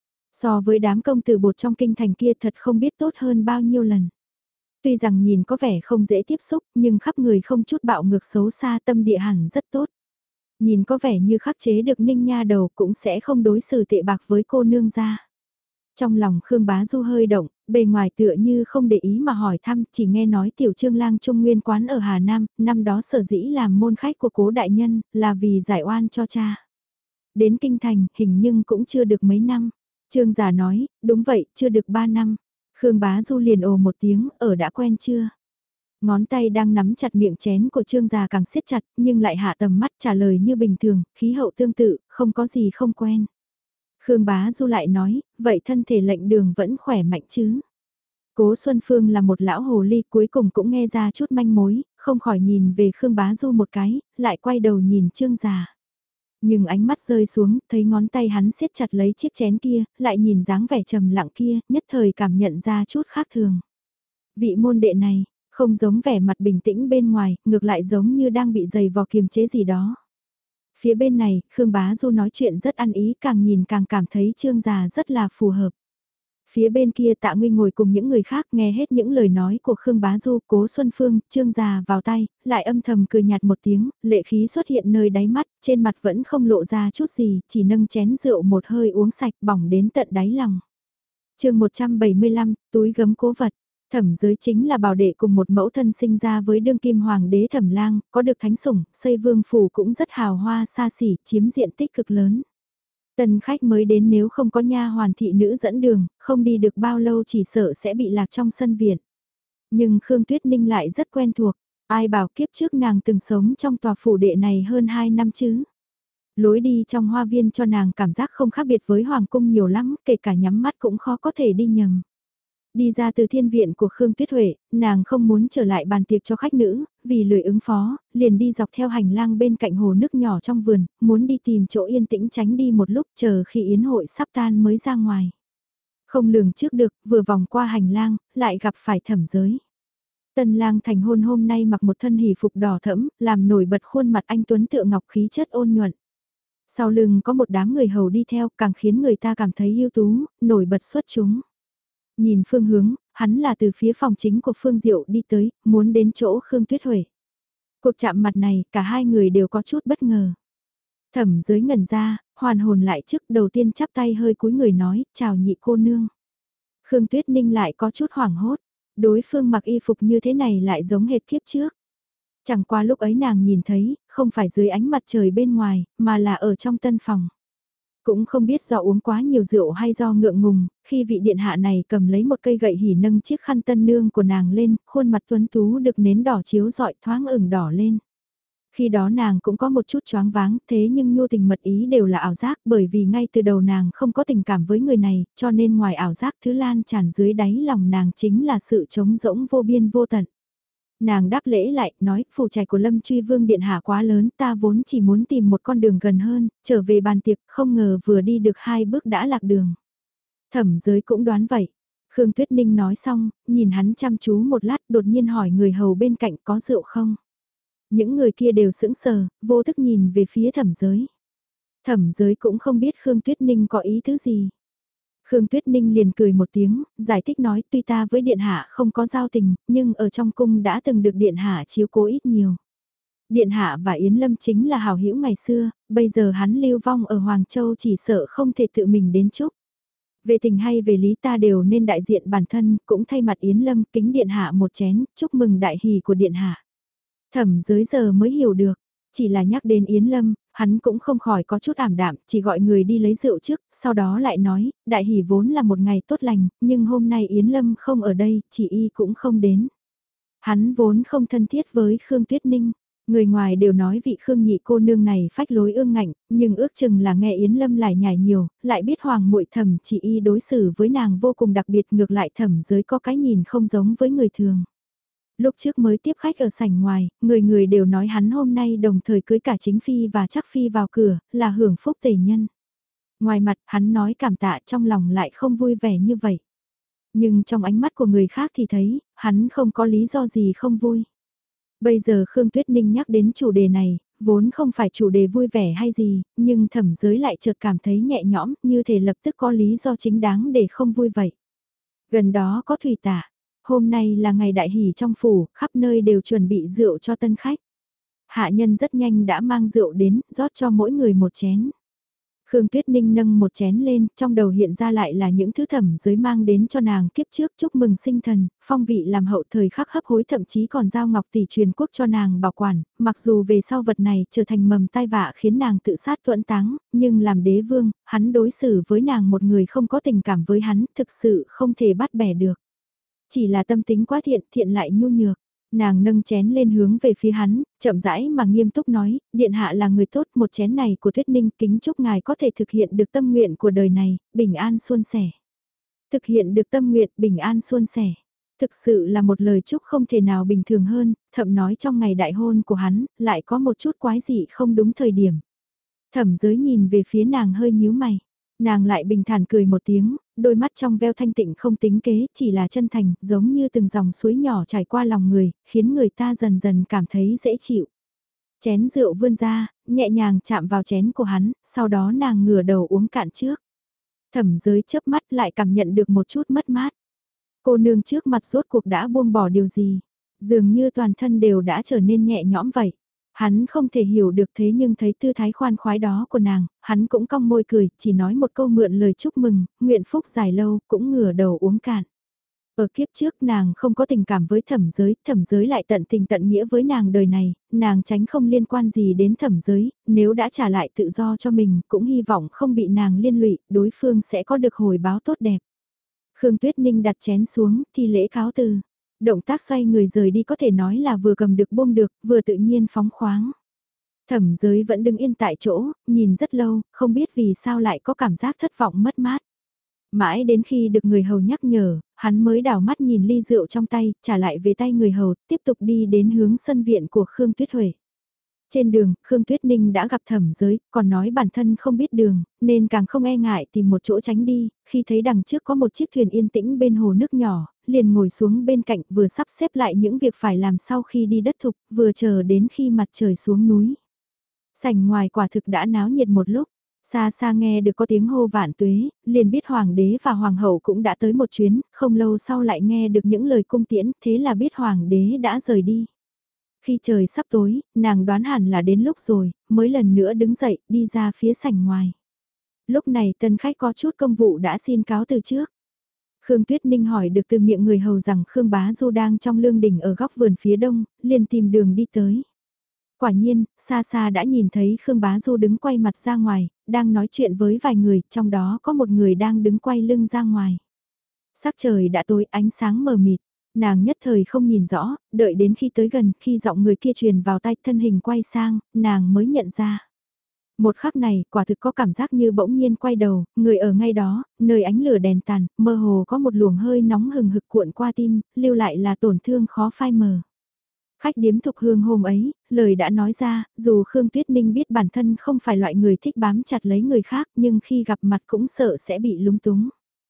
So với đám công tử bột trong kinh thành kia thật không biết tốt hơn bao nhiêu lần. Tuy rằng nhìn có vẻ không dễ tiếp xúc, nhưng khắp người không chút bạo ngược xấu xa, tâm địa hẳn rất tốt. Nhìn có vẻ như khắc chế được Ninh Nha Đầu cũng sẽ không đối xử tệ bạc với cô nương gia. Trong lòng Khương Bá Du hơi động, bề ngoài tựa như không để ý mà hỏi thăm, chỉ nghe nói tiểu Trương Lang Trung nguyên quán ở Hà Nam, năm đó sở dĩ làm môn khách của Cố đại nhân, là vì giải oan cho cha. Đến kinh thành, hình nhưng cũng chưa được mấy năm. Trương giả nói, đúng vậy, chưa được 3 năm. Khương Bá Du liền ồ một tiếng, ở đã quen chưa? Ngón tay đang nắm chặt miệng chén của Trương già càng siết chặt, nhưng lại hạ tầm mắt trả lời như bình thường, khí hậu tương tự, không có gì không quen. Khương Bá Du lại nói, vậy thân thể lệnh đường vẫn khỏe mạnh chứ? Cố Xuân Phương là một lão hồ ly cuối cùng cũng nghe ra chút manh mối, không khỏi nhìn về Khương Bá Du một cái, lại quay đầu nhìn Trương già. Nhưng ánh mắt rơi xuống, thấy ngón tay hắn siết chặt lấy chiếc chén kia, lại nhìn dáng vẻ trầm lặng kia, nhất thời cảm nhận ra chút khác thường. Vị môn đệ này, không giống vẻ mặt bình tĩnh bên ngoài, ngược lại giống như đang bị dày vò kiềm chế gì đó. Phía bên này, Khương Bá Du nói chuyện rất ăn ý, càng nhìn càng cảm thấy Trương già rất là phù hợp. Phía bên kia Tạ Nguy ngồi cùng những người khác nghe hết những lời nói của Khương Bá Du, Cố Xuân Phương, Trương già vào tay, lại âm thầm cười nhạt một tiếng, lệ khí xuất hiện nơi đáy mắt, trên mặt vẫn không lộ ra chút gì, chỉ nâng chén rượu một hơi uống sạch bỏng đến tận đáy lòng. Chương 175, túi gấm cố vật. Thẩm Giới chính là bảo đệ cùng một mẫu thân sinh ra với đương kim hoàng đế Thẩm Lang, có được thánh sủng, xây vương phủ cũng rất hào hoa xa xỉ, chiếm diện tích cực lớn. Tân khách mới đến nếu không có nha hoàn thị nữ dẫn đường, không đi được bao lâu chỉ sợ sẽ bị lạc trong sân viện. Nhưng Khương Tuyết Ninh lại rất quen thuộc, ai bảo kiếp trước nàng từng sống trong tòa phủ đệ này hơn 2 năm chứ. Lối đi trong hoa viên cho nàng cảm giác không khác biệt với hoàng cung nhiều lắm, kể cả nhắm mắt cũng khó có thể đi nhầm. Đi ra từ thiên viện của Khương Tuyết Huệ, nàng không muốn trở lại bàn tiệc cho khách nữ, vì lười ứng phó, liền đi dọc theo hành lang bên cạnh hồ nước nhỏ trong vườn, muốn đi tìm chỗ yên tĩnh tránh đi một lúc chờ khi yến hội sắp tan mới ra ngoài. Không lường trước được, vừa vòng qua hành lang, lại gặp phải Thẩm Giới. Tân Lang thành hôn hôm nay mặc một thân hỷ phục đỏ thẫm, làm nổi bật khuôn mặt anh tuấn tựa ngọc khí chất ôn nhuận. Sau lưng có một đám người hầu đi theo càng khiến người ta cảm thấy ưu tú, nổi bật xuất chúng. Nhìn phương hướng, hắn là từ phía phòng chính của Phương Diệu đi tới, muốn đến chỗ Khương Tuyết Huệ. Cuộc chạm mặt này, cả hai người đều có chút bất ngờ. Thẩm Giới ngẩn ra, hoàn hồn lại trước đầu tiên chắp tay hơi cúi người nói, chào nhị cô nương. Khương Tuyết Ninh lại có chút hoảng hốt, đối phương mặc y phục như thế này lại giống hệt kiếp trước. Chẳng qua lúc ấy nàng nhìn thấy, không phải dưới ánh mặt trời bên ngoài, mà là ở trong tân phòng. Cũng không biết do uống quá nhiều rượu hay do ngượng ngùng, khi vị điện hạ này cầm lấy một cây gậy hỉ nâng chiếc khăn tân nương của nàng lên, khuôn mặt tuấn tú được nến đỏ chiếu rọi thoáng ửng đỏ lên. Khi đó nàng cũng có một chút choáng váng, thế nhưng nhu tình mật ý đều là ảo giác bởi vì ngay từ đầu nàng không có tình cảm với người này, cho nên ngoài ảo giác thứ lan tràn dưới đáy lòng nàng chính là sự trống rỗng vô biên vô tận. Nàng đáp lễ lại, nói, phủ trạch của Lâm Truy Vương Điện Hạ quá lớn, ta vốn chỉ muốn tìm một con đường gần hơn, trở về bàn tiệc, không ngờ vừa đi được 2 bước đã lạc đường. Thẩm Giới cũng đoán vậy. Khương Tuyết Ninh nói xong, nhìn hắn chăm chú một lát đột nhiên hỏi người hầu bên cạnh có rượu không. Những người kia đều sững sờ, vô thức nhìn về phía Thẩm Giới. Thẩm Giới cũng không biết Khương Tuyết Ninh có ý thứ gì. Khương Tuyết Ninh liền cười một tiếng, giải thích nói tuy ta với Điện Hạ không có giao tình, nhưng ở trong cung đã từng được Điện Hạ chiếu cố ít nhiều. Điện Hạ và Yến Lâm chính là hảo hữu ngày xưa, bây giờ hắn lưu vong ở Hoàng Châu chỉ sợ không thể tự mình đến chúc. Về tình hay về lý ta đều nên đại diện bản thân, cũng thay mặt Yến Lâm kính Điện Hạ một chén, chúc mừng đại hỷ của Điện Hạ. Thẩm Giới giờ mới hiểu được, chỉ là nhắc đến Yến Lâm, hắn cũng không khỏi có chút ảm đạm, chỉ gọi người đi lấy rượu trước, sau đó lại nói, đại hỷ vốn là một ngày tốt lành, nhưng hôm nay Yến Lâm không ở đây, chị y cũng không đến. Hắn vốn không thân thiết với Khương Tuyết Ninh, người ngoài đều nói vị Khương nhị cô nương này phách lối ương ngạnh, nhưng ước chừng là nghe Yến Lâm lại nhảy nhiều, lại biết hoàng muội Thẩm chị y đối xử với nàng vô cùng đặc biệt, ngược lại Thẩm Giới có cái nhìn không giống với người thường. Lúc trước mới tiếp khách ở sảnh ngoài, người người đều nói hắn hôm nay đồng thời cưới cả chính phi và chắc phi vào cửa, là hưởng phúc tề nhân. Ngoài mặt hắn nói cảm tạ, trong lòng lại không vui vẻ như vậy. Nhưng trong ánh mắt của người khác thì thấy, hắn không có lý do gì không vui. Bây giờ Khương Tuyết Ninh nhắc đến chủ đề này, vốn không phải chủ đề vui vẻ hay gì, nhưng Thẩm Giới lại chợt cảm thấy nhẹ nhõm, như thể lập tức có lý do chính đáng để không vui vậy. Gần đó có thủy tả. Hôm nay là ngày đại hỷ trong phủ, khắp nơi đều chuẩn bị rượu cho tân khách. Hạ nhân rất nhanh đã mang rượu đến, rót cho mỗi người một chén. Khương Tuyết Ninh nâng một chén lên, trong đầu hiện ra lại là những thứ Thẩm Giới mang đến cho nàng kiếp trước chúc mừng sinh thần, phong vị làm hậu thời khắc hấp hối, thậm chí còn giao ngọc tỷ truyền quốc cho nàng bảo quản, mặc dù về sau vật này trở thành mầm tai vạ khiến nàng tự sát tuẫn táng, nhưng làm đế vương, hắn đối xử với nàng một người không có tình cảm với hắn, thực sự không thể bắt bẻ được. Chỉ là tâm tính quá thiện, thiện lại nhu nhược. Nàng nâng chén lên hướng về phía hắn, chậm rãi mà nghiêm túc nói, điện hạ là người tốt, một chén này của Tuyết Ninh kính chúc ngài có thể thực hiện được tâm nguyện của đời này, bình an suôn sẻ. Thực hiện được tâm nguyện bình an suôn sẻ. Thực sự là một lời chúc không thể nào bình thường hơn, thậm nói trong ngày đại hôn của hắn, lại có một chút quái dị không đúng thời điểm. Thẩm Giới nhìn về phía nàng hơi nhíu mày. Nàng lại bình thản cười một tiếng, đôi mắt trong veo thanh tịnh không tính kế, chỉ là chân thành, giống như từng dòng suối nhỏ chảy qua lòng người, khiến người ta dần dần cảm thấy dễ chịu. Chén rượu vươn ra, nhẹ nhàng chạm vào chén của hắn, sau đó nàng ngửa đầu uống cạn trước. Thẩm giới chớp mắt lại cảm nhận được một chút mất mát. Cô nương trước mặt rốt cuộc đã buông bỏ điều gì, dường như toàn thân đều đã trở nên nhẹ nhõm vậy. Hắn không thể hiểu được thế nhưng thấy tư thái khoan khoái đó của nàng, hắn cũng cong môi cười, chỉ nói một câu mượn lời chúc mừng, nguyện phúc dài lâu, cũng ngửa đầu uống cạn. Ở kiếp trước nàng không có tình cảm với thẩm giới lại tận tình tận nghĩa với nàng đời này, nàng tránh không liên quan gì đến thẩm giới, nếu đã trả lại tự do cho mình cũng hy vọng không bị nàng liên lụy, đối phương sẽ có được hồi báo tốt đẹp. Khương Tuyết Ninh đặt chén xuống, thi lễ cáo từ. Động tác xoay người rời đi có thể nói là vừa cầm được buông được, vừa tự nhiên phóng khoáng. Thẩm giới vẫn đứng yên tại chỗ, nhìn rất lâu, không biết vì sao lại có cảm giác thất vọng mất mát. Mãi đến khi được người hầu nhắc nhở, hắn mới đảo mắt nhìn ly rượu trong tay, trả lại về tay người hầu, tiếp tục đi đến hướng sân viện của Khương Tuyết Huệ. Trên đường, Khương Tuyết Ninh đã gặp thẩm giới, còn nói bản thân không biết đường, nên càng không e ngại tìm một chỗ tránh đi, khi thấy đằng trước có một chiếc thuyền yên tĩnh bên hồ nước nhỏ, liền ngồi xuống bên cạnh vừa sắp xếp lại những việc phải làm sau khi đi đất thục, vừa chờ đến khi mặt trời xuống núi. Sảnh ngoài quả thực đã náo nhiệt một lúc. Xa xa nghe được có tiếng hô vạn tuế, liền biết hoàng đế và hoàng hậu cũng đã tới một chuyến, không lâu sau lại nghe được những lời cung tiễn, thế là biết hoàng đế đã rời đi. Khi trời sắp tối, nàng đoán hẳn là đến lúc rồi, mới lần nữa đứng dậy, đi ra phía sảnh ngoài. Lúc này tân khách có chút công vụ đã xin cáo từ trước. Khương Tuyết Ninh hỏi được từ miệng người hầu rằng Khương Bá Du đang trong lương đình ở góc vườn phía đông, liền tìm đường đi tới. Quả nhiên, xa xa đã nhìn thấy Khương Bá Du đứng quay mặt ra ngoài, đang nói chuyện với vài người, trong đó có một người đang đứng quay lưng ra ngoài. Sắc trời đã tối, ánh sáng mờ mịt, nàng nhất thời không nhìn rõ, đợi đến khi tới gần, khi giọng người kia truyền vào tai thân hình quay sang, nàng mới nhận ra. Một khắc này, quả thực có cảm giác như bỗng nhiên quay đầu, người ở ngay đó, nơi ánh lửa đèn tàn, mơ hồ có một luồng hơi nóng hừng hực cuộn qua tim, lưu lại là tổn thương khó phai mờ. Khách điếm Thục Hương hôm ấy, lời đã nói ra, dù Khương Tuyết Ninh biết bản thân không phải loại người thích bám chặt lấy người khác nhưng khi gặp mặt cũng sợ sẽ bị lúng túng.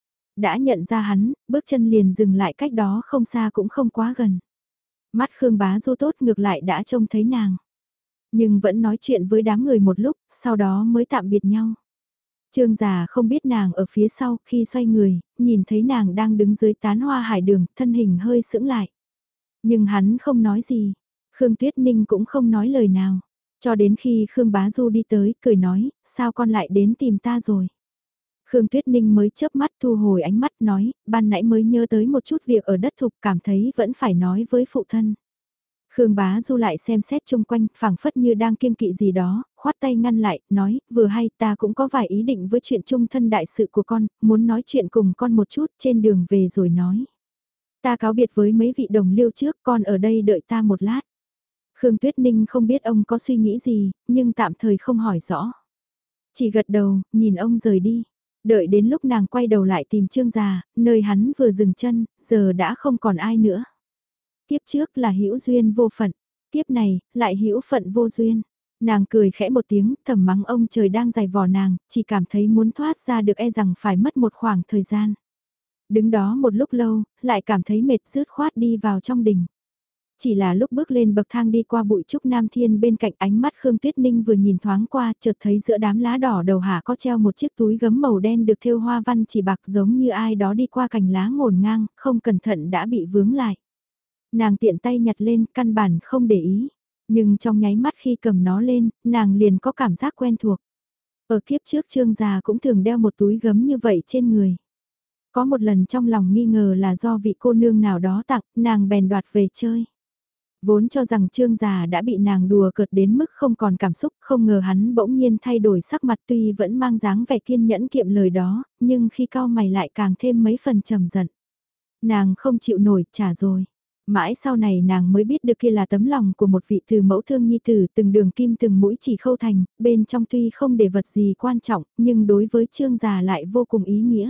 Đã nhận ra hắn, bước chân liền dừng lại cách đó không xa cũng không quá gần. Mắt Khương Bá Du tốt ngược lại đã trông thấy nàng. Nhưng vẫn nói chuyện với đám người một lúc, sau đó mới tạm biệt nhau. Trương già không biết nàng ở phía sau, khi xoay người, nhìn thấy nàng đang đứng dưới tán hoa hải đường, thân hình hơi sững lại. Nhưng hắn không nói gì, Khương Tuyết Ninh cũng không nói lời nào. Cho đến khi Khương Bá Du đi tới, cười nói, sao con lại đến tìm ta rồi? Khương Tuyết Ninh mới chớp mắt thu hồi ánh mắt nói, ban nãy mới nhớ tới một chút việc ở đất thục cảm thấy vẫn phải nói với phụ thân. Khương Bá Du lại xem xét chung quanh, phảng phất như đang kiêng kỵ gì đó, khoát tay ngăn lại, nói, vừa hay ta cũng có vài ý định với chuyện chung thân đại sự của con, muốn nói chuyện cùng con một chút trên đường về rồi nói. Ta cáo biệt với mấy vị đồng liêu trước, con ở đây đợi ta một lát. Khương Tuyết Ninh không biết ông có suy nghĩ gì, nhưng tạm thời không hỏi rõ. Chỉ gật đầu, nhìn ông rời đi. Đợi đến lúc nàng quay đầu lại tìm Trương già, nơi hắn vừa dừng chân, giờ đã không còn ai nữa. Kiếp trước là hữu duyên vô phận, kiếp này lại hữu phận vô duyên. Nàng cười khẽ một tiếng, thầm mắng ông trời đang giày vò nàng, chỉ cảm thấy muốn thoát ra được e rằng phải mất một khoảng thời gian. Đứng đó một lúc lâu, lại cảm thấy mệt rứt khoát đi vào trong đình. Chỉ là lúc bước lên bậc thang đi qua bụi trúc Nam Thiên bên cạnh ánh mắt Khương Tuyết Ninh vừa nhìn thoáng qua chợt thấy giữa đám lá đỏ đầu hạ có treo một chiếc túi gấm màu đen được thêu hoa văn chỉ bạc giống như ai đó đi qua cành lá ngổn ngang, không cẩn thận đã bị vướng lại. Nàng tiện tay nhặt lên căn bản không để ý, nhưng trong nháy mắt khi cầm nó lên, nàng liền có cảm giác quen thuộc. Ở kiếp trước Trương già cũng thường đeo một túi gấm như vậy trên người. Có một lần trong lòng nghi ngờ là do vị cô nương nào đó tặng, nàng bèn đoạt về chơi. Vốn cho rằng Trương già đã bị nàng đùa cợt đến mức không còn cảm xúc, không ngờ hắn bỗng nhiên thay đổi sắc mặt tuy vẫn mang dáng vẻ kiên nhẫn kiệm lời đó, nhưng khi cau mày lại càng thêm mấy phần trầm giận. Nàng không chịu nổi, trả rồi. Mãi sau này nàng mới biết được kia là tấm lòng của một vị từ mẫu thương nhi tử từng đường kim từng mũi chỉ khâu thành, bên trong tuy không để vật gì quan trọng, nhưng đối với Trương già lại vô cùng ý nghĩa.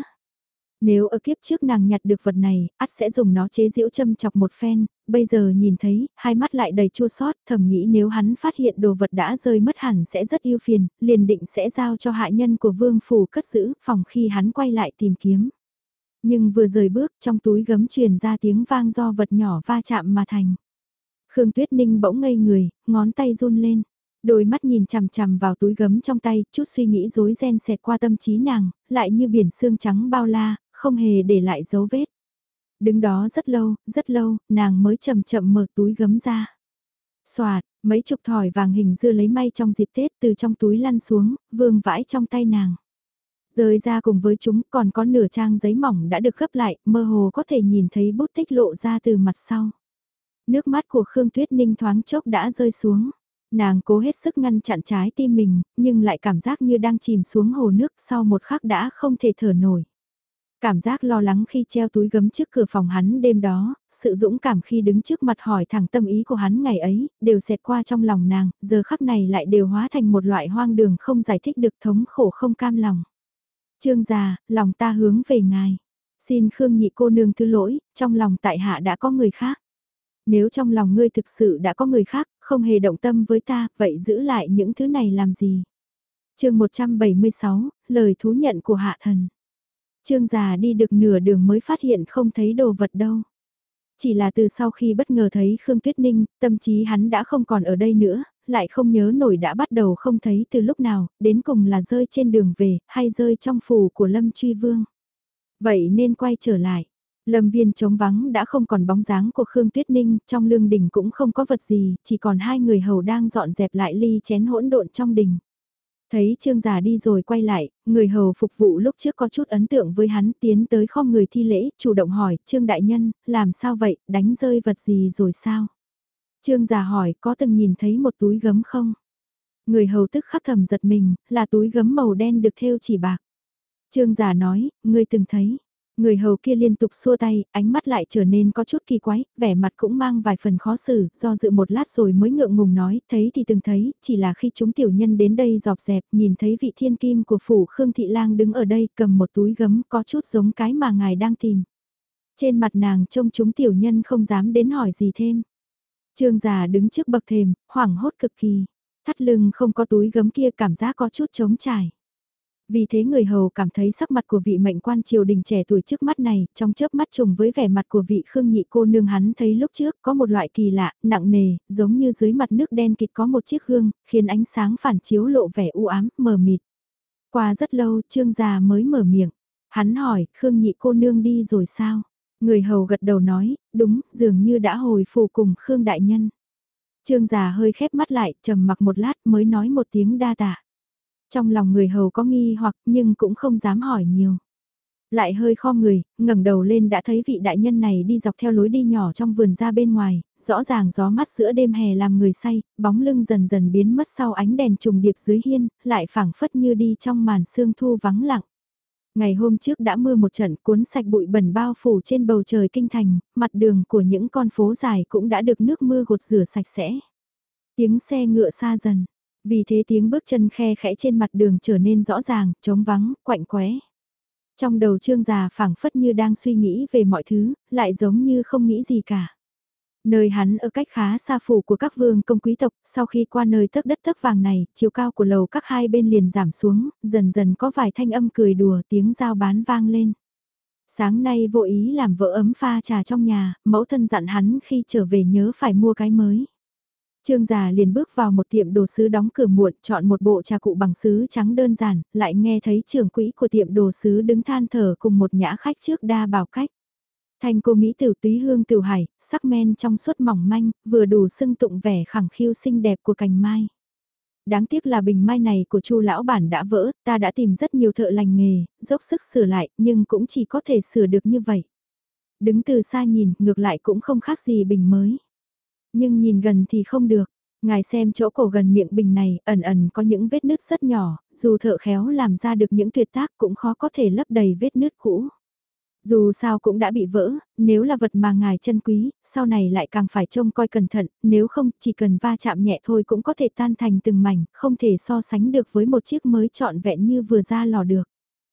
Nếu ở kiếp trước nàng nhặt được vật này, ắt sẽ dùng nó chế giễu châm chọc một phen, bây giờ nhìn thấy, hai mắt lại đầy chua xót, thầm nghĩ nếu hắn phát hiện đồ vật đã rơi mất hẳn sẽ rất yêu phiền, liền định sẽ giao cho hạ nhân của vương phủ cất giữ, phòng khi hắn quay lại tìm kiếm. Nhưng vừa rời bước trong túi gấm truyền ra tiếng vang do vật nhỏ va chạm mà thành. Khương Tuyết Ninh bỗng ngây người, ngón tay run lên. Đôi mắt nhìn chằm chằm vào túi gấm trong tay, chút suy nghĩ rối ren xẹt qua tâm trí nàng, lại như biển sương trắng bao la, không hề để lại dấu vết. Đứng đó rất lâu, nàng mới chậm chậm mở túi gấm ra. Xoạt, mấy chục thỏi vàng hình dưa lấy may trong dịp Tết từ trong túi lăn xuống, vương vãi trong tay nàng. Rơi ra cùng với chúng còn có nửa trang giấy mỏng đã được gấp lại, mơ hồ có thể nhìn thấy bút tích lộ ra từ mặt sau. Nước mắt của Khương Tuyết Ninh thoáng chốc đã rơi xuống. Nàng cố hết sức ngăn chặn trái tim mình, nhưng lại cảm giác như đang chìm xuống hồ nước sau một khắc đã không thể thở nổi. Cảm giác lo lắng khi treo túi gấm trước cửa phòng hắn đêm đó, sự dũng cảm khi đứng trước mặt hỏi thẳng tâm ý của hắn ngày ấy, đều xẹt qua trong lòng nàng, giờ khắc này lại đều hóa thành một loại hoang đường không giải thích được thống khổ không cam lòng. Trương già, lòng ta hướng về ngài. Xin Khương nhị cô nương thứ lỗi, trong lòng tại hạ đã có người khác. Nếu trong lòng ngươi thực sự đã có người khác, không hề động tâm với ta, vậy giữ lại những thứ này làm gì? Chương 176, lời thú nhận của hạ thần. Trương già đi được nửa đường mới phát hiện không thấy đồ vật đâu. Chỉ là từ sau khi bất ngờ thấy Khương Tuyết Ninh, tâm trí hắn đã không còn ở đây nữa, lại không nhớ nổi đã bắt đầu không thấy từ lúc nào, đến cùng là rơi trên đường về, hay rơi trong phủ của Lâm Truy Vương. Vậy nên quay trở lại. Lâm viên trống vắng đã không còn bóng dáng của Khương Tuyết Ninh, trong lương đình cũng không có vật gì, chỉ còn hai người hầu đang dọn dẹp lại ly chén hỗn độn trong đình. Thấy Trương già đi rồi quay lại, người hầu phục vụ lúc trước có chút ấn tượng với hắn tiến tới khom người thi lễ, chủ động hỏi, Trương đại nhân, làm sao vậy, đánh rơi vật gì rồi sao? Trương già hỏi, có từng nhìn thấy một túi gấm không? Người hầu tức khắc thầm giật mình, là túi gấm màu đen được thêu chỉ bạc. Trương già nói, ngươi từng thấy. Người hầu kia liên tục xua tay, ánh mắt lại trở nên có chút kỳ quái, vẻ mặt cũng mang vài phần khó xử, do dự một lát rồi mới ngượng ngùng nói, thấy thì từng thấy, chỉ là khi chúng tiểu nhân đến đây dọc dẹp, nhìn thấy vị thiên kim của phủ Khương Thị Lang đứng ở đây cầm một túi gấm có chút giống cái mà ngài đang tìm. Trên mặt nàng trông chúng tiểu nhân không dám đến hỏi gì thêm. Trương già đứng trước bậc thềm, hoảng hốt cực kỳ, thắt lưng không có túi gấm kia cảm giác có chút trống trải. Vì thế người hầu cảm thấy sắc mặt của vị mệnh quan triều đình trẻ tuổi trước mắt này, trong chớp mắt trùng với vẻ mặt của vị Khương nhị cô nương hắn thấy lúc trước có một loại kỳ lạ, nặng nề, giống như dưới mặt nước đen kịt có một chiếc gương, khiến ánh sáng phản chiếu lộ vẻ u ám, mờ mịt. Qua rất lâu, Trương già mới mở miệng. Hắn hỏi, Khương nhị cô nương đi rồi sao? Người hầu gật đầu nói, đúng, dường như đã hồi phù cùng Khương đại nhân. Trương già hơi khép mắt lại, trầm mặc một lát mới nói một tiếng đa tạ. Trong lòng người hầu có nghi hoặc nhưng cũng không dám hỏi nhiều. Lại hơi khom người, ngẩng đầu lên đã thấy vị đại nhân này đi dọc theo lối đi nhỏ trong vườn ra bên ngoài, rõ ràng gió mát giữa đêm hè làm người say, bóng lưng dần dần biến mất sau ánh đèn trùng điệp dưới hiên, lại phảng phất như đi trong màn sương thu vắng lặng. Ngày hôm trước đã mưa một trận cuốn sạch bụi bẩn bao phủ trên bầu trời kinh thành, mặt đường của những con phố dài cũng đã được nước mưa gột rửa sạch sẽ. Tiếng xe ngựa xa dần. Vì thế tiếng bước chân khe khẽ trên mặt đường trở nên rõ ràng, trống vắng, quạnh quẽ. Trong đầu Trương già phảng phất như đang suy nghĩ về mọi thứ, lại giống như không nghĩ gì cả. Nơi hắn ở cách khá xa phủ của các vương công quý tộc, sau khi qua nơi tấc đất tấc vàng này, chiều cao của lầu các hai bên liền giảm xuống, dần dần có vài thanh âm cười đùa tiếng giao bán vang lên. Sáng nay vô ý làm vỡ ấm pha trà trong nhà, mẫu thân dặn hắn khi trở về nhớ phải mua cái mới. Trương già liền bước vào một tiệm đồ sứ đóng cửa muộn, chọn một bộ trà cụ bằng sứ trắng đơn giản, lại nghe thấy trưởng quỹ của tiệm đồ sứ đứng than thở cùng một nhã khách trước đa bảo cách. Thanh cô Mỹ tử túy hương tiểu hải, sắc men trong suốt mỏng manh, vừa đủ xưng tụng vẻ khẳng khiu xinh đẹp của cành mai. Đáng tiếc là bình mai này của Chu lão bản đã vỡ, ta đã tìm rất nhiều thợ lành nghề, dốc sức sửa lại, nhưng cũng chỉ có thể sửa được như vậy. Đứng từ xa nhìn, ngược lại cũng không khác gì bình mới. Nhưng nhìn gần thì không được. Ngài xem chỗ cổ gần miệng bình này, ẩn ẩn có những vết nứt rất nhỏ, dù thợ khéo làm ra được những tuyệt tác cũng khó có thể lấp đầy vết nứt cũ. Dù sao cũng đã bị vỡ, nếu là vật mà ngài trân quý, sau này lại càng phải trông coi cẩn thận, nếu không chỉ cần va chạm nhẹ thôi cũng có thể tan thành từng mảnh, không thể so sánh được với một chiếc mới trọn vẹn như vừa ra lò được.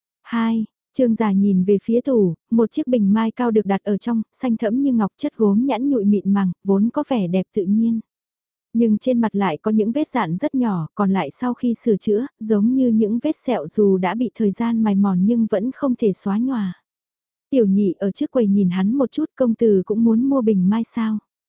2. Trương già nhìn về phía tủ, một chiếc bình mai cao được đặt ở trong, xanh thẫm như ngọc chất gốm nhẵn nhụi mịn màng, vốn có vẻ đẹp tự nhiên. Nhưng trên mặt lại có những vết dạn rất nhỏ, còn lại sau khi sửa chữa, giống như những vết sẹo dù đã bị thời gian mài mòn nhưng vẫn không thể xóa nhòa. Tiểu nhị ở trước quầy nhìn hắn một chút, công tử cũng muốn mua bình mai sao.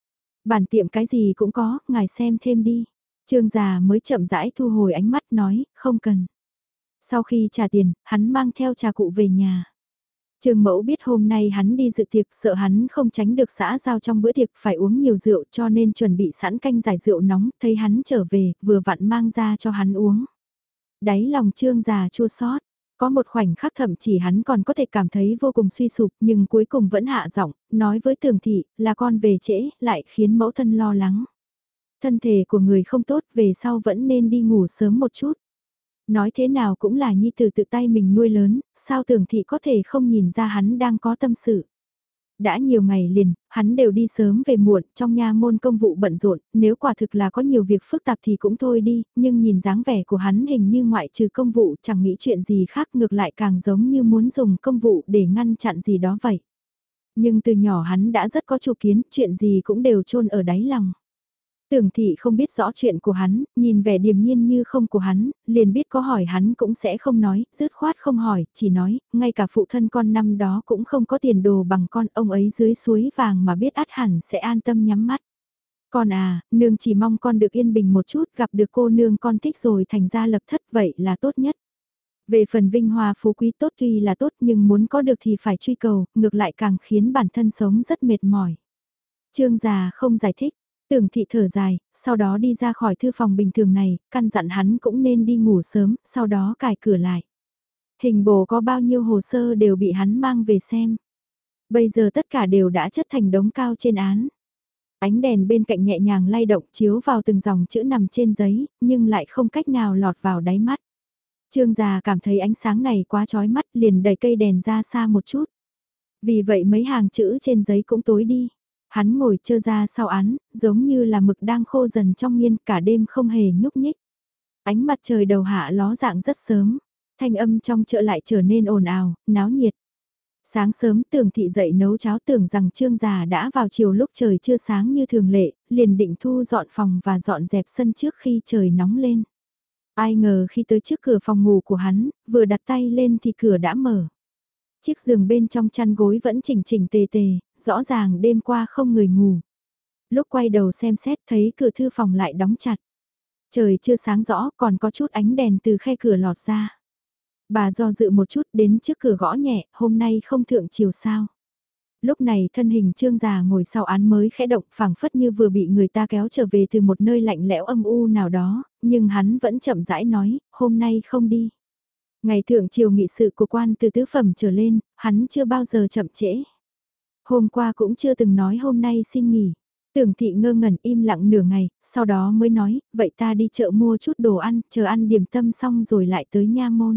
Bản tiệm cái gì cũng có, ngài xem thêm đi. Trương già mới chậm rãi thu hồi ánh mắt nói, không cần. Sau khi trả tiền, hắn mang theo trà cụ về nhà. Trương Mẫu biết hôm nay hắn đi dự tiệc, sợ hắn không tránh được xã giao trong bữa tiệc phải uống nhiều rượu cho nên chuẩn bị sẵn canh giải rượu nóng, thấy hắn trở về, vừa vặn mang ra cho hắn uống. Đáy lòng Trương già chua xót. Có một khoảnh khắc thậm chỉ hắn còn có thể cảm thấy vô cùng suy sụp nhưng cuối cùng vẫn hạ giọng, nói với Tường Thị là con về trễ, lại khiến mẫu thân lo lắng. Thân thể của người không tốt về sau vẫn nên đi ngủ sớm một chút. Nói thế nào cũng là nhi tử tự tay mình nuôi lớn, sao Tường Thị có thể không nhìn ra hắn đang có tâm sự. Đã nhiều ngày liền, hắn đều đi sớm về muộn, trong nha môn công vụ bận rộn, nếu quả thực là có nhiều việc phức tạp thì cũng thôi đi, nhưng nhìn dáng vẻ của hắn hình như ngoại trừ công vụ chẳng nghĩ chuyện gì khác, ngược lại càng giống như muốn dùng công vụ để ngăn chặn gì đó vậy. Nhưng từ nhỏ hắn đã rất có chủ kiến, chuyện gì cũng đều chôn ở đáy lòng. Tưởng Thị không biết rõ chuyện của hắn, nhìn vẻ điềm nhiên như không của hắn, liền biết có hỏi hắn cũng sẽ không nói, dứt khoát không hỏi, chỉ nói, ngay cả phụ thân con năm đó cũng không có tiền đồ bằng con, ông ấy dưới suối vàng mà biết ắt hẳn sẽ an tâm nhắm mắt. Con à, nương chỉ mong con được yên bình một chút, gặp được cô nương con thích rồi thành ra lập thất vậy là tốt nhất. Về phần vinh hoa phú quý tốt tuy là tốt nhưng muốn có được thì phải truy cầu, ngược lại càng khiến bản thân sống rất mệt mỏi. Trương già không giải thích. Tưởng Thị thở dài, sau đó đi ra khỏi thư phòng bình thường này, căn dặn hắn cũng nên đi ngủ sớm, sau đó cài cửa lại. Hình bổ có bao nhiêu hồ sơ đều bị hắn mang về xem. Bây giờ tất cả đều đã chất thành đống cao trên án. Ánh đèn bên cạnh nhẹ nhàng lay động chiếu vào từng dòng chữ nằm trên giấy, nhưng lại không cách nào lọt vào đáy mắt. Trương già cảm thấy ánh sáng này quá chói mắt liền đẩy cây đèn ra xa một chút. Vì vậy mấy hàng chữ trên giấy cũng tối đi. Hắn ngồi chơ ra sau án, giống như là mực đang khô dần trong nghiên cả đêm không hề nhúc nhích. Ánh mặt trời đầu hạ ló dạng rất sớm, thanh âm trong chợ lại trở nên ồn ào, náo nhiệt. Sáng sớm Tưởng Thị dậy nấu cháo, tưởng rằng Trương già đã vào chiều lúc trời chưa sáng như thường lệ, liền định thu dọn phòng và dọn dẹp sân trước khi trời nóng lên. Ai ngờ khi tới trước cửa phòng ngủ của hắn, vừa đặt tay lên thì cửa đã mở. Chiếc giường bên trong chăn gối vẫn chỉnh chỉnh tề tề, rõ ràng đêm qua không người ngủ. Lúc quay đầu xem xét thấy cửa thư phòng lại đóng chặt. Trời chưa sáng rõ còn có chút ánh đèn từ khe cửa lọt ra. Bà do dự một chút đến trước cửa gõ nhẹ, hôm nay không thượng chiều sao. Lúc này thân hình Trương già ngồi sau án mới khẽ động, phảng phất như vừa bị người ta kéo trở về từ một nơi lạnh lẽo âm u nào đó, nhưng hắn vẫn chậm rãi nói, hôm nay không đi. Ngày thượng triều nghị sự của quan từ tứ phẩm trở lên, hắn chưa bao giờ chậm trễ. Hôm qua cũng chưa từng nói hôm nay xin nghỉ. Tưởng Thị ngơ ngẩn im lặng nửa ngày, sau đó mới nói, vậy ta đi chợ mua chút đồ ăn, chờ ăn điểm tâm xong rồi lại tới nha môn.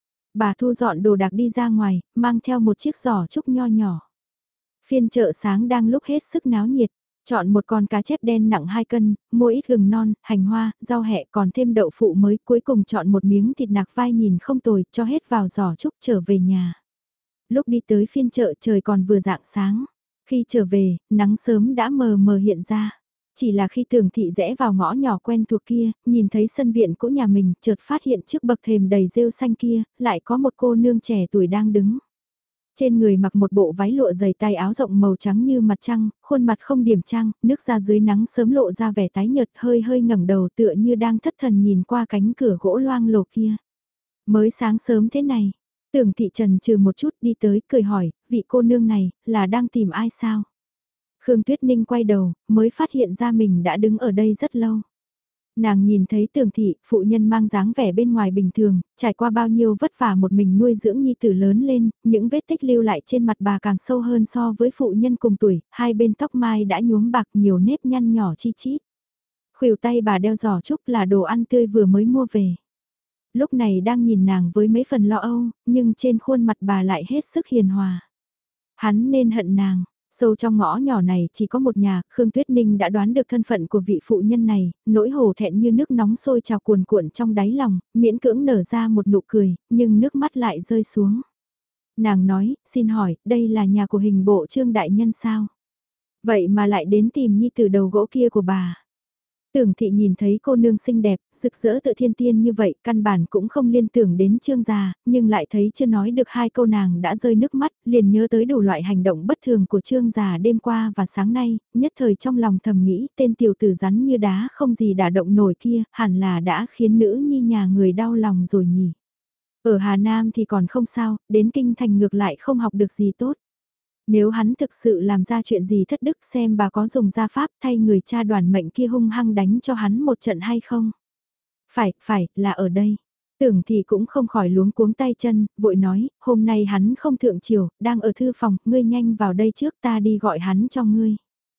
Bà thu dọn đồ đạc đi ra ngoài, mang theo một chiếc giỏ trúc nho nhỏ. Phiên chợ sáng đang lúc hết sức náo nhiệt. Chọn một con cá chép đen nặng 2 cân, mua ít gừng non, hành hoa, rau hẹ còn thêm đậu phụ mới, cuối cùng chọn một miếng thịt nạc vai nhìn không tồi, cho hết vào giỏ trúc trở về nhà. Lúc đi tới phiên chợ trời còn vừa rạng sáng. Khi trở về, nắng sớm đã mờ mờ hiện ra. Chỉ là khi Tưởng Thị rẽ vào ngõ nhỏ quen thuộc kia, nhìn thấy sân viện cũ nhà mình, chợt phát hiện trước bậc thềm đầy rêu xanh kia, lại có một cô nương trẻ tuổi đang đứng. Trên người mặc một bộ váy lụa dày tay áo rộng màu trắng như mặt trăng, khuôn mặt không điểm trang, nước ra dưới nắng sớm lộ ra vẻ tái nhợt hơi hơi ngẩng đầu tựa như đang thất thần nhìn qua cánh cửa gỗ loang lổ kia. Mới sáng sớm thế này, Tưởng Thị trần trừ một chút đi tới cười hỏi, vị cô nương này, là đang tìm ai sao? Khương Tuyết Ninh quay đầu, mới phát hiện ra mình đã đứng ở đây rất lâu. Nàng nhìn thấy Tưởng Thị, phụ nhân mang dáng vẻ bên ngoài bình thường, trải qua bao nhiêu vất vả một mình nuôi dưỡng nhi tử lớn lên, những vết tích lưu lại trên mặt bà càng sâu hơn so với phụ nhân cùng tuổi, hai bên tóc mai đã nhuốm bạc nhiều nếp nhăn nhỏ chi chít. Khuỷu tay bà đeo giỏ trúc là đồ ăn tươi vừa mới mua về. Lúc này đang nhìn nàng với mấy phần lo âu, nhưng trên khuôn mặt bà lại hết sức hiền hòa. Hắn nên hận nàng. Sâu trong ngõ nhỏ này chỉ có một nhà, Khương Tuyết Ninh đã đoán được thân phận của vị phụ nhân này, nỗi hổ thẹn như nước nóng sôi trào cuồn cuộn trong đáy lòng, miễn cưỡng nở ra một nụ cười, nhưng nước mắt lại rơi xuống. Nàng nói, xin hỏi, đây là nhà của hình bộ Trương đại nhân sao? Vậy mà lại đến tìm nhi tử đầu gỗ kia của bà. Tưởng thị nhìn thấy cô nương xinh đẹp, rực rỡ tự thiên tiên như vậy, căn bản cũng không liên tưởng đến Trương gia, nhưng lại thấy chưa nói được hai câu nàng đã rơi nước mắt, liền nhớ tới đủ loại hành động bất thường của Trương gia đêm qua và sáng nay, nhất thời trong lòng thầm nghĩ tên tiểu tử rắn như đá không gì đả động nổi kia, hẳn là đã khiến nữ nhi nhà người đau lòng rồi nhỉ. Ở Hà Nam thì còn không sao, đến kinh thành ngược lại không học được gì tốt. Nếu hắn thực sự làm ra chuyện gì thất đức xem bà có dùng gia pháp thay người cha đoàn mệnh kia hung hăng đánh cho hắn một trận hay không. Phải, là ở đây. Tưởng thì cũng không khỏi luống cuống tay chân, vội nói, hôm nay hắn không thượng triều, đang ở thư phòng, ngươi nhanh vào đây trước ta đi gọi hắn cho ngươi.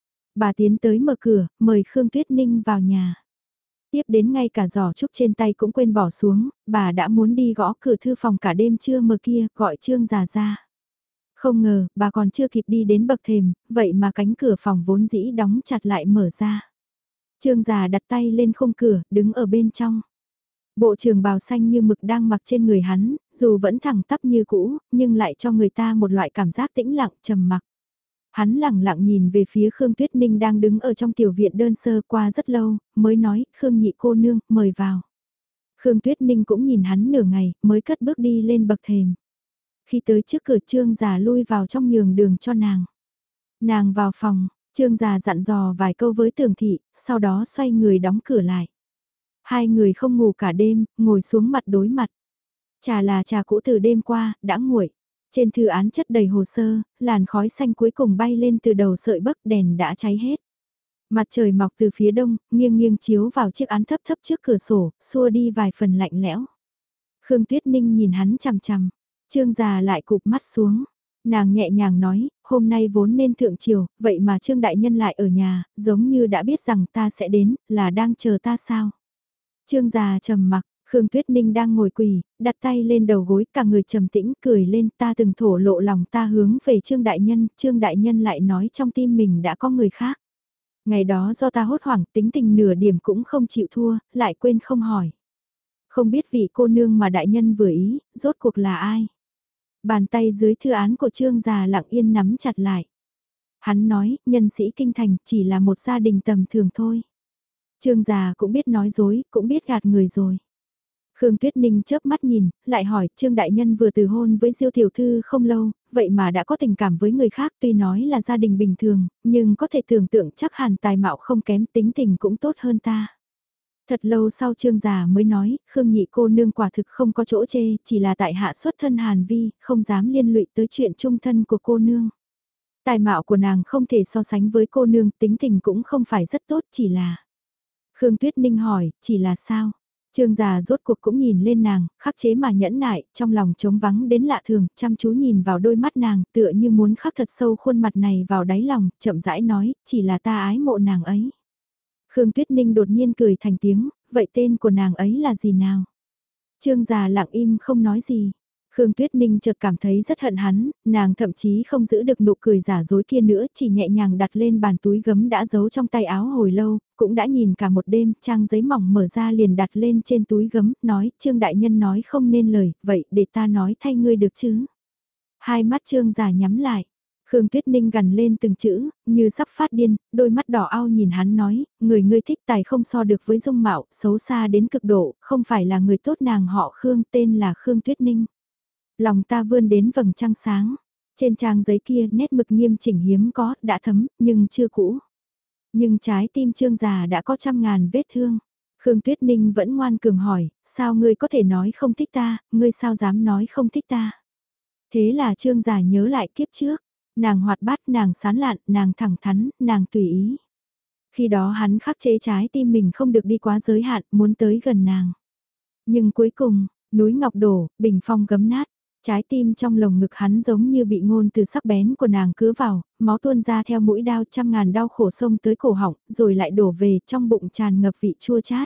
Bà tiến tới mở cửa, mời Khương Tuyết Ninh vào nhà. Tiếp đến ngay cả giỏ trúc trên tay cũng quên bỏ xuống, bà đã muốn đi gõ cửa thư phòng cả đêm chưa mở kia, gọi Trương già ra. Không ngờ, bà còn chưa kịp đi đến bậc thềm, vậy mà cánh cửa phòng vốn dĩ đóng chặt lại mở ra. Trương già đặt tay lên khung cửa, đứng ở bên trong. Bộ trường bào xanh như mực đang mặc trên người hắn, dù vẫn thẳng tắp như cũ, nhưng lại cho người ta một loại cảm giác tĩnh lặng, trầm mặc. Hắn lẳng lặng nhìn về phía Khương Tuyết Ninh đang đứng ở trong tiểu viện đơn sơ qua rất lâu, mới nói, Khương nhị cô nương, mời vào. Khương Tuyết Ninh cũng nhìn hắn nửa ngày, mới cất bước đi lên bậc thềm. Khi tới trước cửa Trương già lui vào trong nhường đường cho nàng. Nàng vào phòng, Trương già dặn dò vài câu với Tưởng thị, sau đó xoay người đóng cửa lại. Hai người không ngủ cả đêm, ngồi xuống mặt đối mặt. Trà là trà cũ từ đêm qua, đã nguội. Trên thư án chất đầy hồ sơ, làn khói xanh cuối cùng bay lên từ đầu sợi bấc đèn đã cháy hết. Mặt trời mọc từ phía đông, nghiêng nghiêng chiếu vào chiếc án thấp thấp trước cửa sổ, xua đi vài phần lạnh lẽo. Khương Tuyết Ninh nhìn hắn chằm chằm, Trương già lại cụp mắt xuống. Nàng nhẹ nhàng nói, hôm nay vốn nên thượng triều, vậy mà Trương đại nhân lại ở nhà, giống như đã biết rằng ta sẽ đến, là đang chờ ta sao? Trương già trầm mặc, Khương Tuyết Ninh đang ngồi quỳ, đặt tay lên đầu gối, cả người trầm tĩnh, cười lên, ta từng thổ lộ lòng ta hướng về Trương đại nhân lại nói trong tim mình đã có người khác. Ngày đó do ta hốt hoảng, tính tình nửa điểm cũng không chịu thua, lại quên không hỏi. Không biết vị cô nương mà đại nhân vừa ý, rốt cuộc là ai? Bàn tay dưới thư án của Trương già lặng yên nắm chặt lại. Hắn nói, nhân sĩ kinh thành chỉ là một gia đình tầm thường thôi. Trương già cũng biết nói dối, cũng biết gạt người rồi. Khương Tuyết Ninh chớp mắt nhìn, lại hỏi, Trương đại nhân vừa từ hôn với Diêu tiểu thư không lâu, vậy mà đã có tình cảm với người khác, tuy nói là gia đình bình thường, nhưng có thể tưởng tượng chắc hẳn tài mạo không kém, tính tình cũng tốt hơn ta. Thật lâu sau Trương già mới nói, Khương nhị cô nương quả thực không có chỗ chê, chỉ là tại hạ xuất thân Hàn Vi, không dám liên lụy tới chuyện chung thân của cô nương. Tài mạo của nàng không thể so sánh với cô nương, tính tình cũng không phải rất tốt, chỉ là... Khương Tuyết Ninh hỏi, chỉ là sao? Trương già rốt cuộc cũng nhìn lên nàng, khắc chế mà nhẫn nại, trong lòng trống vắng đến lạ thường, chăm chú nhìn vào đôi mắt nàng, tựa như muốn khắc thật sâu khuôn mặt này vào đáy lòng, chậm rãi nói, chỉ là ta ái mộ nàng ấy. Khương Tuyết Ninh đột nhiên cười thành tiếng, vậy tên của nàng ấy là gì nào? Trương già lặng im không nói gì. Khương Tuyết Ninh chợt cảm thấy rất hận hắn, nàng thậm chí không giữ được nụ cười giả dối kia nữa, chỉ nhẹ nhàng đặt lên bàn túi gấm đã giấu trong tay áo hồi lâu, cũng đã nhìn cả một đêm, trang giấy mỏng mở ra liền đặt lên trên túi gấm, nói, Trương đại nhân nói không nên lời, vậy để ta nói thay ngươi được chứ? Hai mắt Trương già nhắm lại. Khương Tuyết Ninh gằn lên từng chữ, như sắp phát điên, đôi mắt đỏ ao nhìn hắn nói, người ngươi thích tài không so được với dung mạo, xấu xa đến cực độ, không phải là người tốt nàng họ Khương, tên là Khương Tuyết Ninh. Lòng ta vươn đến vầng trăng sáng, trên trang giấy kia nét mực nghiêm chỉnh hiếm có, đã thấm, nhưng chưa cũ. Nhưng trái tim Trương già đã có trăm ngàn vết thương. Khương Tuyết Ninh vẫn ngoan cường hỏi, sao ngươi có thể nói không thích ta, ngươi sao dám nói không thích ta. Thế là Trương già nhớ lại kiếp trước. Nàng hoạt bát, nàng sán lạn, nàng thẳng thắn, nàng tùy ý. Khi đó hắn khắc chế trái tim mình không được đi quá giới hạn, muốn tới gần nàng. Nhưng cuối cùng, núi ngọc đổ, bình phong gấm nát. Trái tim trong lồng ngực hắn giống như bị ngôn từ sắc bén của nàng cứa vào, máu tuôn ra theo mũi đao, trăm ngàn đau khổ sông tới cổ họng, rồi lại đổ về trong bụng tràn ngập vị chua chát.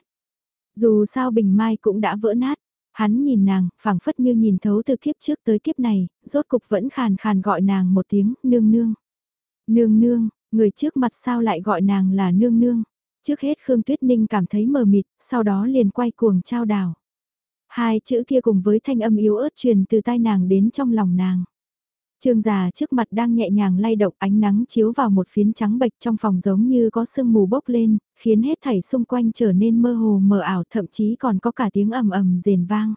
Dù sao bình mai cũng đã vỡ nát. Hắn nhìn nàng, phảng phất như nhìn thấu từ kiếp trước tới kiếp này, rốt cục vẫn khàn khàn gọi nàng một tiếng, nương nương. Nương nương, người trước mặt sao lại gọi nàng là nương nương. Trước hết Khương Tuyết Ninh cảm thấy mờ mịt, sau đó liền quay cuồng trao đảo. Hai chữ kia cùng với thanh âm yếu ớt truyền từ tai nàng đến trong lòng nàng. Trương già trước mặt đang nhẹ nhàng lay động, ánh nắng chiếu vào một phiến trắng bệch trong phòng giống như có sương mù bốc lên, khiến hết thảy xung quanh trở nên mơ hồ mờ ảo, thậm chí còn có cả tiếng ầm ầm rền vang.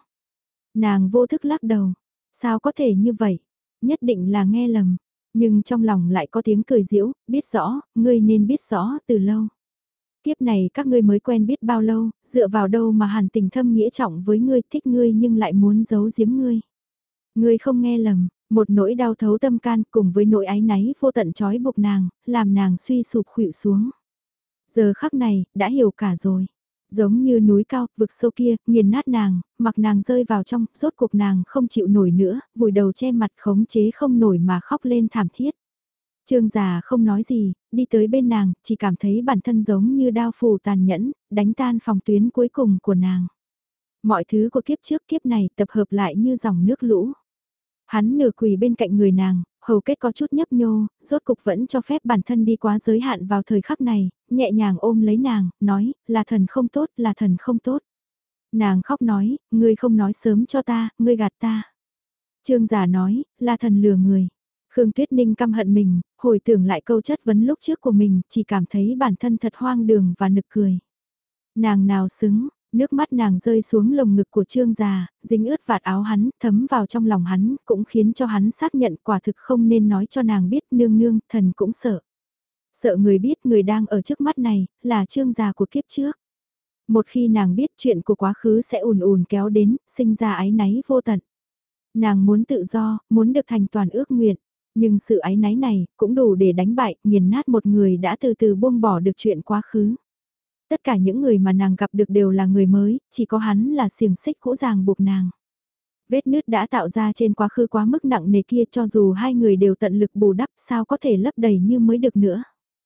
Nàng vô thức lắc đầu, sao có thể như vậy? Nhất định là nghe lầm, nhưng trong lòng lại có tiếng cười giễu, biết rõ, ngươi nên biết rõ từ lâu. Kiếp này các ngươi mới quen biết bao lâu, dựa vào đâu mà hàn tình thâm nghĩa trọng với ngươi, thích ngươi nhưng lại muốn giấu giếm ngươi. Ngươi không nghe lầm, một nỗi đau thấu tâm can cùng với nỗi áy náy vô tận trói buộc nàng, làm nàng suy sụp khuỵu xuống. Giờ khắc này, đã hiểu cả rồi. Giống như núi cao, vực sâu kia, nghiền nát nàng, mặc nàng rơi vào trong, rốt cuộc nàng không chịu nổi nữa, vùi đầu che mặt khống chế không nổi mà khóc lên thảm thiết. Trương già không nói gì, đi tới bên nàng, chỉ cảm thấy bản thân giống như đao phủ tàn nhẫn, đánh tan phòng tuyến cuối cùng của nàng. Mọi thứ của kiếp trước kiếp này tập hợp lại như dòng nước lũ. Hắn nửa quỳ bên cạnh người nàng, hầu kết có chút nhấp nhô, rốt cục vẫn cho phép bản thân đi quá giới hạn vào thời khắc này, nhẹ nhàng ôm lấy nàng, nói, là thần không tốt, là thần không tốt. Nàng khóc nói, ngươi không nói sớm cho ta, ngươi gạt ta. Trương giả nói, là thần lừa người. Khương Tuyết Ninh căm hận mình, hồi tưởng lại câu chất vấn lúc trước của mình, chỉ cảm thấy bản thân thật hoang đường và nực cười. Nàng nào xứng, nước mắt nàng rơi xuống lồng ngực của Trương già, dính ướt vạt áo hắn, thấm vào trong lòng hắn, cũng khiến cho hắn xác nhận quả thực không nên nói cho nàng biết nương nương, thần cũng sợ. Sợ người biết người đang ở trước mắt này, là Trương già của kiếp trước. Một khi nàng biết chuyện của quá khứ sẽ ùn ùn kéo đến, sinh ra áy náy vô tận. Nàng muốn tự do, muốn được thành toàn ước nguyện. Nhưng sự áy náy này cũng đủ để đánh bại, nghiền nát một người đã từ từ buông bỏ được chuyện quá khứ. Tất cả những người mà nàng gặp được đều là người mới, chỉ có hắn là xiềng xích cũ ràng buộc nàng. Vết nứt đã tạo ra trên quá khứ quá mức nặng nề kia, cho dù hai người đều tận lực bù đắp sao có thể lấp đầy như mới được nữa.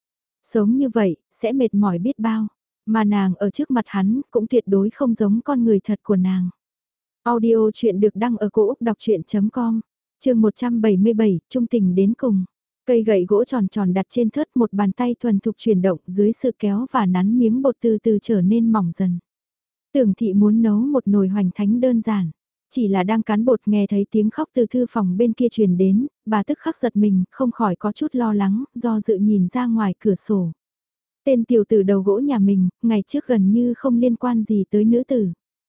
Sống như vậy, sẽ mệt mỏi biết bao, mà nàng ở trước mặt hắn cũng tuyệt đối không giống con người thật của nàng. Audio chuyện được đăng ở cổ Úc đọc chuyện.com, chương 177, trung tình đến cùng. Cây gậy gỗ tròn tròn đặt trên thớt, một bàn tay thuần thục chuyển động dưới sự kéo và nắn miếng bột từ từ trở nên mỏng dần. Tưởng thị muốn nấu một nồi hoành thánh đơn giản, chỉ là đang cán bột nghe thấy tiếng khóc từ thư phòng bên kia truyền đến, bà tức khắc giật mình, không khỏi có chút lo lắng, do dự nhìn ra ngoài cửa sổ. Tên tiểu tử đầu gỗ nhà mình, ngày trước gần như không liên quan gì tới nữ tử.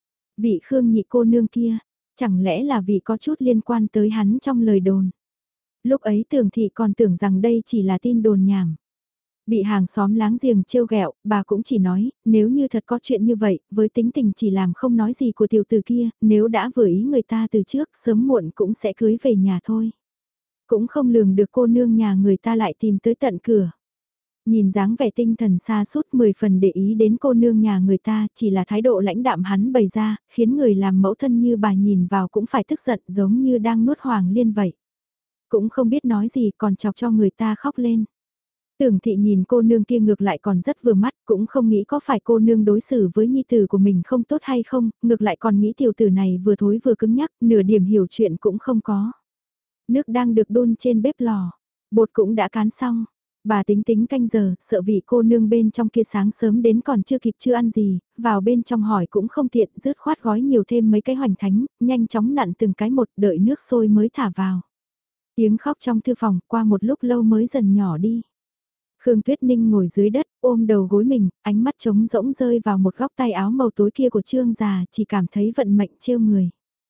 Vị Khương nhị cô nương kia, chẳng lẽ là vị có chút liên quan tới hắn trong lời đồn. Lúc ấy Tưởng thị còn tưởng rằng đây chỉ là tin đồn nhảm. Bị hàng xóm láng giềng trêu ghẹo, bà cũng chỉ nói, nếu như thật có chuyện như vậy, với tính tình chỉ làm không nói gì của tiểu tử kia, nếu đã vừa ý người ta từ trước, sớm muộn cũng sẽ cưới về nhà thôi. Cũng không lường được cô nương nhà người ta lại tìm tới tận cửa. Nhìn dáng vẻ tinh thần xa sút 10 phần để ý đến cô nương nhà người ta, chỉ là thái độ lãnh đạm hắn bày ra, khiến người làm mẫu thân như bà nhìn vào cũng phải tức giận giống như đang nuốt hoàng liên vậy. Cũng không biết nói gì còn chọc cho người ta khóc lên. Tưởng thị nhìn cô nương kia ngược lại còn rất vừa mắt, cũng không nghĩ có phải cô nương đối xử với nhi tử của mình không tốt hay không, ngược lại còn nghĩ tiểu tử này vừa thối vừa cứng nhắc, nửa điểm hiểu chuyện cũng không có. Nước đang được đun trên bếp lò, bột cũng đã cán xong. Bà tính tính canh giờ, sợ vị cô nương bên trong kia sáng sớm đến còn chưa kịp chưa ăn gì, vào bên trong hỏi cũng không tiện, rứt khoát gói nhiều thêm mấy cái hoành thánh, nhanh chóng nặn từng cái một, đợi nước sôi mới thả vào. Tiếng khóc trong thư phòng qua một lúc lâu mới dần nhỏ đi. Khương Tuyết Ninh ngồi dưới đất, ôm đầu gối mình, ánh mắt trống rỗng rơi vào một góc tay áo màu tối kia của Trương già, chỉ cảm thấy vận mệnh trêu người.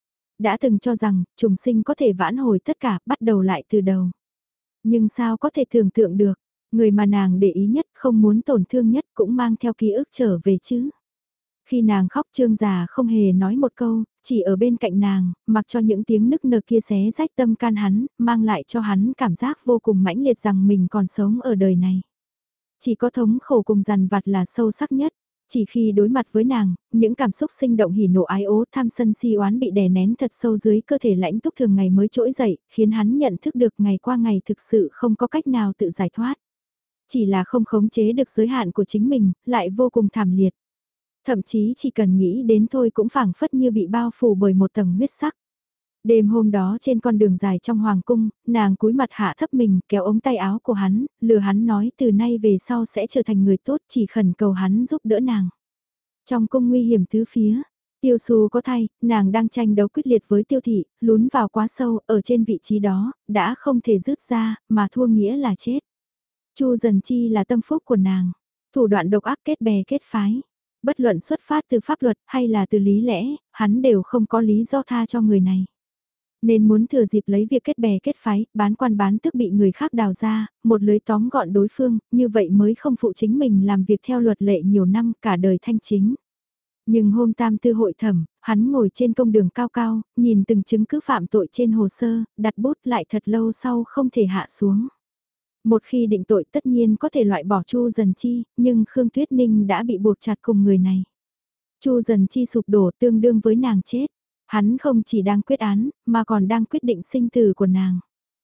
Đã từng cho rằng, trùng sinh có thể vãn hồi tất cả, bắt đầu lại từ đầu. Nhưng sao có thể tưởng tượng được, người mà nàng để ý nhất, không muốn tổn thương nhất cũng mang theo ký ức trở về chứ. Khi nàng khóc Trương già không hề nói một câu, chỉ ở bên cạnh nàng, mặc cho những tiếng nức nở kia xé rách tâm can hắn, mang lại cho hắn cảm giác vô cùng mãnh liệt rằng mình còn sống ở đời này. Chỉ có thống khổ cùng dằn vặt là sâu sắc nhất. Chỉ khi đối mặt với nàng, những cảm xúc sinh động hỉ nộ ái ố tham sân si oán bị đè nén thật sâu dưới cơ thể lãnh túc thường ngày mới trỗi dậy, khiến hắn nhận thức được ngày qua ngày thực sự không có cách nào tự giải thoát. Chỉ là không khống chế được giới hạn của chính mình, lại vô cùng thảm liệt. Thậm chí chỉ cần nghĩ đến thôi cũng phảng phất như bị bao phủ bởi một tầng huyết sắc. Đêm hôm đó trên con đường dài trong hoàng cung, nàng cúi mặt hạ thấp mình kéo ống tay áo của hắn, lừa hắn nói từ nay về sau sẽ trở thành người tốt, chỉ khẩn cầu hắn giúp đỡ nàng. Trong cung nguy hiểm tứ phía, Tiêu Xu có thay, nàng đang tranh đấu quyết liệt với Tiêu Thị, lún vào quá sâu, ở trên vị trí đó, đã không thể rứt ra, mà thua nghĩa là chết. Chu Dần Chi là tâm phúc của nàng, thủ đoạn độc ác kết bè kết phái. Bất luận xuất phát từ pháp luật hay là từ lý lẽ, hắn đều không có lý do tha cho người này. Nên muốn thừa dịp lấy việc kết bè kết phái, bán quan bán tức bị người khác đào ra, một lưới tóm gọn đối phương, như vậy mới không phụ chính mình làm việc theo luật lệ nhiều năm cả đời thanh chính. Nhưng hôm tam tư hội thẩm, hắn ngồi trên công đường cao cao, nhìn từng chứng cứ phạm tội trên hồ sơ, đặt bút lại thật lâu sau không thể hạ xuống. Một khi định tội tất nhiên có thể loại bỏ Chu Dần Chi, nhưng Khương Tuyết Ninh đã bị buộc chặt cùng người này. Chu Dần Chi sụp đổ tương đương với nàng chết. Hắn không chỉ đang quyết án, mà còn đang quyết định sinh tử của nàng.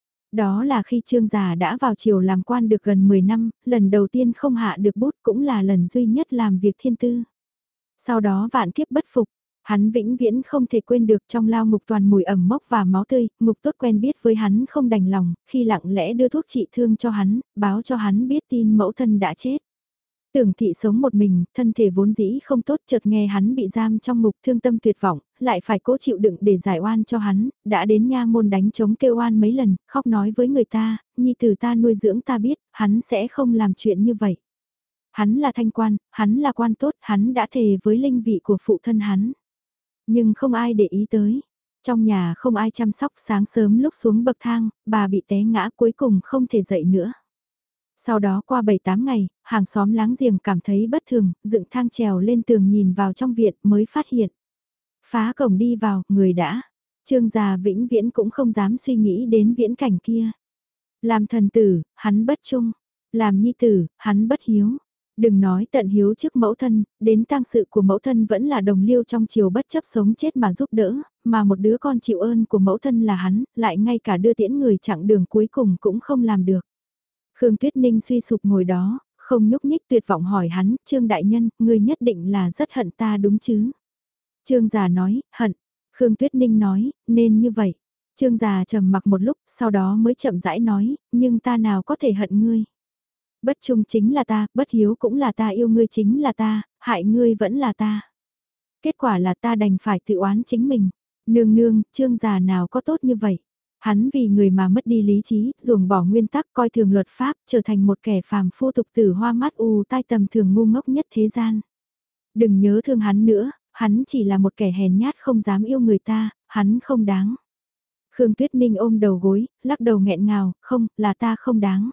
Đó là khi Trương Già đã vào triều làm quan được gần 10 năm, lần đầu tiên không hạ được bút cũng là lần duy nhất làm việc thiên tư. Sau đó vạn kiếp bất phục, hắn vĩnh viễn không thể quên được trong lao ngục toàn mùi ẩm mốc và máu tươi, ngục tốt quen biết với hắn không đành lòng, khi lặng lẽ đưa thuốc trị thương cho hắn, báo cho hắn biết tin mẫu thân đã chết. Tưởng Thị sống một mình, thân thể vốn dĩ không tốt, chợt nghe hắn bị giam trong ngục, thương tâm tuyệt vọng, lại phải cố chịu đựng để giải oan cho hắn, đã đến nha môn đánh chống kêu oan mấy lần, khóc nói với người ta, nhi tử ta nuôi dưỡng ta biết, hắn sẽ không làm chuyện như vậy. Hắn là thanh quan, hắn là quan tốt, hắn đã thề với linh vị của phụ thân hắn. Nhưng không ai để ý tới. Trong nhà không ai chăm sóc, sáng sớm lúc xuống bậc thang, bà bị té ngã cuối cùng không thể dậy nữa. Sau đó qua 7-8 ngày, hàng xóm láng giềng cảm thấy bất thường, dựng thang trèo lên tường nhìn vào trong viện mới phát hiện. Phá cổng đi vào, người đã. Trương già vĩnh viễn cũng không dám suy nghĩ đến viễn cảnh kia. Làm thần tử, hắn bất trung. Làm nhi tử, hắn bất hiếu. Đừng nói tận hiếu trước mẫu thân, đến tang sự của mẫu thân vẫn là đồng liêu trong chiều bất chấp sống chết mà giúp đỡ, mà một đứa con chịu ơn của mẫu thân là hắn, lại ngay cả đưa tiễn người chặng đường cuối cùng cũng không làm được. Khương Tuyết Ninh suy sụp ngồi đó, không nhúc nhích, tuyệt vọng hỏi hắn, Trương đại nhân, ngươi nhất định là rất hận ta đúng chứ? Trương già nói, hận. Khương Tuyết Ninh nói, nên như vậy. Trương già trầm mặc một lúc, sau đó mới chậm rãi nói, nhưng ta nào có thể hận ngươi. Bất trung chính là ta, bất hiếu cũng là ta, yêu ngươi chính là ta, hại ngươi vẫn là ta. Kết quả là ta đành phải tự oán chính mình. Nương nương, Trương già nào có tốt như vậy. Hắn vì người mà mất đi lý trí, ruồng bỏ nguyên tắc, coi thường luật pháp, trở thành một kẻ phàm phu tục tử, hoa mắt ù tai, tầm thường ngu ngốc nhất thế gian. Đừng nhớ thương hắn nữa, hắn chỉ là một kẻ hèn nhát không dám yêu người ta, hắn không đáng. Khương Tuyết Ninh ôm đầu gối, lắc đầu nghẹn ngào, không, là ta không đáng.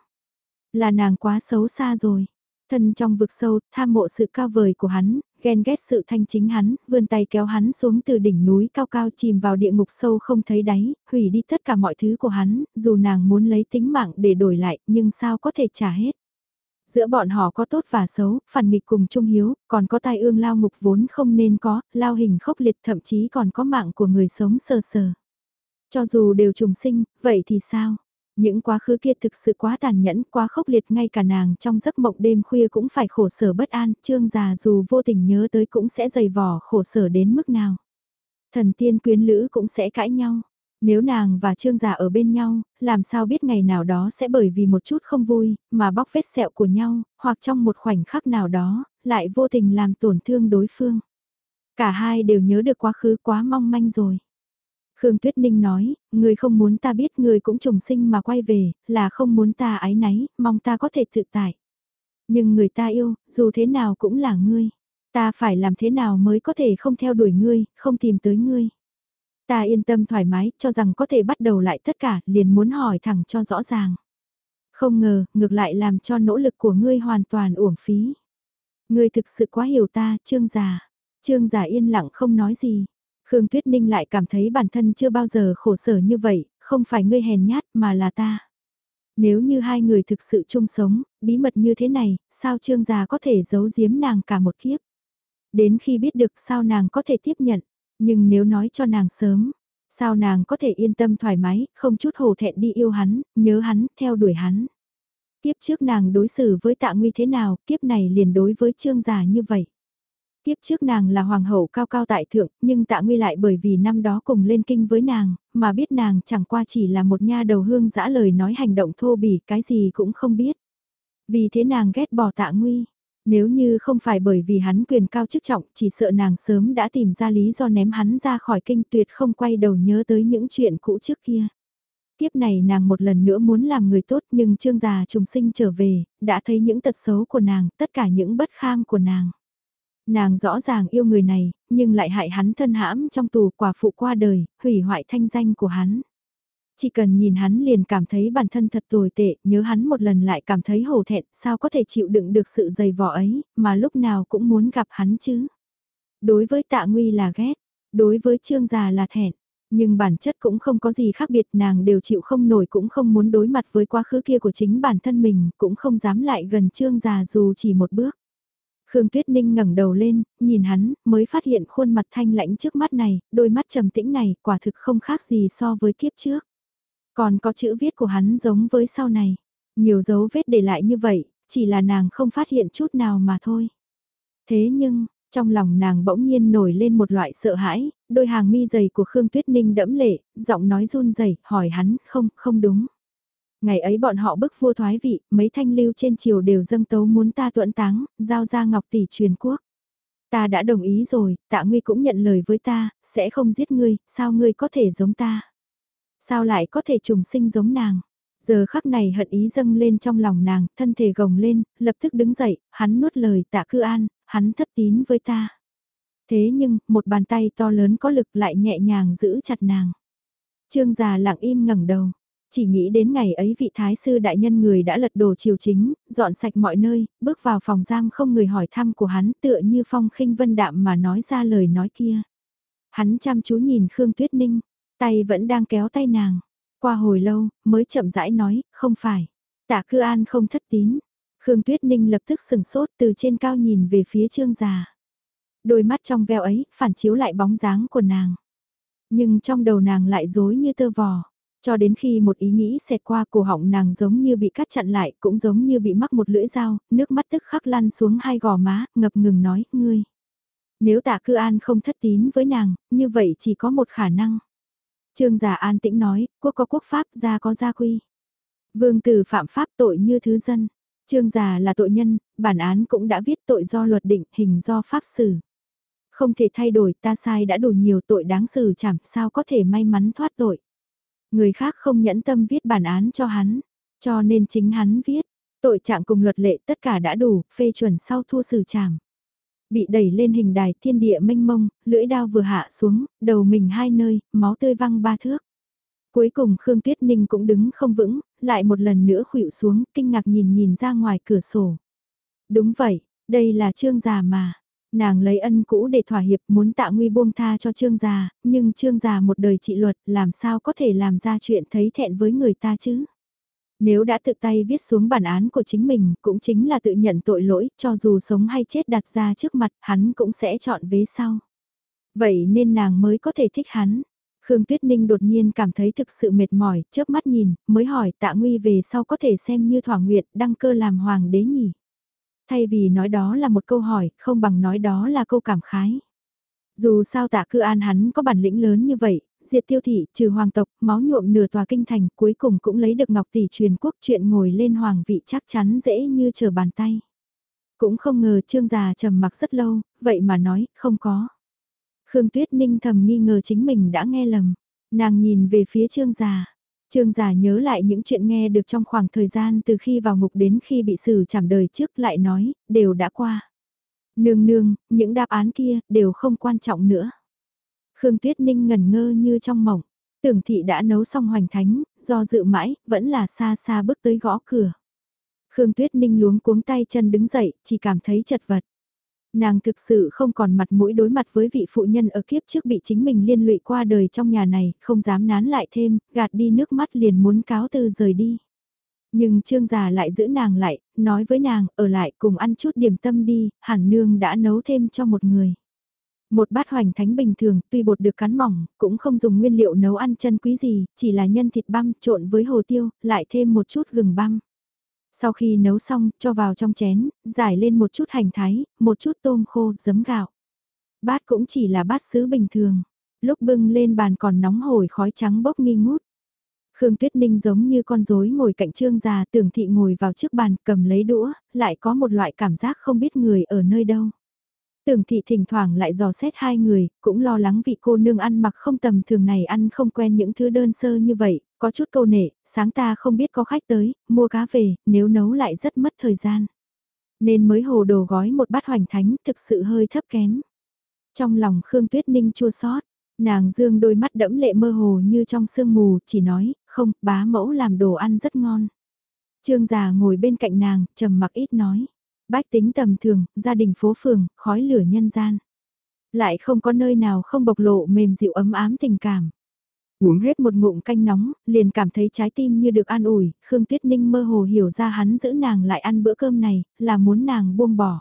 Là nàng quá xấu xa rồi. Thân trong vực sâu, tham mộ sự cao vời của hắn, ghen ghét sự thanh chính hắn, vươn tay kéo hắn xuống từ đỉnh núi cao cao, chìm vào địa ngục sâu không thấy đáy, hủy đi tất cả mọi thứ của hắn, dù nàng muốn lấy tính mạng để đổi lại, nhưng sao có thể trả hết. Giữa bọn họ có tốt và xấu, phản nghịch cùng trung hiếu, còn có tai ương lao ngục vốn không nên có, lao hình khốc liệt, thậm chí còn có mạng của người sống sờ sờ. Cho dù đều trùng sinh, vậy thì sao? Những quá khứ kia thực sự quá tàn nhẫn, quá khốc liệt, ngay cả nàng trong giấc mộng đêm khuya cũng phải khổ sở bất an, Trương già dù vô tình nhớ tới cũng sẽ dày vò khổ sở đến mức nào. Thần tiên quyến lữ cũng sẽ cãi nhau. Nếu nàng và Trương già ở bên nhau, làm sao biết ngày nào đó sẽ bởi vì một chút không vui, mà bóc vết sẹo của nhau, hoặc trong một khoảnh khắc nào đó, lại vô tình làm tổn thương đối phương. Cả hai đều nhớ được quá khứ quá mong manh rồi. Khương Tuyết Ninh nói, người không muốn ta biết, người cũng trùng sinh mà quay về, là không muốn ta áy náy, mong ta có thể tự tại. Nhưng người ta yêu, dù thế nào cũng là ngươi. Ta phải làm thế nào mới có thể không theo đuổi ngươi, không tìm tới ngươi. Ta yên tâm thoải mái, cho rằng có thể bắt đầu lại tất cả, liền muốn hỏi thẳng cho rõ ràng. Không ngờ, ngược lại làm cho nỗ lực của ngươi hoàn toàn uổng phí. Ngươi thực sự quá hiểu ta, Trương già. Trương già yên lặng không nói gì. Khương Tuyết Ninh lại cảm thấy bản thân chưa bao giờ khổ sở như vậy, không phải ngươi hèn nhát mà là ta. Nếu như hai người thực sự chung sống, bí mật như thế này, sao Trương già có thể giấu giếm nàng cả một kiếp? Đến khi biết được sao nàng có thể tiếp nhận, nhưng nếu nói cho nàng sớm, sao nàng có thể yên tâm thoải mái, không chút hổ thẹn đi yêu hắn, nhớ hắn, theo đuổi hắn. Kiếp trước nàng đối xử với Tạ Nguy thế nào, kiếp này liền đối với Trương già như vậy. Tiếp trước nàng là hoàng hậu cao cao tại thượng, nhưng Tạ Nguy lại bởi vì năm đó cùng lên kinh với nàng, mà biết nàng chẳng qua chỉ là một nha đầu hương dã, lời nói hành động thô bỉ, cái gì cũng không biết. Vì thế nàng ghét bỏ Tạ Nguy. Nếu như không phải bởi vì hắn quyền cao chức trọng, chỉ sợ nàng sớm đã tìm ra lý do ném hắn ra khỏi kinh, tuyệt không quay đầu nhớ tới những chuyện cũ trước kia. Kiếp này nàng một lần nữa muốn làm người tốt, nhưng Trương già trùng sinh trở về, đã thấy những tật xấu của nàng, tất cả những bất kham của nàng. Nàng rõ ràng yêu người này, nhưng lại hại hắn thân hãm trong tù, quả phụ qua đời, hủy hoại thanh danh của hắn. Chỉ cần nhìn hắn liền cảm thấy bản thân thật tồi tệ, nhớ hắn một lần lại cảm thấy hổ thẹn, sao có thể chịu đựng được sự dày vò ấy, mà lúc nào cũng muốn gặp hắn chứ. Đối với Tạ Nguy là ghét, đối với Trương già là thẹn, nhưng bản chất cũng không có gì khác biệt, nàng đều chịu không nổi, cũng không muốn đối mặt với quá khứ kia của chính bản thân mình, cũng không dám lại gần Trương già dù chỉ một bước. Khương Tuyết Ninh ngẩng đầu lên, nhìn hắn, mới phát hiện khuôn mặt thanh lãnh trước mắt này, đôi mắt trầm tĩnh này, quả thực không khác gì so với kiếp trước. Còn có chữ viết của hắn giống với sau này. Nhiều dấu vết để lại như vậy, chỉ là nàng không phát hiện chút nào mà thôi. Thế nhưng, trong lòng nàng bỗng nhiên nổi lên một loại sợ hãi, đôi hàng mi dày của Khương Tuyết Ninh đẫm lệ, giọng nói run rẩy hỏi hắn, không đúng. Ngày ấy bọn họ bức vua thoái vị, mấy thanh lưu trên triều đều dâng tấu muốn ta tuẫn táng, giao ra ngọc tỷ truyền quốc. Ta đã đồng ý rồi, Tạ Nguy cũng nhận lời với ta, sẽ không giết ngươi, sao ngươi có thể giống ta? Sao lại có thể trùng sinh giống nàng? Giờ khắc này hận ý dâng lên trong lòng nàng, thân thể gồng lên, lập tức đứng dậy, hắn nuốt lời Tạ Cư An, hắn thất tín với ta. Thế nhưng, một bàn tay to lớn có lực lại nhẹ nhàng giữ chặt nàng. Trương già lặng im ngẩng đầu, chỉ nghĩ đến ngày ấy vị thái sư đại nhân người đã lật đổ triều chính, dọn sạch mọi nơi, bước vào phòng giam không người hỏi thăm của hắn, tựa như phong khinh vân đạm mà nói ra lời nói kia. Hắn chăm chú nhìn Khương Tuyết Ninh, tay vẫn đang kéo tay nàng. Qua hồi lâu, mới chậm rãi nói, không phải. Tạ Cư An không thất tín. Khương Tuyết Ninh lập tức sừng sốt, từ trên cao nhìn về phía Trương già. Đôi mắt trong veo ấy, phản chiếu lại bóng dáng của nàng. Nhưng trong đầu nàng lại rối như tơ vò. Cho đến khi một ý nghĩ xẹt qua, cổ họng nàng giống như bị cắt chặn lại, cũng giống như bị mắc một lưỡi dao, nước mắt tức khắc lăn xuống hai gò má, ngập ngừng nói, ngươi. Nếu Tạ Cư An không thất tín với nàng, như vậy chỉ có một khả năng. Trương già an tĩnh nói, quốc có quốc pháp, gia có gia quy. Vương tử phạm pháp, tội như thứ dân. Trương già là tội nhân, bản án cũng đã viết, tội do luật định, hình do pháp xử. Không thể thay đổi, ta sai đã đủ nhiều, tội đáng xử chẳng, sao có thể may mắn thoát tội. Người khác không nhẫn tâm viết bản án cho hắn, cho nên chính hắn viết. Tội trạng cùng luật lệ tất cả đã đủ, phê chuẩn sau thua xử trảm. Bị đẩy lên hình đài, thiên địa mênh mông, lưỡi đao vừa hạ xuống, đầu mình hai nơi, máu tươi văng ba thước. Cuối cùng Khương Tuyết Ninh cũng đứng không vững, lại một lần nữa khuỵu xuống, kinh ngạc nhìn ra ngoài cửa sổ. Đúng vậy, đây là Trương già mà. Nàng lấy ân cũ để thỏa hiệp, muốn Tạ Nguy buông tha cho Trương già, nhưng Trương già một đời trị luật, làm sao có thể làm ra chuyện thấy thẹn với người ta chứ? Nếu đã tự tay viết xuống bản án của chính mình, cũng chính là tự nhận tội lỗi, cho dù sống hay chết đặt ra trước mặt, hắn cũng sẽ chọn vế sau. Vậy nên nàng mới có thể thích hắn. Khương Tuyết Ninh đột nhiên cảm thấy thực sự mệt mỏi, chớp mắt nhìn, mới hỏi Tạ Nguy về sau có thể xem như thỏa nguyện, đăng cơ làm hoàng đế nhỉ? Thay vì nói đó là một câu hỏi, không bằng nói đó là câu cảm khái. Dù sao Tạ Cư An hắn có bản lĩnh lớn như vậy, diệt tiêu thị, trừ hoàng tộc, máu nhuộm nửa tòa kinh thành, cuối cùng cũng lấy được ngọc tỷ truyền quốc, chuyện ngồi lên hoàng vị chắc chắn dễ như trở bàn tay. Cũng không ngờ Trương già trầm mặc rất lâu, vậy mà nói, không có. Khương Tuyết Ninh thầm nghi ngờ chính mình đã nghe lầm. Nàng nhìn về phía Trương già. Trương già nhớ lại những chuyện nghe được trong khoảng thời gian từ khi vào ngục đến khi bị xử trảm đời trước, lại nói, đều đã qua. Nương nương, những đáp án kia, đều không quan trọng nữa. Khương Tuyết Ninh ngẩn ngơ như trong mộng. Tưởng thị đã nấu xong hoành thánh, do dự mãi, vẫn là xa xa bước tới gõ cửa. Khương Tuyết Ninh luống cuống tay chân đứng dậy, chỉ cảm thấy chật vật. Nàng thực sự không còn mặt mũi đối mặt với vị phụ nhân ở kiếp trước bị chính mình liên lụy qua đời trong nhà này, không dám nán lại thêm, gạt đi nước mắt liền muốn cáo từ rời đi. Nhưng Trương già lại giữ nàng lại, nói với nàng, ở lại cùng ăn chút điểm tâm đi, hẳn nương đã nấu thêm cho một người. Một bát hoành thánh bình thường, tuy bột được cắn mỏng, cũng không dùng nguyên liệu nấu ăn chân quý gì, chỉ là nhân thịt băm trộn với hồ tiêu, lại thêm một chút gừng băm. Sau khi nấu xong, cho vào trong chén, giải lên một chút hành thái, một chút tôm khô, giấm gạo. Bát cũng chỉ là bát sứ bình thường. Lúc bưng lên bàn còn nóng hổi khói trắng bốc nghi ngút. Khương Tuyết Ninh giống như con rối ngồi cạnh Trương già, Tưởng Thị ngồi vào trước bàn cầm lấy đũa, lại có một loại cảm giác không biết người ở nơi đâu. Tưởng Thị thỉnh thoảng lại dò xét hai người, cũng lo lắng vị cô nương ăn mặc không tầm thường này ăn không quen những thứ đơn sơ như vậy, có chút câu nệ, sáng ta không biết có khách tới, mua cá về, nếu nấu lại rất mất thời gian. Nên mới hồ đồ gói một bát hoành thánh thực sự hơi thấp kém. Trong lòng Khương Tuyết Ninh chua xót, nàng dương đôi mắt đẫm lệ mơ hồ như trong sương mù, chỉ nói, không, bá mẫu làm đồ ăn rất ngon. Trương già ngồi bên cạnh nàng, trầm mặc ít nói. Bách tính tầm thường, gia đình phố phường, khói lửa nhân gian. Lại không có nơi nào không bộc lộ mềm dịu ấm ám tình cảm. Uống hết một ngụm canh nóng, liền cảm thấy trái tim như được an ủi, Khương Tuyết Ninh mơ hồ hiểu ra hắn giữ nàng lại ăn bữa cơm này, là muốn nàng buông bỏ.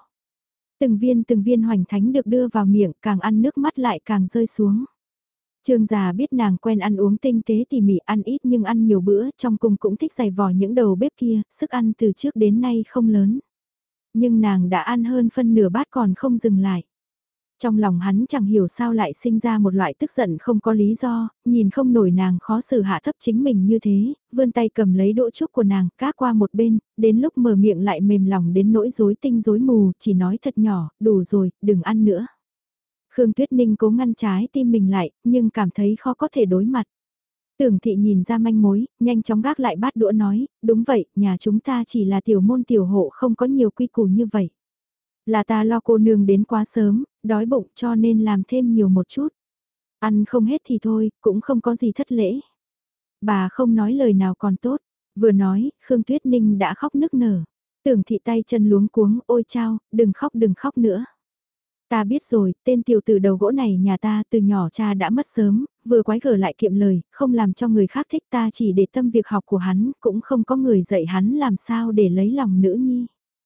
Từng viên hoành thánh được đưa vào miệng, càng ăn nước mắt lại càng rơi xuống. Trương già biết nàng quen ăn uống tinh tế tỉ mỉ, ăn ít nhưng ăn nhiều bữa, trong cùng cũng thích giày vò những đầu bếp kia, sức ăn từ trước đến nay không lớn. Nhưng nàng đã ăn hơn phân nửa bát còn không dừng lại. Trong lòng hắn chẳng hiểu sao lại sinh ra một loại tức giận không có lý do, nhìn không nổi nàng khó xử hạ thấp chính mình như thế, vươn tay cầm lấy đỗ trúc của nàng, cá qua một bên, đến lúc mở miệng lại mềm lòng đến nỗi rối tinh rối mù, chỉ nói thật nhỏ, đủ rồi, đừng ăn nữa. Khương Tuyết Ninh cố ngăn trái tim mình lại, nhưng cảm thấy khó có thể đối mặt. Tưởng Thị nhìn ra manh mối, nhanh chóng gác lại bát đũa nói, đúng vậy, nhà chúng ta chỉ là tiểu môn tiểu hộ không có nhiều quy củ như vậy. Là ta lo cô nương đến quá sớm, đói bụng cho nên làm thêm nhiều một chút. Ăn không hết thì thôi, cũng không có gì thất lễ. Bà không nói lời nào còn tốt, vừa nói, Khương Tuyết Ninh đã khóc nức nở. Tưởng Thị tay chân luống cuống, ôi chao, đừng khóc nữa. Ta biết rồi, tên tiểu tử đầu gỗ này nhà ta từ nhỏ cha đã mất sớm, vừa quái gở lại kiệm lời, không làm cho người khác thích ta chỉ để tâm việc học của hắn, cũng không có người dạy hắn làm sao để lấy lòng nữ nhi.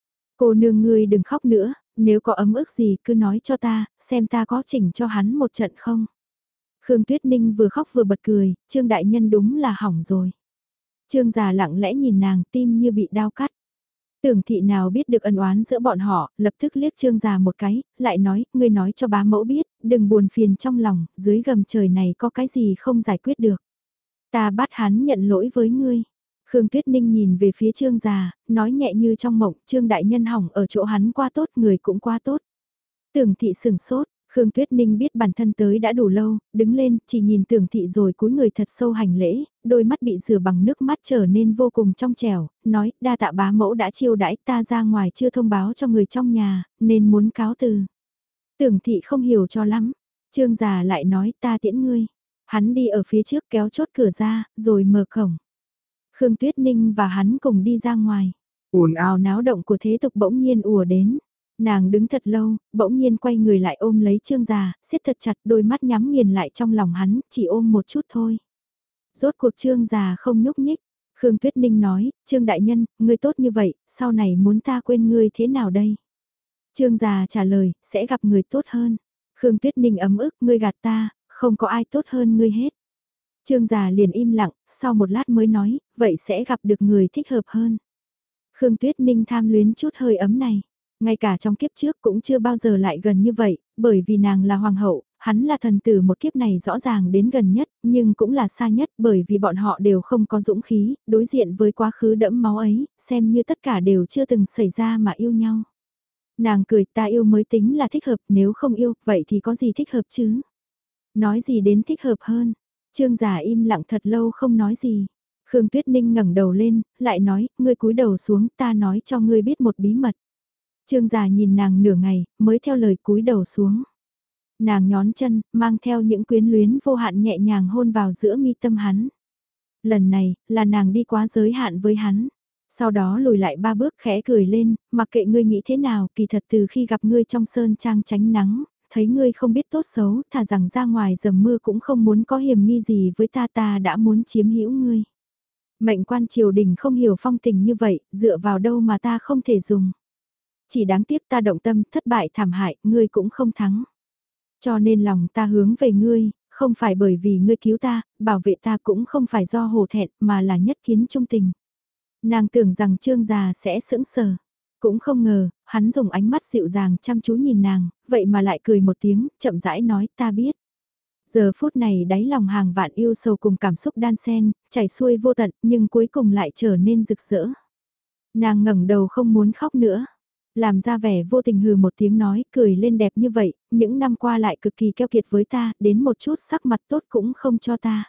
Cô nương ngươi đừng khóc nữa, nếu có ấm ức gì cứ nói cho ta, xem ta có chỉnh cho hắn một trận không. Khương Tuyết Ninh vừa khóc vừa bật cười, Trương Đại Nhân đúng là hỏng rồi. Trương già lặng lẽ nhìn nàng tim như bị đau cắt. Tưởng Thị nào biết được ân oán giữa bọn họ, lập tức liếc Trương già một cái, lại nói, ngươi nói cho bá mẫu biết, đừng buồn phiền trong lòng, dưới gầm trời này có cái gì không giải quyết được. Ta bắt hắn nhận lỗi với ngươi. Khương Tuyết Ninh nhìn về phía Trương già, nói nhẹ như trong mộng, Trương Đại Nhân hỏng ở chỗ hắn qua tốt, người cũng qua tốt. Tưởng Thị sừng sốt, Khương Tuyết Ninh biết bản thân tới đã đủ lâu, đứng lên, chỉ nhìn Tưởng Thị rồi cúi người thật sâu hành lễ, đôi mắt bị rửa bằng nước mắt trở nên vô cùng trong trẻo, nói, đa tạ bá mẫu đã chiêu đãi ta ra ngoài chưa thông báo cho người trong nhà, nên muốn cáo từ. Tưởng Thị không hiểu cho lắm, Trương già lại nói ta tiễn ngươi. Hắn đi ở phía trước kéo chốt cửa ra, rồi mở cổng. Khương Tuyết Ninh và hắn cùng đi ra ngoài. Ồn ào náo động của thế tục bỗng nhiên ùa đến. Nàng đứng thật lâu, bỗng nhiên quay người lại ôm lấy Trương già, siết thật chặt đôi mắt nhắm nghiền lại trong lòng hắn, chỉ ôm một chút thôi. Rốt cuộc Trương già không nhúc nhích. Khương Tuyết Ninh nói, Trương Đại Nhân, ngươi tốt như vậy, sau này muốn ta quên ngươi thế nào đây? Trương già trả lời, sẽ gặp người tốt hơn. Khương Tuyết Ninh ấm ức, ngươi gạt ta, không có ai tốt hơn ngươi hết. Trương già liền im lặng, sau một lát mới nói, vậy sẽ gặp được người thích hợp hơn. Khương Tuyết Ninh tham luyến chút hơi ấm này. Ngay cả trong kiếp trước cũng chưa bao giờ lại gần như vậy, bởi vì nàng là hoàng hậu, hắn là thần tử một kiếp này rõ ràng đến gần nhất, nhưng cũng là xa nhất bởi vì bọn họ đều không có dũng khí, đối diện với quá khứ đẫm máu ấy, xem như tất cả đều chưa từng xảy ra mà yêu nhau. Nàng cười ta yêu mới tính là thích hợp, nếu không yêu, vậy thì có gì thích hợp chứ? Nói gì đến thích hợp hơn? Trương giả im lặng thật lâu không nói gì. Khương Tuyết Ninh ngẩng đầu lên, lại nói, ngươi cúi đầu xuống, ta nói cho ngươi biết một bí mật. Trương già nhìn nàng nửa ngày, mới theo lời cúi đầu xuống. Nàng nhón chân, mang theo những quyến luyến vô hạn nhẹ nhàng hôn vào giữa mi tâm hắn. Lần này, là nàng đi quá giới hạn với hắn. Sau đó lùi lại ba bước khẽ cười lên, mặc kệ ngươi nghĩ thế nào, kỳ thật từ khi gặp ngươi trong sơn trang tránh nắng, thấy ngươi không biết tốt xấu, thà rằng ra ngoài dầm mưa cũng không muốn có hiểm nghi gì với ta đã muốn chiếm hữu ngươi. Mệnh quan triều đình không hiểu phong tình như vậy, dựa vào đâu mà ta không thể dùng. Chỉ đáng tiếc ta động tâm, thất bại thảm hại, ngươi cũng không thắng. Cho nên lòng ta hướng về ngươi, không phải bởi vì ngươi cứu ta, bảo vệ ta cũng không phải do hổ thẹn, mà là nhất kiến trung tình. Nàng tưởng rằng Trương già sẽ sững sờ. Cũng không ngờ, hắn dùng ánh mắt dịu dàng chăm chú nhìn nàng, vậy mà lại cười một tiếng, chậm rãi nói ta biết. Giờ phút này đáy lòng hàng vạn yêu sầu cùng cảm xúc đan xen, chảy xuôi vô tận nhưng cuối cùng lại trở nên rực rỡ. Nàng ngẩng đầu không muốn khóc nữa. Làm ra vẻ vô tình hừ một tiếng nói, cười lên đẹp như vậy, những năm qua lại cực kỳ keo kiệt với ta, đến một chút sắc mặt tốt cũng không cho ta.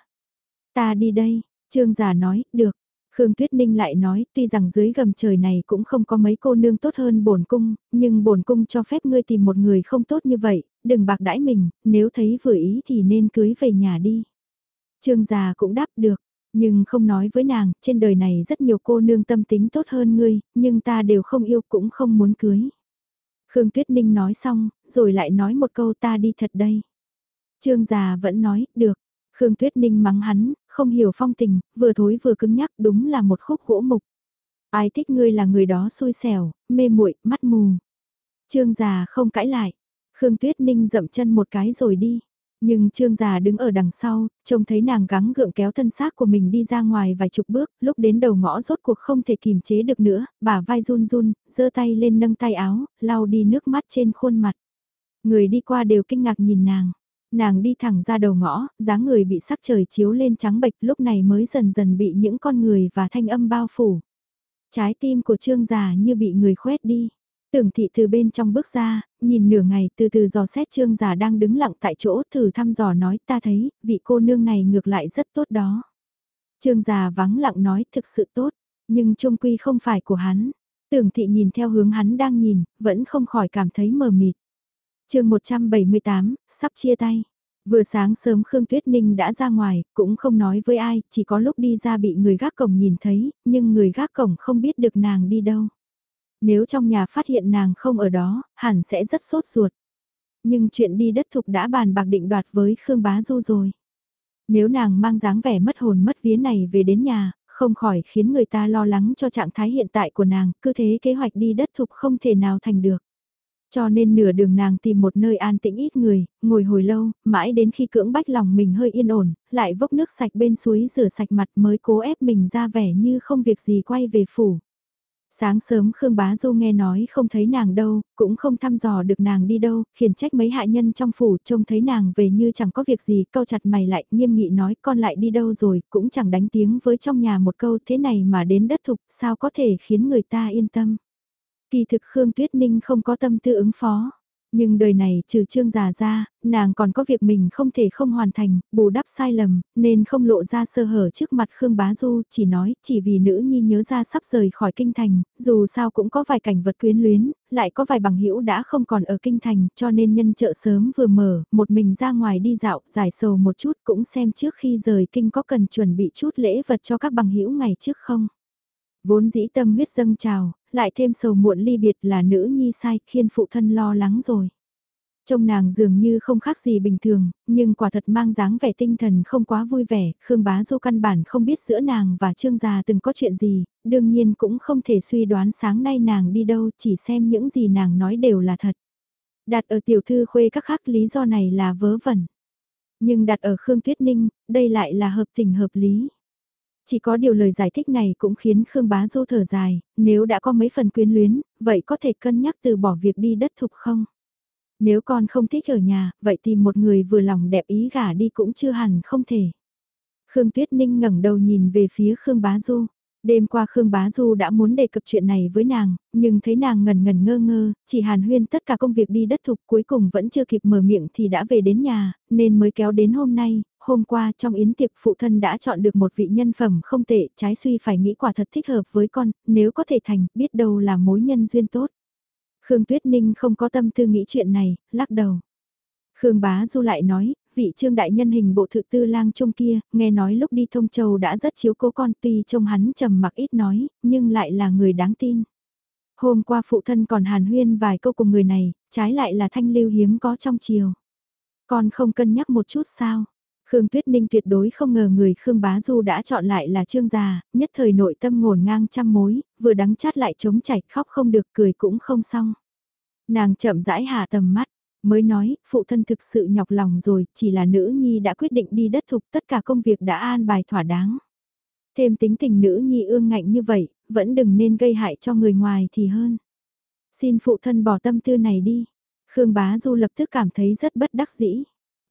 Ta đi đây, Trương Giả nói, được. Khương Tuyết Ninh lại nói, tuy rằng dưới gầm trời này cũng không có mấy cô nương tốt hơn bổn cung, nhưng bổn cung cho phép ngươi tìm một người không tốt như vậy, đừng bạc đãi mình, nếu thấy vừa ý thì nên cưới về nhà đi. Trương Già cũng đáp được, nhưng không nói với nàng, trên đời này rất nhiều cô nương tâm tính tốt hơn ngươi, nhưng ta đều không yêu cũng không muốn cưới. Khương Tuyết Ninh nói xong, rồi lại nói một câu ta đi thật đây. Trương Già vẫn nói, được. Khương Tuyết Ninh mắng hắn, không hiểu phong tình, vừa thối vừa cứng nhắc đúng là một khúc gỗ mục. Ai thích ngươi là người đó xui xẻo, mê muội, mắt mù. Trương Già không cãi lại. Khương Tuyết Ninh dậm chân một cái rồi đi. Nhưng Trương Già đứng ở đằng sau, trông thấy nàng gắng gượng kéo thân xác của mình đi ra ngoài vài chục bước, lúc đến đầu ngõ rốt cuộc không thể kìm chế được nữa, bả vai run run, giơ tay lên nâng tay áo, lau đi nước mắt trên khuôn mặt. Người đi qua đều kinh ngạc nhìn nàng. Nàng đi thẳng ra đầu ngõ, dáng người bị sắc trời chiếu lên trắng bệch lúc này mới dần dần bị những con người và thanh âm bao phủ. Trái tim của Trương Già như bị người khoét đi. Tưởng thị từ bên trong bước ra, nhìn nửa ngày từ từ dò xét Trương Già đang đứng lặng tại chỗ thử thăm dò nói ta thấy, vị cô nương này ngược lại rất tốt đó. Trương Già vắng lặng nói thực sự tốt, nhưng trung quy không phải của hắn. Tưởng thị nhìn theo hướng hắn đang nhìn, vẫn không khỏi cảm thấy mờ mịt. Chương 178, sắp chia tay. Vừa sáng sớm Khương Tuyết Ninh đã ra ngoài, cũng không nói với ai, chỉ có lúc đi ra bị người gác cổng nhìn thấy, nhưng người gác cổng không biết được nàng đi đâu. Nếu trong nhà phát hiện nàng không ở đó, hẳn sẽ rất sốt ruột. Nhưng chuyện đi đất thục đã bàn bạc định đoạt với Khương Bá Du rồi. Nếu nàng mang dáng vẻ mất hồn mất vía này về đến nhà, không khỏi khiến người ta lo lắng cho trạng thái hiện tại của nàng, cứ thế kế hoạch đi đất thục không thể nào thành được. Cho nên nửa đường nàng tìm một nơi an tĩnh ít người, ngồi hồi lâu, mãi đến khi cưỡng bách lòng mình hơi yên ổn, lại vốc nước sạch bên suối rửa sạch mặt mới cố ép mình ra vẻ như không việc gì quay về phủ. Sáng sớm Khương Bá Du nghe nói không thấy nàng đâu, cũng không thăm dò được nàng đi đâu, khiển trách mấy hạ nhân trong phủ trông thấy nàng về như chẳng có việc gì, cau chặt mày lại, nghiêm nghị nói con lại đi đâu rồi, cũng chẳng đánh tiếng với trong nhà một câu thế này mà đến đất thục, sao có thể khiến người ta yên tâm. Kỳ thực Khương Tuyết Ninh không có tâm tư ứng phó. Nhưng đời này trừ Trương Già ra, nàng còn có việc mình không thể không hoàn thành, bù đắp sai lầm, nên không lộ ra sơ hở trước mặt Khương Bá Du, chỉ nói, chỉ vì nữ nhi nhớ ra sắp rời khỏi kinh thành, dù sao cũng có vài cảnh vật quyến luyến, lại có vài bằng hữu đã không còn ở kinh thành, cho nên nhân chợ sớm vừa mở, một mình ra ngoài đi dạo, giải sầu một chút cũng xem trước khi rời kinh có cần chuẩn bị chút lễ vật cho các bằng hữu ngày trước không. Vốn dĩ tâm huyết dâng trào, lại thêm sầu muộn ly biệt là nữ nhi sai, khiến phụ thân lo lắng rồi. Trông nàng dường như không khác gì bình thường, nhưng quả thật mang dáng vẻ tinh thần không quá vui vẻ, Khương Bá Du căn bản không biết giữa nàng và Trương Già từng có chuyện gì, đương nhiên cũng không thể suy đoán sáng nay nàng đi đâu, chỉ xem những gì nàng nói đều là thật. Đặt ở tiểu thư khuê các khác lý do này là vớ vẩn. Nhưng đặt ở Khương Tuyết Ninh, đây lại là hợp tình hợp lý. Chỉ có điều lời giải thích này cũng khiến Khương Bá Du thở dài, nếu đã có mấy phần quyến luyến, vậy có thể cân nhắc từ bỏ việc đi đất thục không? Nếu con không thích ở nhà, vậy tìm một người vừa lòng đẹp ý gả đi cũng chưa hẳn không thể. Khương Tuyết Ninh ngẩng đầu nhìn về phía Khương Bá Du. Đêm qua Khương Bá Du đã muốn đề cập chuyện này với nàng, nhưng thấy nàng ngần ngần ngơ ngơ, chỉ hàn huyên tất cả công việc đi đất thục cuối cùng vẫn chưa kịp mở miệng thì đã về đến nhà, nên mới kéo đến hôm nay, hôm qua trong yến tiệc phụ thân đã chọn được một vị nhân phẩm không tệ, trái suy phải nghĩ quả thật thích hợp với con, nếu có thể thành, biết đâu là mối nhân duyên tốt. Khương Tuyết Ninh không có tâm tư nghĩ chuyện này, lắc đầu. Khương Bá Du lại nói, vị Trương đại nhân hình bộ thự tư lang trung kia, nghe nói lúc đi Thông Châu đã rất chiếu cố con, tuy trông hắn trầm mặc ít nói, nhưng lại là người đáng tin. Hôm qua phụ thân còn hàn huyên vài câu cùng người này, trái lại là thanh lưu hiếm có trong chiều. Con không cân nhắc một chút sao? Khương Tuyết Ninh tuyệt đối không ngờ người Khương Bá Du đã chọn lại là Trương già, nhất thời nội tâm ngổn ngang trăm mối, vừa đắng chát lại chống chảy, khóc không được cười cũng không xong. Nàng chậm rãi hạ tầm mắt, mới nói, phụ thân thực sự nhọc lòng rồi, chỉ là nữ nhi đã quyết định đi đất thục, tất cả công việc đã an bài thỏa đáng. Thêm tính tình nữ nhi ương ngạnh như vậy, vẫn đừng nên gây hại cho người ngoài thì hơn. Xin phụ thân bỏ tâm tư này đi. Khương Bá Du lập tức cảm thấy rất bất đắc dĩ.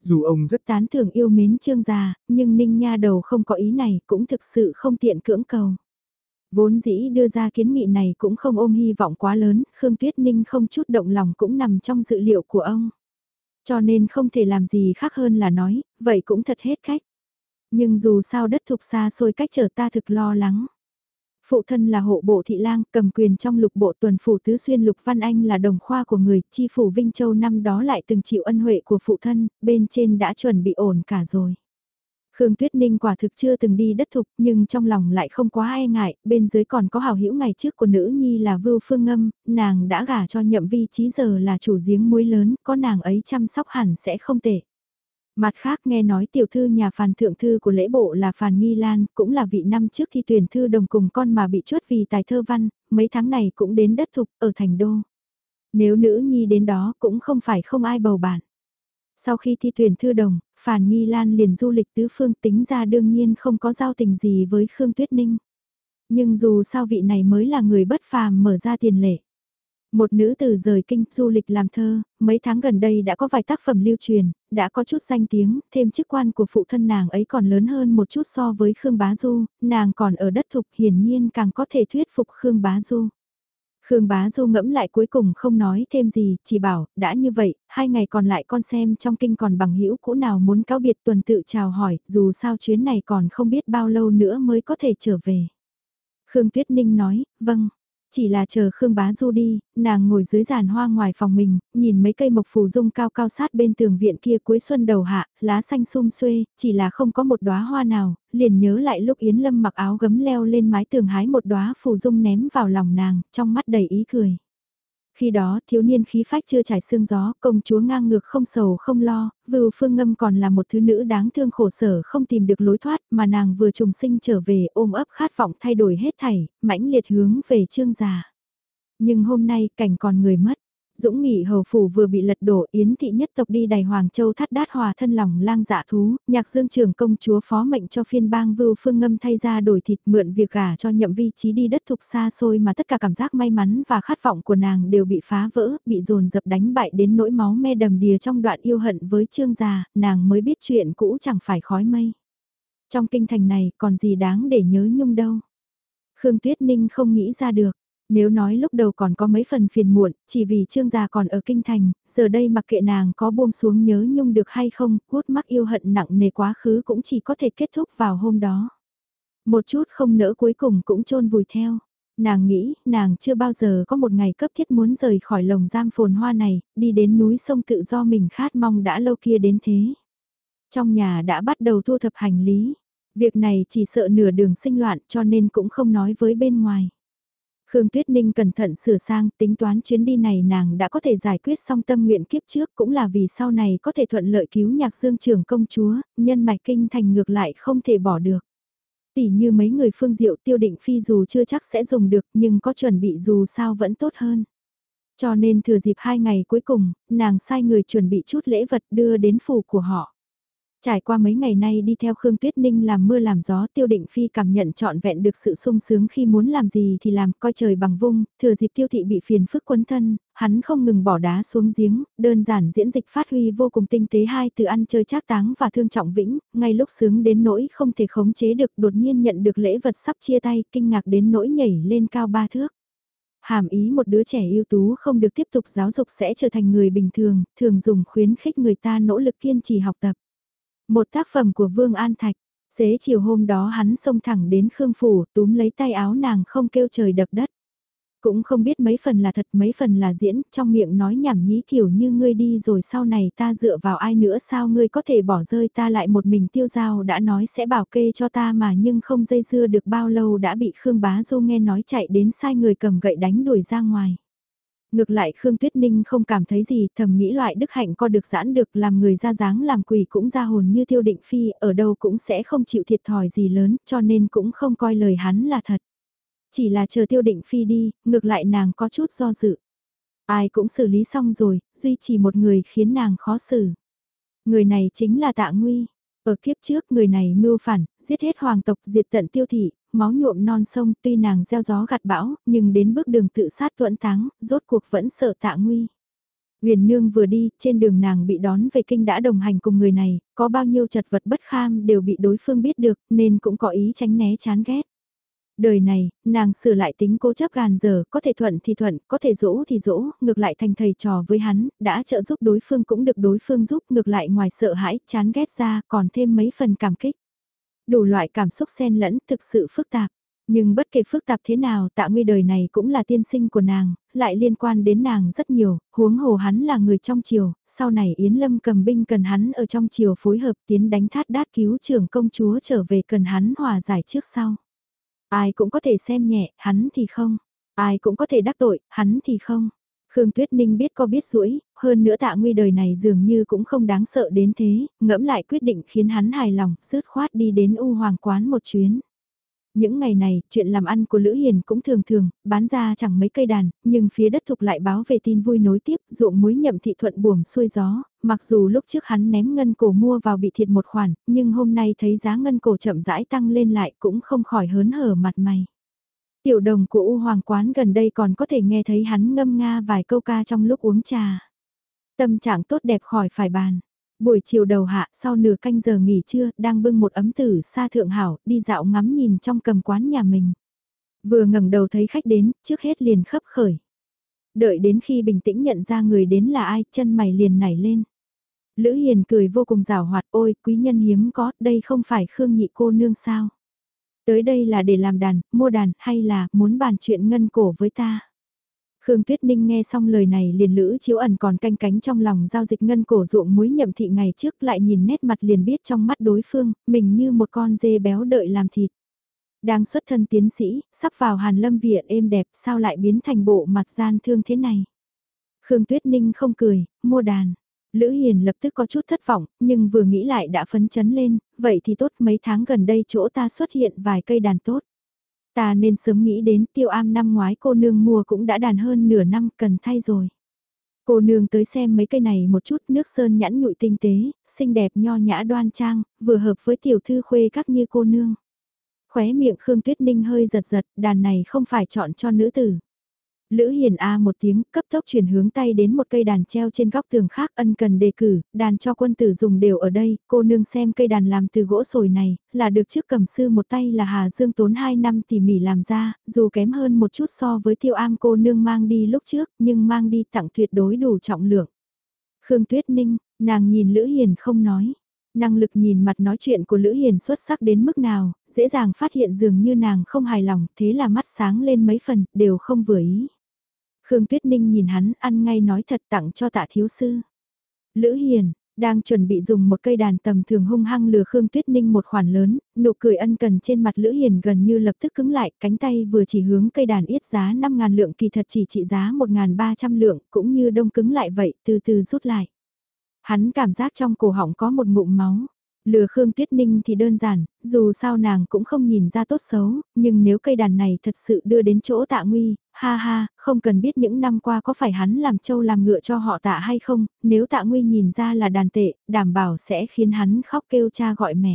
Dù ông rất Tán thưởng yêu mến Trương gia, nhưng Ninh nha đầu không có ý này cũng thực sự không tiện cưỡng cầu. Vốn dĩ đưa ra kiến nghị này cũng không ôm hy vọng quá lớn, Khương Tuyết Ninh không chút động lòng cũng nằm trong dự liệu của ông. Cho nên không thể làm gì khác hơn là nói, vậy cũng thật hết cách. Nhưng dù sao đất thục xa xôi cách trở ta thực lo lắng. Phụ thân là hộ bộ thị lang, cầm quyền trong lục bộ tuần phủ tứ xuyên Lục Văn Anh là đồng khoa của người, chi phủ Vinh Châu năm đó lại từng chịu ân huệ của phụ thân, bên trên đã chuẩn bị ổn cả rồi. Khương Tuyết Ninh quả thực chưa từng đi đất thục nhưng trong lòng lại không quá e ngại, bên dưới còn có hào hữu ngày trước của nữ nhi là Vưu Phương Ngâm, nàng đã gả cho Nhậm Vi Chí giờ là chủ giếng muối lớn, có nàng ấy chăm sóc hẳn sẽ không tệ. Mặt khác nghe nói tiểu thư nhà Phàn thượng thư của lễ bộ là Phàn Nghi Lan, cũng là vị năm trước thi tuyển thư đồng cùng con mà bị chuất vì tài thơ văn, mấy tháng này cũng đến đất thục ở thành đô. Nếu nữ nhi đến đó cũng không phải không ai bầu bạn. Sau khi thi tuyển thư đồng, Phàn Nghi Lan liền du lịch tứ phương tính ra đương nhiên không có giao tình gì với Khương Tuyết Ninh. Nhưng dù sao vị này mới là người bất phàm mở ra tiền lệ. Một nữ tử rời kinh du lịch làm thơ, mấy tháng gần đây đã có vài tác phẩm lưu truyền, đã có chút danh tiếng, thêm chức quan của phụ thân nàng ấy còn lớn hơn một chút so với Khương Bá Du, nàng còn ở đất thục hiển nhiên càng có thể thuyết phục Khương Bá Du. Khương Bá Du ngẫm lại cuối cùng không nói thêm gì, chỉ bảo, đã như vậy, 2 ngày còn lại con xem trong kinh còn bằng hữu cũ nào muốn cáo biệt tuần tự chào hỏi, dù sao chuyến này còn không biết bao lâu nữa mới có thể trở về. Khương Tuyết Ninh nói, vâng. Chỉ là chờ Khương Bá Du đi, nàng ngồi dưới giàn hoa ngoài phòng mình, nhìn mấy cây mộc phù dung cao cao sát bên tường viện kia cuối xuân đầu hạ, lá xanh sum xuê, chỉ là không có một đóa hoa nào, liền nhớ lại lúc Yến Lâm mặc áo gấm leo lên mái tường hái một đóa phù dung ném vào lòng nàng, trong mắt đầy ý cười. Khi đó thiếu niên khí phách chưa trải sương gió, công chúa ngang ngược không sầu không lo, Vưu Phương Ngâm còn là một thứ nữ đáng thương khổ sở không tìm được lối thoát mà nàng vừa trùng sinh trở về ôm ấp khát vọng thay đổi hết thảy, mãnh liệt hướng về Trương gia. Nhưng hôm nay cảnh còn người mất. Dũng Nghị hầu phủ vừa bị lật đổ, Yến thị nhất tộc đi đày Hoàng Châu thắt đát hòa thân lòng lang dạ thú, Nhạc Dương trưởng công chúa phó mệnh cho phiên bang Vưu Phương Ngâm thay ra đổi thịt mượn việc gả cho Nhậm Vi Chí đi đất thục xa xôi mà tất cả cảm giác may mắn và khát vọng của nàng đều bị phá vỡ, bị dồn dập đánh bại đến nỗi máu me đầm đìa trong đoạn yêu hận với Trương gia, nàng mới biết chuyện cũ chẳng phải khói mây. Trong kinh thành này còn gì đáng để nhớ nhung đâu. Khương Tuyết Ninh không nghĩ ra được. Nếu nói lúc đầu còn có mấy phần phiền muộn, chỉ vì Trương gia còn ở kinh thành, giờ đây mặc kệ nàng có buông xuống nhớ nhung được hay không, cút mắc yêu hận nặng nề quá khứ cũng chỉ có thể kết thúc vào hôm đó. Một chút không nỡ cuối cùng cũng chôn vùi theo. Nàng nghĩ, nàng chưa bao giờ có một ngày cấp thiết muốn rời khỏi lồng giam phồn hoa này, đi đến núi sông tự do mình khát mong đã lâu kia đến thế. Trong nhà đã bắt đầu thu thập hành lý. Việc này chỉ sợ nửa đường sinh loạn cho nên cũng không nói với bên ngoài. Khương Tuyết Ninh cẩn thận sửa sang, tính toán chuyến đi này nàng đã có thể giải quyết xong tâm nguyện kiếp trước cũng là vì sau này có thể thuận lợi cứu Nhạc Dương trưởng công chúa, nhân mạch kinh thành ngược lại không thể bỏ được. Tỷ như mấy người Phương Diệu Tiêu Định Phi dù chưa chắc sẽ dùng được nhưng có chuẩn bị dù sao vẫn tốt hơn. Cho nên thừa dịp 2 ngày cuối cùng, nàng sai người chuẩn bị chút lễ vật đưa đến phủ của họ. Trải qua mấy ngày nay đi theo Khương Tuyết Ninh làm mưa làm gió Tiêu Định Phi cảm nhận trọn vẹn được sự sung sướng khi muốn làm gì thì làm, coi trời bằng vung, thừa dịp Tiêu Thị bị phiền phức quấn thân, hắn không ngừng bỏ đá xuống giếng, đơn giản diễn dịch phát huy vô cùng tinh tế hai từ ăn chơi trác táng và thương trọng vĩnh, ngay lúc sướng đến nỗi không thể khống chế được đột nhiên nhận được lễ vật sắp chia tay, kinh ngạc đến nỗi nhảy lên cao 3 thước. Hàm ý một đứa trẻ ưu tú không được tiếp tục giáo dục sẽ trở thành người bình thường, thường dùng khuyến khích người ta nỗ lực kiên trì học tập. Một tác phẩm của Vương An Thạch, xế chiều hôm đó hắn xông thẳng đến Khương Phủ, túm lấy tay áo nàng không kêu trời đập đất. Cũng không biết mấy phần là thật mấy phần là diễn, trong miệng nói nhảm nhí kiểu như ngươi đi rồi sau này ta dựa vào ai nữa sao ngươi có thể bỏ rơi ta lại một mình Tiêu Giao đã nói sẽ bảo kê cho ta mà nhưng không dây dưa được bao lâu đã bị Khương Bá Du nghe nói chạy đến sai người cầm gậy đánh đuổi ra ngoài. Ngược lại Khương Tuyết Ninh không cảm thấy gì, thầm nghĩ loại đức hạnh co được giãn được làm người ra dáng làm quỷ cũng ra hồn như Tiêu Định Phi, ở đâu cũng sẽ không chịu thiệt thòi gì lớn, cho nên cũng không coi lời hắn là thật. Chỉ là chờ Tiêu Định Phi đi, ngược lại nàng có chút do dự. Ai cũng xử lý xong rồi, duy chỉ một người khiến nàng khó xử. Người này chính là Tạ Nguy. Ở kiếp trước người này mưu phản, giết hết hoàng tộc diệt tận Tiêu thị, máu nhuộm non sông tuy nàng gieo gió gặt bão, nhưng đến bước đường tự sát tuẫn thắng, rốt cuộc vẫn sợ Tạ Nguy. Huyền Nương vừa đi, trên đường nàng bị đón về kinh đã đồng hành cùng người này, có bao nhiêu chật vật bất kham đều bị đối phương biết được, nên cũng có ý tránh né chán ghét. Đời này, nàng sửa lại tính cố chấp gàn dở, có thể thuận thì thuận, có thể dỗ thì dỗ, ngược lại thành thầy trò với hắn, đã trợ giúp đối phương cũng được đối phương giúp, ngược lại ngoài sợ hãi, chán ghét ra, còn thêm mấy phần cảm kích. Đủ loại cảm xúc xen lẫn, thực sự phức tạp. Nhưng bất kể phức tạp thế nào, Tạ Nguy đời này cũng là tiên sinh của nàng, lại liên quan đến nàng rất nhiều, huống hồ hắn là người trong triều, sau này Yến Lâm cầm binh cần hắn ở trong triều phối hợp tiến đánh thát đát cứu trưởng công chúa trở về cần hắn hòa giải trước sau. Ai cũng có thể xem nhẹ, hắn thì không. Ai cũng có thể đắc tội, hắn thì không. Khương Tuyết Ninh biết có biết rũi, hơn nữa Tạ Nguy đời này dường như cũng không đáng sợ đến thế, ngẫm lại quyết định khiến hắn hài lòng, dứt khoát đi đến U Hoàng quán một chuyến. Những ngày này, chuyện làm ăn của Lữ Hiền cũng thường thường, bán ra chẳng mấy cây đàn, nhưng phía đất thục lại báo về tin vui nối tiếp, ruộng muối Nhậm Thị thuận buồm xuôi gió, mặc dù lúc trước hắn ném ngân cổ mua vào bị thiệt một khoản, nhưng hôm nay thấy giá ngân cổ chậm rãi tăng lên lại cũng không khỏi hớn hở mặt mày. Tiểu đồng của U Hoàng quán gần đây còn có thể nghe thấy hắn ngâm nga vài câu ca trong lúc uống trà. Tâm trạng tốt đẹp khỏi phải bàn. Buổi chiều đầu hạ sau nửa canh giờ nghỉ trưa đang bưng một ấm tử sa thượng hảo đi dạo ngắm nhìn trong cầm quán nhà mình. Vừa ngẩng đầu thấy khách đến, trước hết liền khấp khởi. Đợi đến khi bình tĩnh nhận ra người đến là ai, chân mày liền nảy lên. Lữ Hiền cười vô cùng rào hoạt, ôi quý nhân hiếm có, đây không phải Khương nhị cô nương sao. Tới đây là để làm đàn, mua đàn hay là muốn bàn chuyện ngân cổ với ta. Khương Tuyết Ninh nghe xong lời này liền Lữ Chiếu Ẩn còn canh cánh trong lòng giao dịch ngân cổ ruộng muối Nhậm Thị ngày trước lại nhìn nét mặt liền biết trong mắt đối phương, mình như một con dê béo đợi làm thịt. Đang xuất thân tiến sĩ, sắp vào Hàn Lâm viện êm đẹp sao lại biến thành bộ mặt gian thương thế này. Khương Tuyết Ninh không cười, mua đàn. Lữ Hiền lập tức có chút thất vọng, nhưng vừa nghĩ lại đã phấn chấn lên, vậy thì tốt mấy tháng gần đây chỗ ta xuất hiện vài cây đàn tốt. Ta nên sớm nghĩ đến Tiêu Am năm ngoái cô nương mua cũng đã đàn hơn nửa năm cần thay rồi. Cô nương tới xem mấy cây này một chút nước sơn nhẵn nhụi tinh tế, xinh đẹp nho nhã đoan trang, vừa hợp với tiểu thư khuê các như cô nương. Khóe miệng Khương Tuyết Ninh hơi giật giật, đàn này không phải chọn cho nữ tử. Lữ Hiền A một tiếng, cấp tốc chuyển hướng tay đến một cây đàn treo trên góc tường khác ân cần đề cử, đàn cho quân tử dùng đều ở đây, cô nương xem cây đàn làm từ gỗ sồi này, là được trước cầm sư một tay là Hà Dương tốn 2 năm tỉ mỉ làm ra, dù kém hơn một chút so với Tiêu Am cô nương mang đi lúc trước, nhưng mang đi tặng tuyệt đối đủ trọng lượng. Khương Tuyết Ninh, nàng nhìn Lữ Hiền không nói. Năng lực nhìn mặt nói chuyện của Lữ Hiền xuất sắc đến mức nào, dễ dàng phát hiện dường như nàng không hài lòng, thế là mắt sáng lên mấy phần, đều không vừa ý. Khương Tuyết Ninh nhìn hắn ăn ngay nói thật tặng cho Tạ thiếu sư. Lữ Hiền, đang chuẩn bị dùng một cây đàn tầm thường hung hăng lừa Khương Tuyết Ninh một khoản lớn, nụ cười ân cần trên mặt Lữ Hiền gần như lập tức cứng lại, cánh tay vừa chỉ hướng cây đàn yết giá 5.000 lượng kỳ thật chỉ trị giá 1.300 lượng, cũng như đông cứng lại vậy, từ từ rút lại. Hắn cảm giác trong cổ họng có một ngụm máu. Lừa Khương Tuyết Ninh thì đơn giản, dù sao nàng cũng không nhìn ra tốt xấu, nhưng nếu cây đàn này thật sự đưa đến chỗ Tạ Nguy, ha ha, không cần biết những năm qua có phải hắn làm trâu làm ngựa cho họ Tạ hay không, nếu Tạ Nguy nhìn ra là đàn tệ, đảm bảo sẽ khiến hắn khóc kêu cha gọi mẹ.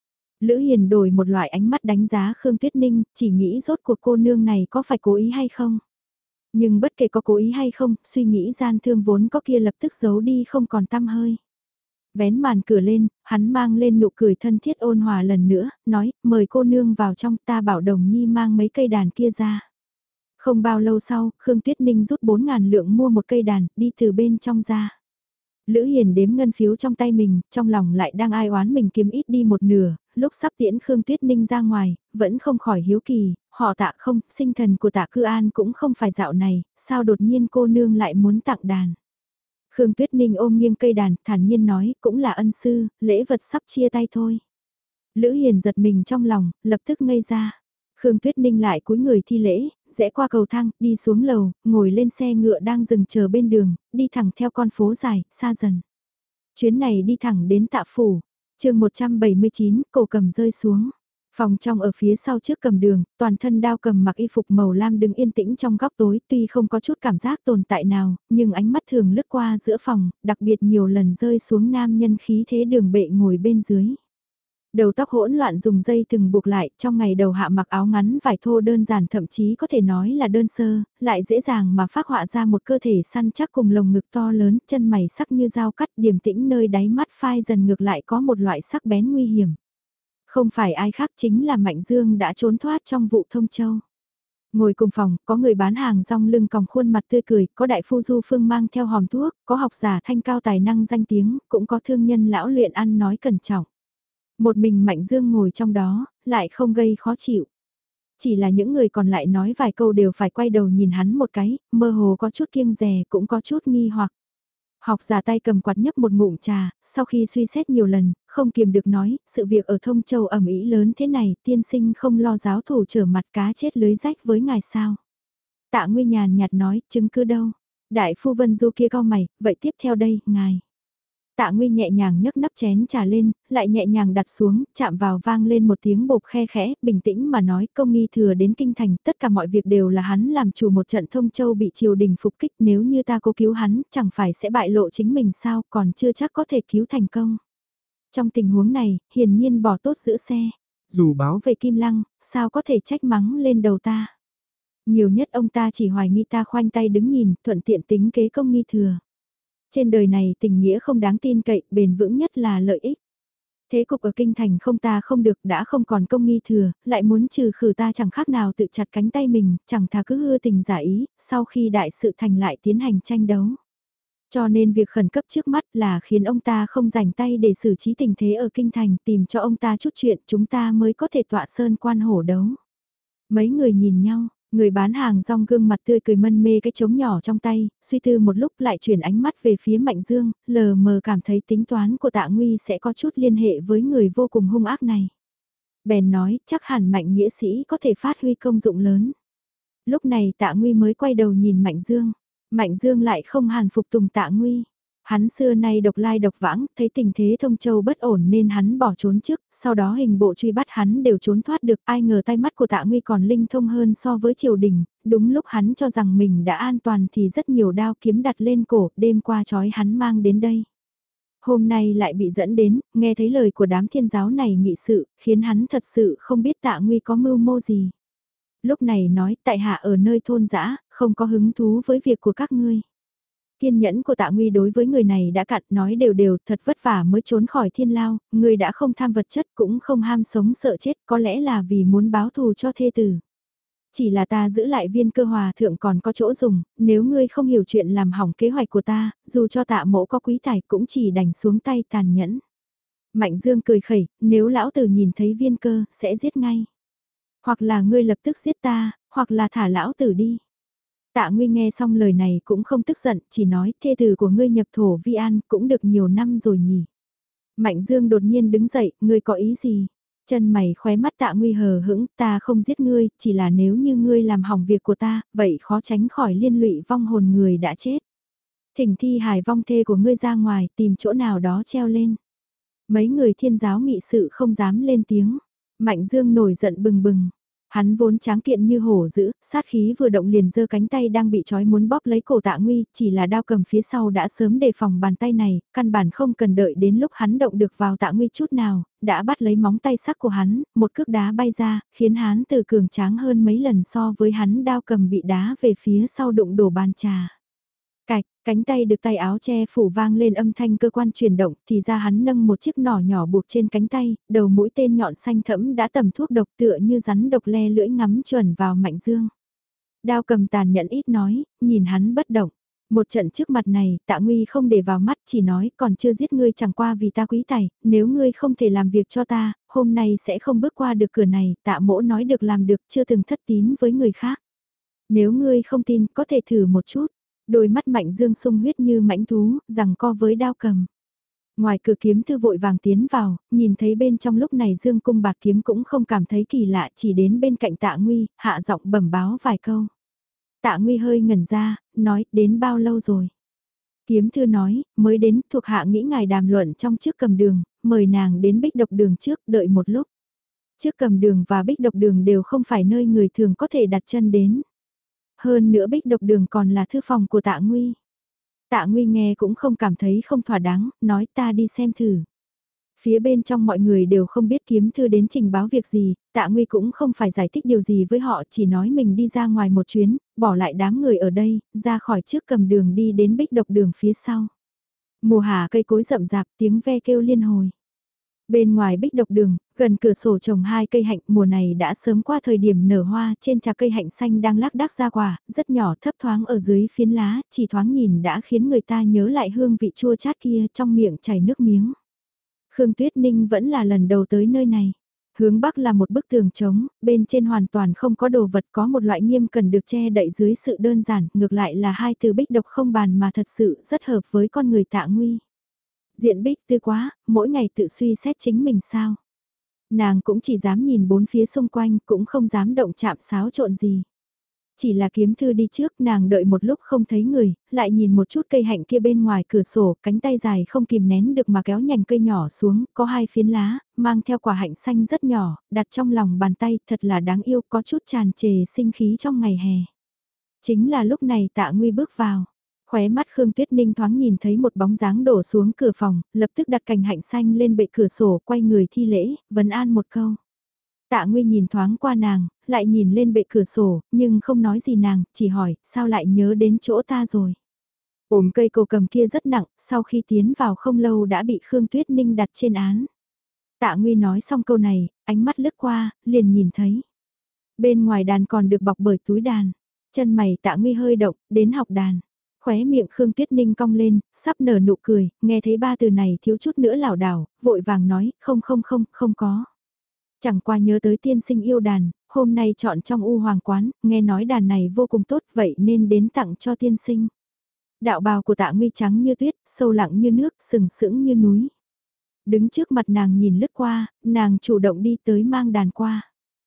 Lữ Hiền đổi một loại ánh mắt đánh giá Khương Tuyết Ninh, chỉ nghĩ rốt cuộc cô nương này có phải cố ý hay không. Nhưng bất kể có cố ý hay không, suy nghĩ gian thương vốn có kia lập tức giấu đi không còn tăm hơi. Vén màn cửa lên, hắn mang lên nụ cười thân thiết ôn hòa lần nữa, nói, mời cô nương vào trong ta bảo Đồng Nhi mang mấy cây đàn kia ra. Không bao lâu sau, Khương Tuyết Ninh rút 4.000 lượng mua một cây đàn, đi từ bên trong ra. Lữ Hiền đếm ngân phiếu trong tay mình, trong lòng lại đang ai oán mình kiếm ít đi một nửa, lúc sắp tiễn Khương Tuyết Ninh ra ngoài, vẫn không khỏi hiếu kỳ, họ Tạ không, sinh thần của Tạ Cư An cũng không phải dạo này, sao đột nhiên cô nương lại muốn tặng đàn. Khương Tuyết Ninh ôm nghiêng cây đàn, thản nhiên nói, cũng là ân sư, lễ vật sắp chia tay thôi. Lữ Hiền giật mình trong lòng, lập tức ngây ra. Khương Tuyết Ninh lại cúi người thi lễ, rẽ qua cầu thang, đi xuống lầu, ngồi lên xe ngựa đang dừng chờ bên đường, đi thẳng theo con phố dài, xa dần. Chuyến này đi thẳng đến Tạ Phủ, chương 179, cổ cầm rơi xuống. Phòng trong ở phía sau trước cầm đường, toàn thân đao cầm mặc y phục màu lam đứng yên tĩnh trong góc tối tuy không có chút cảm giác tồn tại nào, nhưng ánh mắt thường lướt qua giữa phòng, đặc biệt nhiều lần rơi xuống nam nhân khí thế đường bệ ngồi bên dưới. Đầu tóc hỗn loạn dùng dây từng buộc lại, trong ngày đầu hạ mặc áo ngắn vải thô đơn giản thậm chí có thể nói là đơn sơ, lại dễ dàng mà phác họa ra một cơ thể săn chắc cùng lồng ngực to lớn, chân mày sắc như dao cắt, điềm tĩnh nơi đáy mắt phai dần ngược lại có một loại sắc bén nguy hiểm. Không phải ai khác chính là Mạnh Dương đã trốn thoát trong vụ Thông Châu. Ngồi cùng phòng, có người bán hàng rong lưng còng khuôn mặt tươi cười, có đại phu du phương mang theo hòm thuốc, có học giả thanh cao tài năng danh tiếng, cũng có thương nhân lão luyện ăn nói cẩn trọng. Một mình Mạnh Dương ngồi trong đó, lại không gây khó chịu. Chỉ là những người còn lại nói vài câu đều phải quay đầu nhìn hắn một cái, mơ hồ có chút kiêng dè cũng có chút nghi hoặc. Học giả tay cầm quạt nhấp một ngụm trà, sau khi suy xét nhiều lần, không kiềm được nói, sự việc ở Thông Châu ẩm ý lớn thế này, tiên sinh không lo giáo thủ trở mặt cá chết lưới rách với ngài sao. Tạ Nguy nhàn nhạt nói, chứng cứ đâu. Đại phu Vân Du kia cau mày, vậy tiếp theo đây, ngài. Tạ Nguy nhẹ nhàng nhấc nắp chén trà lên, lại nhẹ nhàng đặt xuống, chạm vào vang lên một tiếng bộp khe khẽ, bình tĩnh mà nói công nghi thừa đến kinh thành, tất cả mọi việc đều là hắn làm chủ một trận Thông Châu bị triều đình phục kích, nếu như ta cố cứu hắn, chẳng phải sẽ bại lộ chính mình sao, còn chưa chắc có thể cứu thành công. Trong tình huống này, hiển nhiên bỏ tốt giữ xe. Dù báo về Kim Lăng, sao có thể trách mắng lên đầu ta. Nhiều nhất ông ta chỉ hoài nghi ta khoanh tay đứng nhìn, thuận tiện tính kế công nghi thừa. Trên đời này tình nghĩa không đáng tin cậy, bền vững nhất là lợi ích. Thế cục ở kinh thành không ta không được đã không còn công nghi thừa, lại muốn trừ khử ta chẳng khác nào tự chặt cánh tay mình, chẳng thà cứ hư tình giả ý, sau khi đại sự thành lại tiến hành tranh đấu. Cho nên việc khẩn cấp trước mắt là khiến ông ta không rảnh tay để xử trí tình thế ở kinh thành, tìm cho ông ta chút chuyện chúng ta mới có thể tọa sơn quan hổ đấu. Mấy người nhìn nhau, người bán hàng rong gương mặt tươi cười mân mê cái trống nhỏ trong tay, suy tư một lúc lại chuyển ánh mắt về phía Mạnh Dương, lờ mờ cảm thấy tính toán của Tạ Nguy sẽ có chút liên hệ với người vô cùng hung ác này. Bèn nói, chắc hẳn Mạnh nghĩa sĩ có thể phát huy công dụng lớn. Lúc này Tạ Nguy mới quay đầu nhìn Mạnh Dương. Mạnh Dương lại không hàn phục tùng Tạ Nguy. Hắn xưa nay độc lai độc vãng, thấy tình thế Thông Châu bất ổn nên hắn bỏ trốn trước, sau đó hình bộ truy bắt hắn đều trốn thoát được, ai ngờ tay mắt của Tạ Nguy còn linh thông hơn so với triều đình, đúng lúc hắn cho rằng mình đã an toàn thì rất nhiều đao kiếm đặt lên cổ, đêm qua trói hắn mang đến đây. Hôm nay lại bị dẫn đến, nghe thấy lời của đám thiên giáo này nghị sự, khiến hắn thật sự không biết Tạ Nguy có mưu mô gì. Lúc này nói tại hạ ở nơi thôn dã không có hứng thú với việc của các ngươi. Kiên nhẫn của Tạ Nguy đối với người này đã cạn, nói đều đều, thật vất vả mới trốn khỏi thiên lao, người đã không tham vật chất cũng không ham sống sợ chết, có lẽ là vì muốn báo thù cho thê tử. Chỉ là ta giữ lại Viên Cơ Hòa thượng còn có chỗ dùng, nếu ngươi không hiểu chuyện làm hỏng kế hoạch của ta, dù cho Tạ mỗ có quý tài cũng chỉ đành xuống tay tàn nhẫn. Mạnh Dương cười khẩy, nếu lão tử nhìn thấy Viên Cơ, sẽ giết ngay. Hoặc là ngươi lập tức giết ta, hoặc là thả lão tử đi. Tạ Nguy nghe xong lời này cũng không tức giận, chỉ nói thê tử của ngươi nhập thổ Vi An cũng được nhiều năm rồi nhỉ. Mạnh Dương đột nhiên đứng dậy, ngươi có ý gì? Chân mày khóe mắt Tạ Nguy hờ hững, ta không giết ngươi, chỉ là nếu như ngươi làm hỏng việc của ta, vậy khó tránh khỏi liên lụy vong hồn người đã chết. Thỉnh thi hài vong thê của ngươi ra ngoài, tìm chỗ nào đó treo lên. Mấy người thiên giáo nghị sự không dám lên tiếng. Mạnh Dương nổi giận bừng bừng. Hắn vốn tráng kiện như hổ dữ, sát khí vừa động liền giơ cánh tay đang bị trói muốn bóp lấy cổ Tạ Nguy, chỉ là đao cầm phía sau đã sớm đề phòng bàn tay này, căn bản không cần đợi đến lúc hắn động được vào Tạ Nguy chút nào, đã bắt lấy móng tay sắc của hắn, một cước đá bay ra, khiến hắn từ cường tráng hơn mấy lần so với hắn đao cầm bị đá về phía sau đụng đổ bàn trà. Cạch, cánh tay được tay áo che phủ vang lên âm thanh cơ quan chuyển động, thì ra hắn nâng một chiếc nỏ nhỏ buộc trên cánh tay, đầu mũi tên nhọn xanh thẫm đã tẩm thuốc độc tựa như rắn độc le lưỡi ngắm chuẩn vào Mạnh Dương. Đao cầm tàn nhẫn ít nói, nhìn hắn bất động. Một trận trước mặt này, Tạ Nguy không để vào mắt, chỉ nói còn chưa giết ngươi chẳng qua vì ta quý tài, nếu ngươi không thể làm việc cho ta, hôm nay sẽ không bước qua được cửa này, Tạ mỗ nói được làm được chưa từng thất tín với người khác. Nếu ngươi không tin, có thể thử một chút. Đôi mắt Mạnh Dương sung huyết như mãnh thú, rằng co với đao cầm. Ngoài cửa kiếm thư vội vàng tiến vào, nhìn thấy bên trong lúc này Dương cung bạt kiếm cũng không cảm thấy kỳ lạ, chỉ đến bên cạnh Tạ Nguy, hạ giọng bẩm báo vài câu. Tạ Nguy hơi ngẩn ra, nói, đến bao lâu rồi? Kiếm thư nói, mới đến, thuộc hạ nghĩ ngài đàm luận trong trước cầm đường, mời nàng đến Bích Độc Đường trước, đợi một lúc. Trước cầm đường và Bích Độc Đường đều không phải nơi người thường có thể đặt chân đến. Hơn nữa Bích Độc Đường còn là thư phòng của Tạ Nguy. Tạ Nguy nghe cũng không cảm thấy không thỏa đáng, nói ta đi xem thử. Phía bên trong mọi người đều không biết kiếm thư đến trình báo việc gì, Tạ Nguy cũng không phải giải thích điều gì với họ, chỉ nói mình đi ra ngoài một chuyến, bỏ lại đám người ở đây, ra khỏi trước cầm đường đi đến bích độc đường phía sau. Mùa hạ cây cối rậm rạp, tiếng ve kêu liên hồi. Bên ngoài bích độc đường, gần cửa sổ trồng 2 cây hạnh, mùa này đã sớm qua thời điểm nở hoa, trên trà cây hạnh xanh đang lác đác ra quả, rất nhỏ thấp thoáng ở dưới phiến lá, chỉ thoáng nhìn đã khiến người ta nhớ lại hương vị chua chát kia, trong miệng chảy nước miếng. Khương Tuyết Ninh vẫn là lần đầu tới nơi này. Hướng bắc là một bức tường trống, bên trên hoàn toàn không có đồ vật, có một loại nghiêm cần được che đậy dưới sự đơn giản, ngược lại là 2 từ bích độc không bàn mà thật sự rất hợp với con người Tạ Nguy. Diện bích tư quá, mỗi ngày tự suy xét chính mình sao. Nàng cũng chỉ dám nhìn 4 phía xung quanh, cũng không dám động chạm xáo trộn gì. Chỉ là kiếm thư đi trước, nàng đợi một lúc không thấy người, lại nhìn một chút cây hạnh kia bên ngoài cửa sổ, cánh tay dài không kìm nén được mà kéo nhành cây nhỏ xuống, có 2 phiến lá, mang theo quả hạnh xanh rất nhỏ, đặt trong lòng bàn tay, thật là đáng yêu, có chút tràn trề sinh khí trong ngày hè. Chính là lúc này Tạ Nguy bước vào. Khóe mắt Khương Tuyết Ninh thoáng nhìn thấy một bóng dáng đổ xuống cửa phòng, lập tức đặt cành hạnh xanh lên bệ cửa sổ, quay người thi lễ, vấn an một câu. Tạ Nguy nhìn thoáng qua nàng, lại nhìn lên bệ cửa sổ, nhưng không nói gì nàng, chỉ hỏi, sao lại nhớ đến chỗ ta rồi. Ổm cây cổ cầm kia rất nặng, sau khi tiến vào không lâu đã bị Khương Tuyết Ninh đặt trên án. Tạ Nguy nói xong câu này, ánh mắt lướt qua, liền nhìn thấy. Bên ngoài đàn còn được bọc bởi túi đàn, chân mày Tạ Nguy hơi động, đến học đàn. Khóe miệng Khương Tuyết Ninh cong lên, sắp nở nụ cười, nghe thấy 3 từ này thiếu chút nữa lảo đảo, vội vàng nói, không có. Chẳng qua nhớ tới tiên sinh yêu đàn, hôm nay chọn trong U Hoàng quán, nghe nói đàn này vô cùng tốt vậy nên đến tặng cho tiên sinh. Đạo bào của Tạ Nguy trắng như tuyết, sâu lặng như nước, sừng sững như núi. Đứng trước mặt nàng nhìn lướt qua, nàng chủ động đi tới mang đàn qua.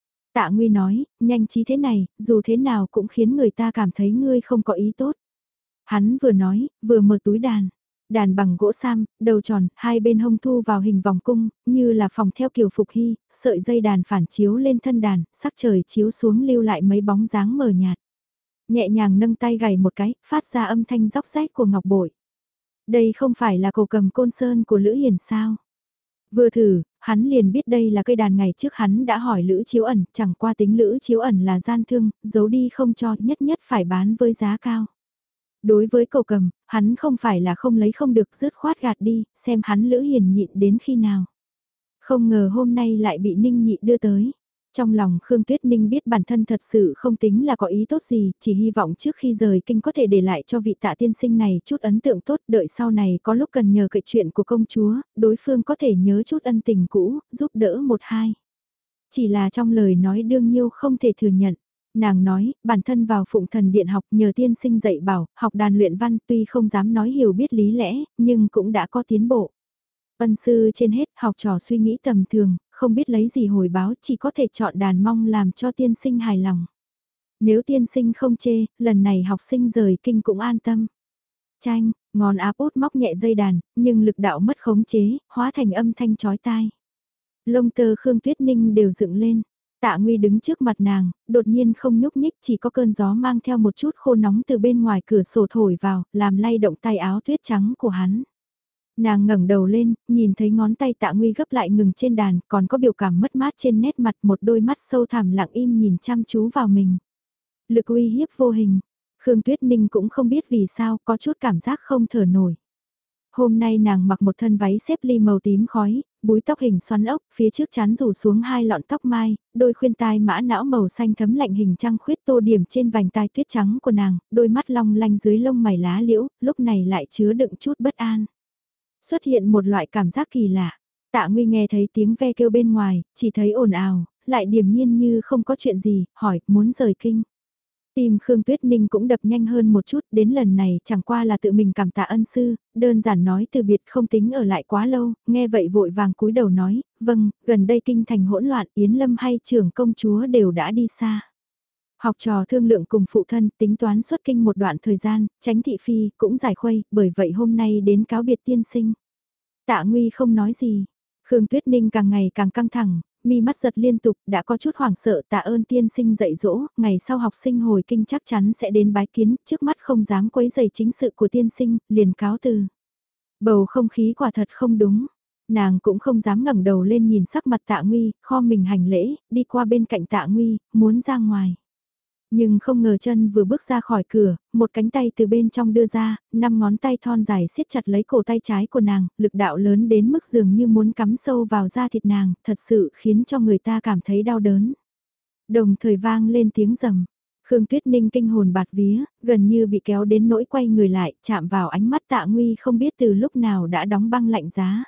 Tạ Nguy nói, nhanh trí thế này, dù thế nào cũng khiến người ta cảm thấy ngươi không có ý tốt. Hắn vừa nói, vừa mở túi đàn. Đàn bằng gỗ sam, đầu tròn, hai bên hông thu vào hình vòng cung, như là phòng theo kiểu phục hy, sợi dây đàn phản chiếu lên thân đàn, sắc trời chiếu xuống lưu lại mấy bóng dáng mờ nhạt. Nhẹ nhàng nâng tay gảy một cái, phát ra âm thanh róc rách của ngọc bội. Đây không phải là cổ cầm côn sơn của Lữ Hiền sao? Vừa thử, hắn liền biết đây là cây đàn ngày trước hắn đã hỏi Lữ Chiếu Ẩn, chẳng qua tính Lữ Chiếu Ẩn là gian thương, giấu đi không cho, nhất nhất phải bán với giá cao. Đối với cầu cầm, hắn không phải là không lấy không được dứt khoát gạt đi, xem hắn Lữ Hiền nhịn đến khi nào. Không ngờ hôm nay lại bị Ninh Nhị đưa tới. Trong lòng Khương Tuyết Ninh biết bản thân thật sự không tính là có ý tốt gì, chỉ hy vọng trước khi rời kinh có thể để lại cho vị Tạ tiên sinh này chút ấn tượng tốt, đợi sau này có lúc cần nhờ cậy chuyện của công chúa, đối phương có thể nhớ chút ân tình cũ, giúp đỡ một hai. Chỉ là trong lời nói đương nhiêu không thể thừa nhận. Nàng nói, bản thân vào Phụng Thần Điện học nhờ tiên sinh dạy bảo, học đàn luyện văn tuy không dám nói hiểu biết lý lẽ, nhưng cũng đã có tiến bộ. Ân sư trên hết, học trò suy nghĩ tầm thường, không biết lấy gì hồi báo, chỉ có thể chọn đàn mong làm cho tiên sinh hài lòng. Nếu tiên sinh không chê, lần này học sinh rời kinh cũng an tâm. Chanh, ngón áp út móc nhẹ dây đàn, nhưng lực đạo mất khống chế, hóa thành âm thanh chói tai. Lông tơ Khương Tuyết Ninh đều dựng lên. Tạ Nguy đứng trước mặt nàng, đột nhiên không nhúc nhích, chỉ có cơn gió mang theo một chút khô nóng từ bên ngoài cửa sổ thổi vào, làm lay động tay áo tuyết trắng của hắn. Nàng ngẩng đầu lên, nhìn thấy ngón tay Tạ Nguy gấp lại ngừng trên đàn, còn có biểu cảm mất mát trên nét mặt, một đôi mắt sâu thẳm lặng im nhìn chăm chú vào mình. Lực uy hiếp vô hình, Khương Tuyết Ninh cũng không biết vì sao, có chút cảm giác không thở nổi. Hôm nay nàng mặc một thân váy xếp ly màu tím khói, búi tóc hình xoắn ốc, phía trước chán rủ xuống 2 lọn tóc mai, đôi khuyên tai mã não màu xanh thấm lạnh hình trăng khuyết tô điểm trên vành tai tuyết trắng của nàng, đôi mắt long lanh dưới lông mày lá liễu, lúc này lại chứa đựng chút bất an. Xuất hiện một loại cảm giác kỳ lạ. Tạ Nguy nghe thấy tiếng ve kêu bên ngoài, chỉ thấy ồn ào, lại điềm nhiên như không có chuyện gì, hỏi, muốn rời kinh. Tim Khương Tuyết Ninh cũng đập nhanh hơn một chút, đến lần này chẳng qua là tự mình cảm tạ ân sư, đơn giản nói từ biệt không tính ở lại quá lâu, nghe vậy vội vàng cúi đầu nói, vâng, gần đây kinh thành hỗn loạn, Yến Lâm hay trưởng công chúa đều đã đi xa. Học trò thương lượng cùng phụ thân tính toán xuất kinh một đoạn thời gian, tránh thị phi cũng giải khuây, bởi vậy hôm nay đến cáo biệt tiên sinh. Tạ Nguy không nói gì, Khương Tuyết Ninh càng ngày càng căng thẳng, mi mắt giật liên tục, đã có chút hoảng sợ, tạ ơn tiên sinh dạy dỗ, ngày sau học sinh hồi kinh chắc chắn sẽ đến bái kiến, trước mắt không dám quấy rầy chính sự của tiên sinh, liền cáo từ. Bầu không khí quả thật không đúng. Nàng cũng không dám ngẩng đầu lên nhìn sắc mặt Tạ Nguy, khom mình hành lễ, đi qua bên cạnh Tạ Nguy, muốn ra ngoài. Nhưng không ngờ chân vừa bước ra khỏi cửa, một cánh tay từ bên trong đưa ra, 5 ngón tay thon dài siết chặt lấy cổ tay trái của nàng, lực đạo lớn đến mức dường như muốn cắm sâu vào da thịt nàng, thật sự khiến cho người ta cảm thấy đau đớn. Đồng thời vang lên tiếng rầm. Khương Tuyết Ninh kinh hồn bạt vía, gần như bị kéo đến nỗi quay người lại, chạm vào ánh mắt Tạ Nguy không biết từ lúc nào đã đóng băng lạnh giá.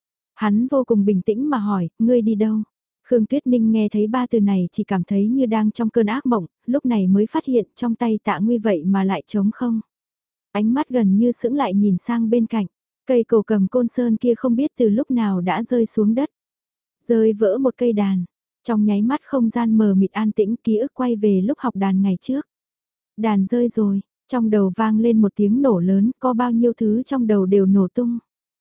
Hắn vô cùng bình tĩnh mà hỏi, ngươi đi đâu? Khương Tuyết Ninh nghe thấy ba từ này chỉ cảm thấy như đang trong cơn ác mộng, lúc này mới phát hiện trong tay Tạ Nguy vậy mà lại trống không. Ánh mắt gần như sững lại nhìn sang bên cạnh, cây cổ cầm côn sơn kia không biết từ lúc nào đã rơi xuống đất. Rơi vỡ một cây đàn, trong nháy mắt không gian mờ mịt an tĩnh, ký ức quay về lúc học đàn ngày trước. Đàn rơi rồi, trong đầu vang lên một tiếng nổ lớn, có bao nhiêu thứ trong đầu đều nổ tung.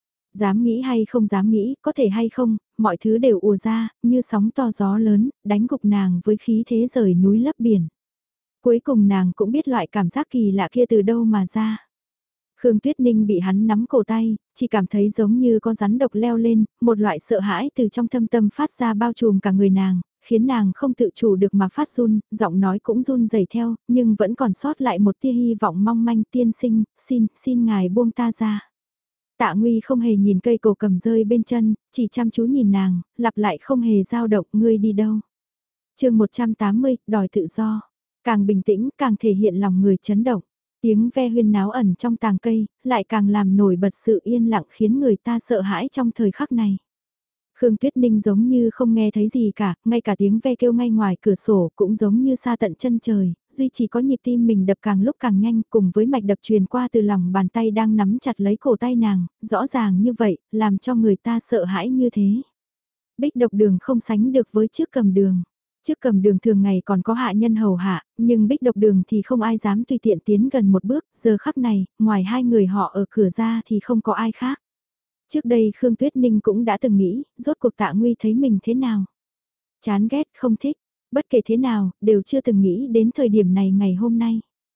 Dám nghĩ hay không dám nghĩ, có thể hay không, mọi thứ đều ùa ra, như sóng to gió lớn, đánh gục nàng với khí thế rời núi lấp biển. Cuối cùng nàng cũng biết loại cảm giác kỳ lạ kia từ đâu mà ra. Khương Tuyết Ninh bị hắn nắm cổ tay, chỉ cảm thấy giống như có rắn độc leo lên, một loại sợ hãi từ trong thâm tâm phát ra bao trùm cả người nàng, khiến nàng không tự chủ được mà phát run, giọng nói cũng run rẩy theo, nhưng vẫn còn sót lại một tia hy vọng mong manh. Tiên sinh, xin ngài buông ta ra. Tạ Nguy không hề nhìn cây cổ cầm rơi bên chân, chỉ chăm chú nhìn nàng, lặp lại không hề dao động, ngươi đi đâu. Chương 180, đòi tự do. Càng bình tĩnh, càng thể hiện lòng người chấn động. Tiếng ve huyên náo ẩn trong tàng cây, lại càng làm nổi bật sự yên lặng khiến người ta sợ hãi trong thời khắc này. Khương Tuyết Ninh giống như không nghe thấy gì cả, ngay cả tiếng ve kêu ngay ngoài cửa sổ cũng giống như xa tận chân trời, duy chỉ có nhịp tim mình đập càng lúc càng nhanh cùng với mạch đập truyền qua từ lòng bàn tay đang nắm chặt lấy cổ tay nàng, rõ ràng như vậy, làm cho người ta sợ hãi như thế. Bích độc đường không sánh được với trước cầm đường. Trước cầm đường thường ngày còn có hạ nhân hầu hạ, nhưng bích độc đường thì không ai dám tùy tiện tiến gần một bước, giờ khắc này, ngoài hai người họ ở cửa ra thì không có ai khác. Trước đây Khương Tuyết Ninh cũng đã từng nghĩ, rốt cuộc Tạ Nguy thấy mình thế nào. Chán ghét, không thích, bất kể thế nào, đều chưa từng nghĩ đến thời điểm này ngày hôm nay.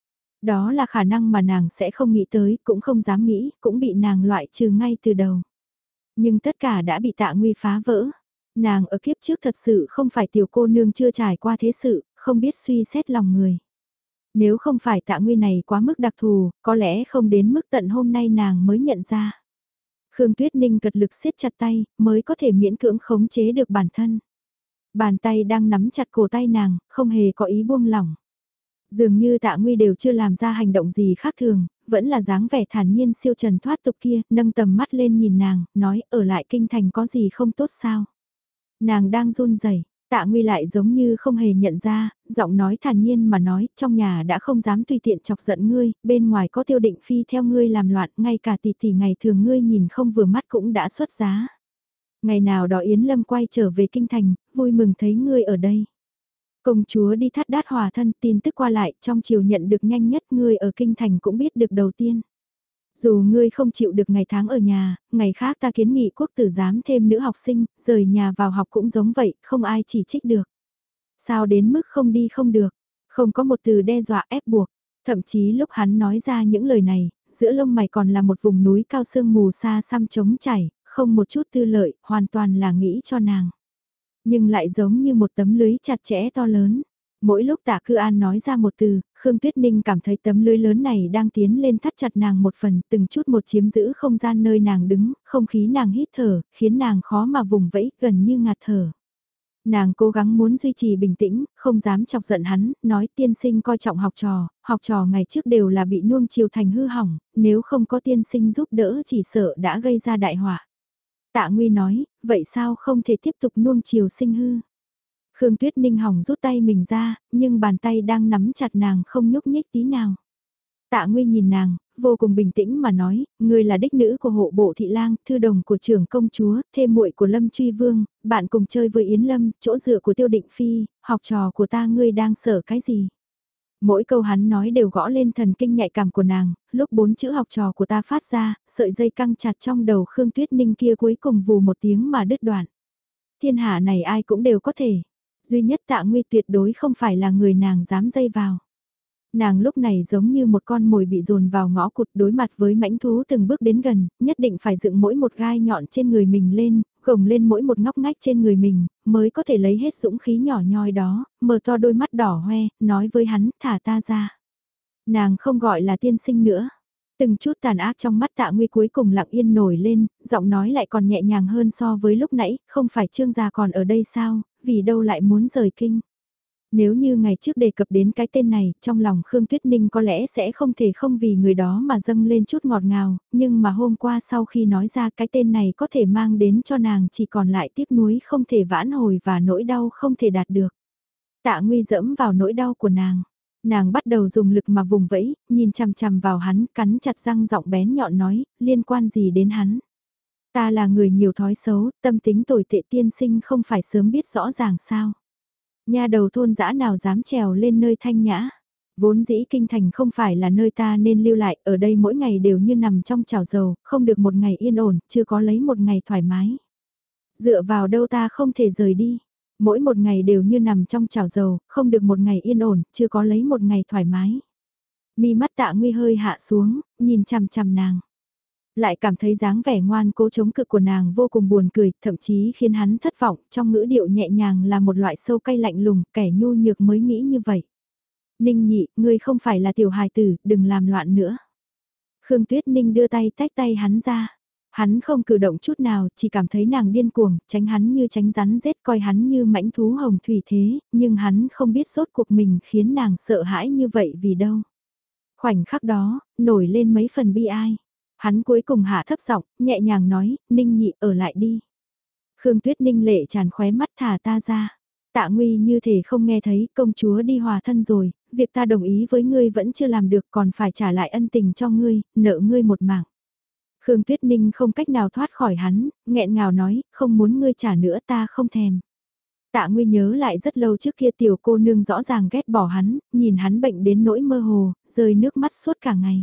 Đó là khả năng mà nàng sẽ không nghĩ tới, cũng không dám nghĩ, cũng bị nàng loại trừ ngay từ đầu. Nhưng tất cả đã bị Tạ Nguy phá vỡ. Nàng ở kiếp trước thật sự không phải tiểu cô nương chưa trải qua thế sự, không biết suy xét lòng người. Nếu không phải Tạ Nguy này quá mức đặc thù, có lẽ không đến mức tận hôm nay nàng mới nhận ra. Khương Tuyết Ninh cật lực siết chặt tay, mới có thể miễn cưỡng khống chế được bản thân. Bàn tay đang nắm chặt cổ tay nàng, không hề có ý buông lỏng. Dường như Tạ Nguy đều chưa làm ra hành động gì khác thường, vẫn là dáng vẻ thản nhiên siêu trần thoát tục kia, nâng tầm mắt lên nhìn nàng, nói ở lại kinh thành có gì không tốt sao. Nàng đang run rẩy. Tạ Nguy lại giống như không hề nhận ra, giọng nói thản nhiên mà nói, trong nhà đã không dám tùy tiện chọc giận ngươi, bên ngoài có Tiêu Định Phi theo ngươi làm loạn, ngay cả tỷ tỷ ngày thường ngươi nhìn không vừa mắt cũng đã xuất giá. Ngày nào đó Yến Lâm quay trở về kinh thành, vui mừng thấy ngươi ở đây. Công chúa đi thắt đát hòa thân, tin tức qua lại, trong chiều nhận được nhanh nhất, ngươi ở kinh thành cũng biết được đầu tiên. Dù ngươi không chịu được ngày tháng ở nhà, ngày khác ta kiến nghị quốc tử giám thêm nữ học sinh, rời nhà vào học cũng giống vậy, không ai chỉ trích được. Sao đến mức không đi không được, không có một từ đe dọa ép buộc. Thậm chí lúc hắn nói ra những lời này, giữa lông mày còn là một vùng núi cao sương mù xa xăm trống chảy, không một chút tư lợi, hoàn toàn là nghĩ cho nàng. Nhưng lại giống như một tấm lưới chặt chẽ to lớn. Mỗi lúc Tạ Cư An nói ra một từ, Khương Tuyết Ninh cảm thấy tấm lưới lớn này đang tiến lên thắt chặt nàng một phần, từng chút một chiếm giữ không gian nơi nàng đứng, không khí nàng hít thở, khiến nàng khó mà vùng vẫy, gần như ngạt thở. Nàng cố gắng muốn duy trì bình tĩnh, không dám chọc giận hắn, nói tiên sinh coi trọng học trò ngày trước đều là bị nuông chiều thành hư hỏng, nếu không có tiên sinh giúp đỡ chỉ sợ đã gây ra đại họa. Tạ Nguy nói, vậy sao không thể tiếp tục nuông chiều sinh hư? Khương Tuyết Ninh hỏng rút tay mình ra, nhưng bàn tay đang nắm chặt nàng không nhúc nhích tí nào. Tạ Nguy nhìn nàng, vô cùng bình tĩnh mà nói, ngươi là đích nữ của hộ bộ thị lang, thư đồng của trưởng công chúa, thê muội của Lâm Truy Vương, bạn cùng chơi với Yến Lâm, chỗ dựa của Tiêu Định Phi, học trò của ta ngươi đang sợ cái gì? Mỗi câu hắn nói đều gõ lên thần kinh nhạy cảm của nàng, lúc 4 chữ học trò của ta phát ra, sợi dây căng chặt trong đầu Khương Tuyết Ninh kia cuối cùng vù một tiếng mà đứt đoạn. Thiên hạ này ai cũng đều có thể, duy nhất Tạ Nguy tuyệt đối không phải là người nàng dám dây vào. Nàng lúc này giống như một con mồi bị dồn vào ngõ cụt, đối mặt với mãnh thú từng bước đến gần, nhất định phải dựng mỗi một gai nhọn trên người mình lên, gồng lên mỗi một ngóc ngách trên người mình, mới có thể lấy hết dũng khí nhỏ nhoi đó, mở to đôi mắt đỏ hoe, nói với hắn, thả ta ra. Nàng không gọi là tiên sinh nữa. Từng chút tàn ác trong mắt Tạ Nguy cuối cùng lặng yên nổi lên, giọng nói lại còn nhẹ nhàng hơn so với lúc nãy, không phải Trương gia còn ở đây sao, vì đâu lại muốn rời kinh. Nếu như ngày trước đề cập đến cái tên này, trong lòng Khương Tuyết Ninh có lẽ sẽ không thể không vì người đó mà dâng lên chút ngọt ngào, nhưng mà hôm qua sau khi nói ra cái tên này có thể mang đến cho nàng chỉ còn lại tiếc nuối không thể vãn hồi và nỗi đau không thể đạt được. Tạ Nguy dẫm vào nỗi đau của nàng. Nàng bắt đầu dùng lực mà vùng vẫy, nhìn chằm chằm vào hắn, cắn chặt răng giọng bén nhọn nói, liên quan gì đến hắn. Ta là người nhiều thói xấu, tâm tính tồi tệ tiên sinh không phải sớm biết rõ ràng sao. Nhà đầu thôn dã nào dám trèo lên nơi thanh nhã. Vốn dĩ kinh thành không phải là nơi ta nên lưu lại, ở đây mỗi ngày đều như nằm trong chảo dầu, không được một ngày yên ổn, chưa có lấy một ngày thoải mái. Dựa vào đâu ta không thể rời đi. Mỗi một ngày đều như nằm trong chảo dầu, không được một ngày yên ổn, chưa có lấy một ngày thoải mái. Mi mắt Tạ Nguy hơi hạ xuống, nhìn chằm chằm nàng. Lại cảm thấy dáng vẻ ngoan cố chống cự của nàng vô cùng buồn cười, thậm chí khiến hắn thất vọng, trong ngữ điệu nhẹ nhàng là một loại sâu cay lạnh lùng, kẻ nhu nhược mới nghĩ như vậy. Ninh nhị, ngươi không phải là tiểu hài tử, đừng làm loạn nữa. Khương Tuyết Ninh đưa tay tách tay hắn ra. Hắn không cử động chút nào, chỉ cảm thấy nàng điên cuồng, tránh hắn như tránh rắn rết, coi hắn như mãnh thú hồng thủy thế, nhưng hắn không biết rốt cuộc mình khiến nàng sợ hãi như vậy vì đâu. Khoảnh khắc đó, nổi lên mấy phần bi ai. Hắn cuối cùng hạ thấp giọng, nhẹ nhàng nói, Ninh nhị ở lại đi. Khương Tuyết Ninh lệ tràn khóe mắt, thả ta ra. Tạ Nguy như thể không nghe thấy, công chúa đi hòa thân rồi, việc ta đồng ý với ngươi vẫn chưa làm được, còn phải trả lại ân tình cho ngươi, nợ ngươi một mạng. Khương Tuyết Ninh không cách nào thoát khỏi hắn, nghẹn ngào nói, không muốn ngươi trả nữa, ta không thèm. Tạ Nguy nhớ lại rất lâu trước kia tiểu cô nương rõ ràng ghét bỏ hắn, nhìn hắn bệnh đến nỗi mơ hồ, rơi nước mắt suốt cả ngày.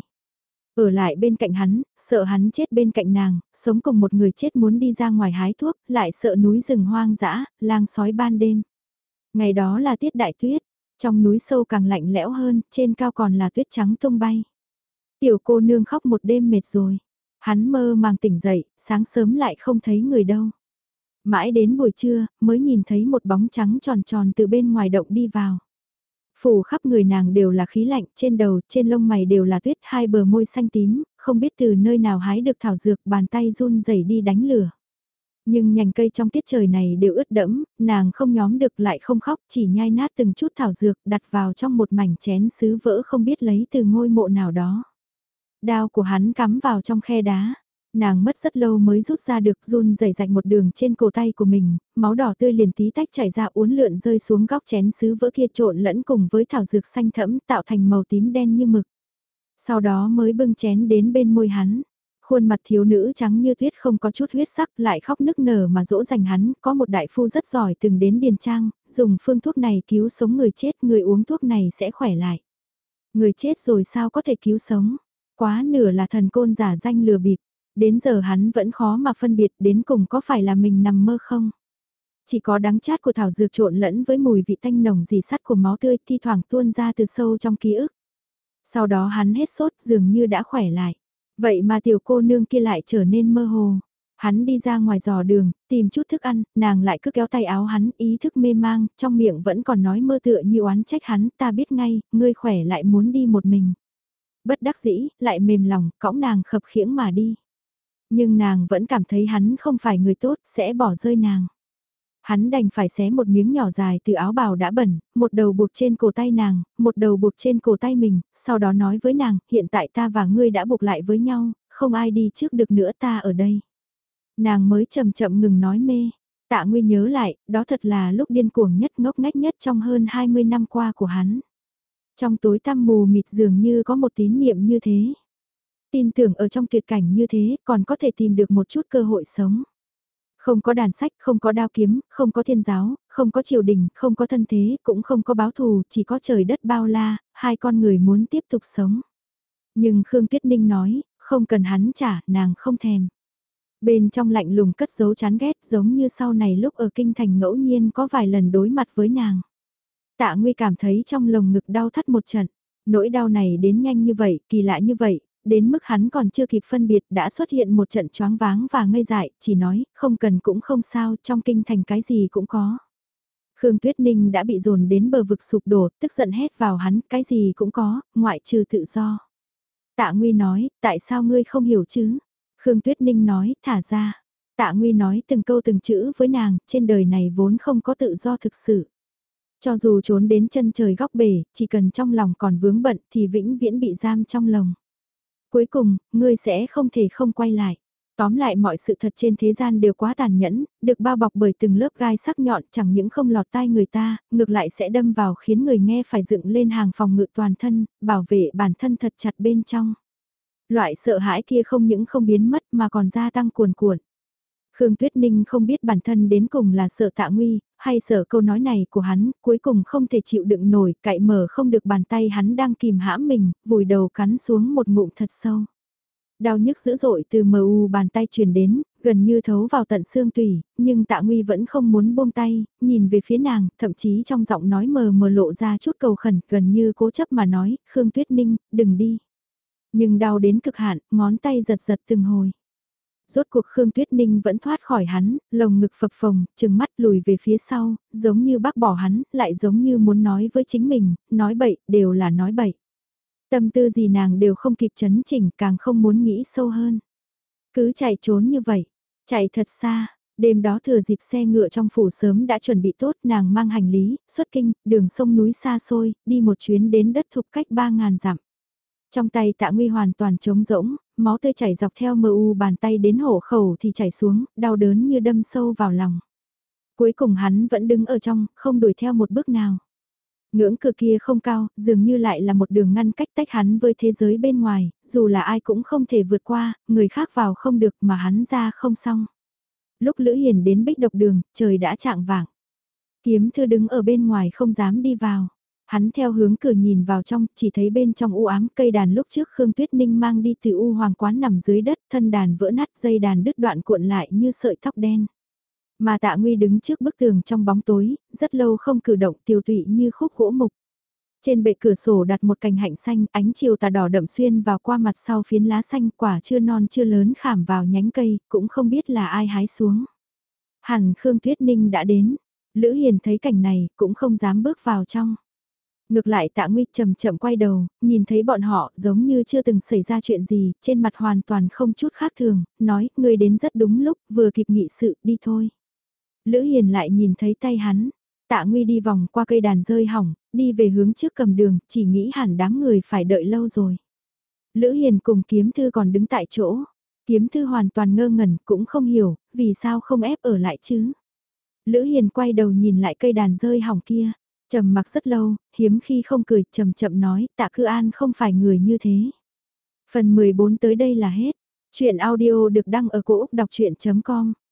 Ở lại bên cạnh hắn, sợ hắn chết bên cạnh nàng, sống cùng một người chết muốn đi ra ngoài hái thuốc, lại sợ núi rừng hoang dã, lang sói ban đêm. Ngày đó là tiết đại tuyết, trong núi sâu càng lạnh lẽo hơn, trên cao còn là tuyết trắng tung bay. Tiểu cô nương khóc một đêm mệt rồi. Hắn mơ màng tỉnh dậy, sáng sớm lại không thấy người đâu. Mãi đến buổi trưa, mới nhìn thấy một bóng trắng tròn tròn từ bên ngoài động đi vào. Phủ khắp người nàng đều là khí lạnh, trên đầu, trên lông mày đều là tuyết, hai bờ môi xanh tím, không biết từ nơi nào hái được thảo dược, bàn tay run rẩy đi đánh lửa. Nhưng nhành cây trong tiết trời này đều ướt đẫm, nàng không nhóm được lại không khóc, chỉ nhai nát từng chút thảo dược đặt vào trong một mảnh chén sứ vỡ không biết lấy từ ngôi mộ nào đó. Đao của hắn cắm vào trong khe đá. Nàng mất rất lâu mới rút ra được, run rẩy rạch một đường trên cổ tay của mình, máu đỏ tươi liền tí tách chảy ra uốn lượn rơi xuống góc chén sứ vỡ kia trộn lẫn cùng với thảo dược xanh thẫm tạo thành màu tím đen như mực. Sau đó mới bưng chén đến bên môi hắn. Khuôn mặt thiếu nữ trắng như tuyết không có chút huyết sắc lại khóc nức nở mà dỗ dành hắn, có một đại phu rất giỏi từng đến Điền Trang, dùng phương thuốc này cứu sống người chết, người uống thuốc này sẽ khỏe lại. Người chết rồi sao có thể cứu sống? Quá nửa là thần côn giả danh lừa bịp, đến giờ hắn vẫn khó mà phân biệt đến cùng có phải là mình nằm mơ không. Chỉ có đắng chát của thảo dược trộn lẫn với mùi vị tanh nồng dì sắt của máu tươi thi thoảng tuôn ra từ sâu trong ký ức. Sau đó hắn hết sốt dường như đã khỏe lại. Vậy mà tiểu cô nương kia lại trở nên mơ hồ. Hắn đi ra ngoài dò đường, tìm chút thức ăn, nàng lại cứ kéo tay áo hắn, ý thức mê mang, trong miệng vẫn còn nói mơ tựa như oán trách hắn, ta biết ngay, ngươi khỏe lại muốn đi một mình. Bất đắc dĩ, lại mềm lòng, cõng nàng khập khiễng mà đi. Nhưng nàng vẫn cảm thấy hắn không phải người tốt, sẽ bỏ rơi nàng. Hắn đành phải xé một miếng nhỏ dài từ áo bào đã bẩn, một đầu buộc trên cổ tay nàng, một đầu buộc trên cổ tay mình, sau đó nói với nàng, hiện tại ta và ngươi đã buộc lại với nhau, không ai đi trước được nữa, ta ở đây. Nàng mới chậm chậm ngừng nói mê. Tạ Nguy nhớ lại, đó thật là lúc điên cuồng nhất ngốc nghếch nhất trong hơn 20 năm qua của hắn. Trong tối tăm mù mịt dường như có một tín niệm như thế. Tin tưởng ở trong tuyệt cảnh như thế còn có thể tìm được một chút cơ hội sống. Không có đàn sách, không có đao kiếm, không có thiên giáo, không có triều đình, không có thân thế, cũng không có báo thù, chỉ có trời đất bao la, hai con người muốn tiếp tục sống. Nhưng Khương Tuyết Ninh nói, không cần hắn trả, nàng không thèm. Bên trong lạnh lùng cất giấu chán ghét giống như sau này lúc ở kinh thành ngẫu nhiên có vài lần đối mặt với nàng. Tạ Nguy cảm thấy trong lồng ngực đau thắt một trận. Nỗi đau này đến nhanh như vậy, kỳ lạ như vậy, đến mức hắn còn chưa kịp phân biệt đã xuất hiện một trận choáng váng và ngây dại, chỉ nói, không cần cũng không sao, trong kinh thành cái gì cũng có. Khương Tuyết Ninh đã bị dồn đến bờ vực sụp đổ, tức giận hét vào hắn, cái gì cũng có, ngoại trừ tự do. Tạ Nguy nói, tại sao ngươi không hiểu chứ? Khương Tuyết Ninh nói, thả ra. Tạ Nguy nói từng câu từng chữ với nàng, trên đời này vốn không có tự do thực sự. Cho dù trốn đến chân trời góc bể, chỉ cần trong lòng còn vướng bận thì vĩnh viễn bị giam trong lòng. Cuối cùng, ngươi sẽ không thể không quay lại. Tóm lại mọi sự thật trên thế gian đều quá tàn nhẫn, được bao bọc bởi từng lớp gai sắc nhọn chẳng những không lọt tai người ta, ngược lại sẽ đâm vào khiến người nghe phải dựng lên hàng phòng ngự toàn thân, bảo vệ bản thân thật chặt bên trong. Loại sợ hãi kia không những không biến mất mà còn gia tăng cuồn cuộn. Khương Tuyết Ninh không biết bản thân đến cùng là sợ Tạ Nguy, hay sợ câu nói này của hắn, cuối cùng không thể chịu đựng nổi, cạy mở không được bàn tay hắn đang kìm hãm mình, vùi đầu cắn xuống một ngụm thật sâu. Đau nhức dữ dội từ mờ u bàn tay truyền đến, gần như thấu vào tận xương tủy, nhưng Tạ Nguy vẫn không muốn buông tay, nhìn về phía nàng, thậm chí trong giọng nói mờ mờ lộ ra chút cầu khẩn, gần như cố chấp mà nói, Khương Tuyết Ninh, đừng đi. Nhưng đau đến cực hạn, ngón tay giật giật từng hồi. Rốt cuộc Khương Tuyết Ninh vẫn thoát khỏi hắn, lồng ngực phập phồng, chừng mắt lùi về phía sau, giống như bác bỏ hắn, lại giống như muốn nói với chính mình, nói bậy, đều là nói bậy. Tâm tư gì nàng đều không kịp chấn chỉnh, càng không muốn nghĩ sâu hơn. Cứ chạy trốn như vậy, chạy thật xa, đêm đó thừa dịp xe ngựa trong phủ sớm đã chuẩn bị tốt, nàng mang hành lý, xuất kinh, đường sông núi xa xôi, đi một chuyến đến đất thục cách 3.000 dặm. Trong tay Tạ Nguy hoàn toàn trống rỗng, máu tươi chảy dọc theo mờ u bàn tay đến hổ khẩu thì chảy xuống, đau đớn như đâm sâu vào lòng. Cuối cùng hắn vẫn đứng ở trong, không đuổi theo một bước nào. Ngưỡng cửa kia không cao, dường như lại là một đường ngăn cách tách hắn với thế giới bên ngoài, dù là ai cũng không thể vượt qua, người khác vào không được mà hắn ra không xong. Lúc Lữ Hiền đến Bích Độc Đường, trời đã chạng vạng. Kiếm Thư đứng ở bên ngoài không dám đi vào. Hắn theo hướng cửa nhìn vào trong, chỉ thấy bên trong u ám cây đàn lúc trước Khương Tuyết Ninh mang đi từ u hoàng quán nằm dưới đất, thân đàn vỡ nát, dây đàn đứt đoạn cuộn lại như sợi tóc đen. Mà Tạ Nguy đứng trước bức tường trong bóng tối, rất lâu không cử động, tiêu tụy như khúc gỗ mục. Trên bệ cửa sổ đặt một cành hạnh xanh, ánh chiều tà đỏ đậm xuyên vào qua mặt sau phiến lá xanh, quả chưa non chưa lớn khảm vào nhánh cây, cũng không biết là ai hái xuống. Hẳn Khương Tuyết Ninh đã đến. Lữ Hiền thấy cảnh này, cũng không dám bước vào trong. Ngược lại Tạ Nguy chậm chậm quay đầu, nhìn thấy bọn họ giống như chưa từng xảy ra chuyện gì, trên mặt hoàn toàn không chút khác thường, nói, ngươi đến rất đúng lúc, vừa kịp nghị sự, đi thôi. Lữ Hiền lại nhìn thấy tay hắn, Tạ Nguy đi vòng qua cây đàn rơi hỏng, đi về hướng trước cầm đường, chỉ nghĩ hẳn đám người phải đợi lâu rồi. Lữ Hiền cùng Kiếm Thư còn đứng tại chỗ, Kiếm Thư hoàn toàn ngơ ngẩn, cũng không hiểu, vì sao không ép ở lại chứ. Lữ Hiền quay đầu nhìn lại cây đàn rơi hỏng kia, trầm mặc rất lâu, hiếm khi không cười, chậm chậm nói, Tạ Cư An không phải người như thế. Phần 14 tới đây là hết. Chuyện audio được đăng ở cổ Úc đọc chuyện.com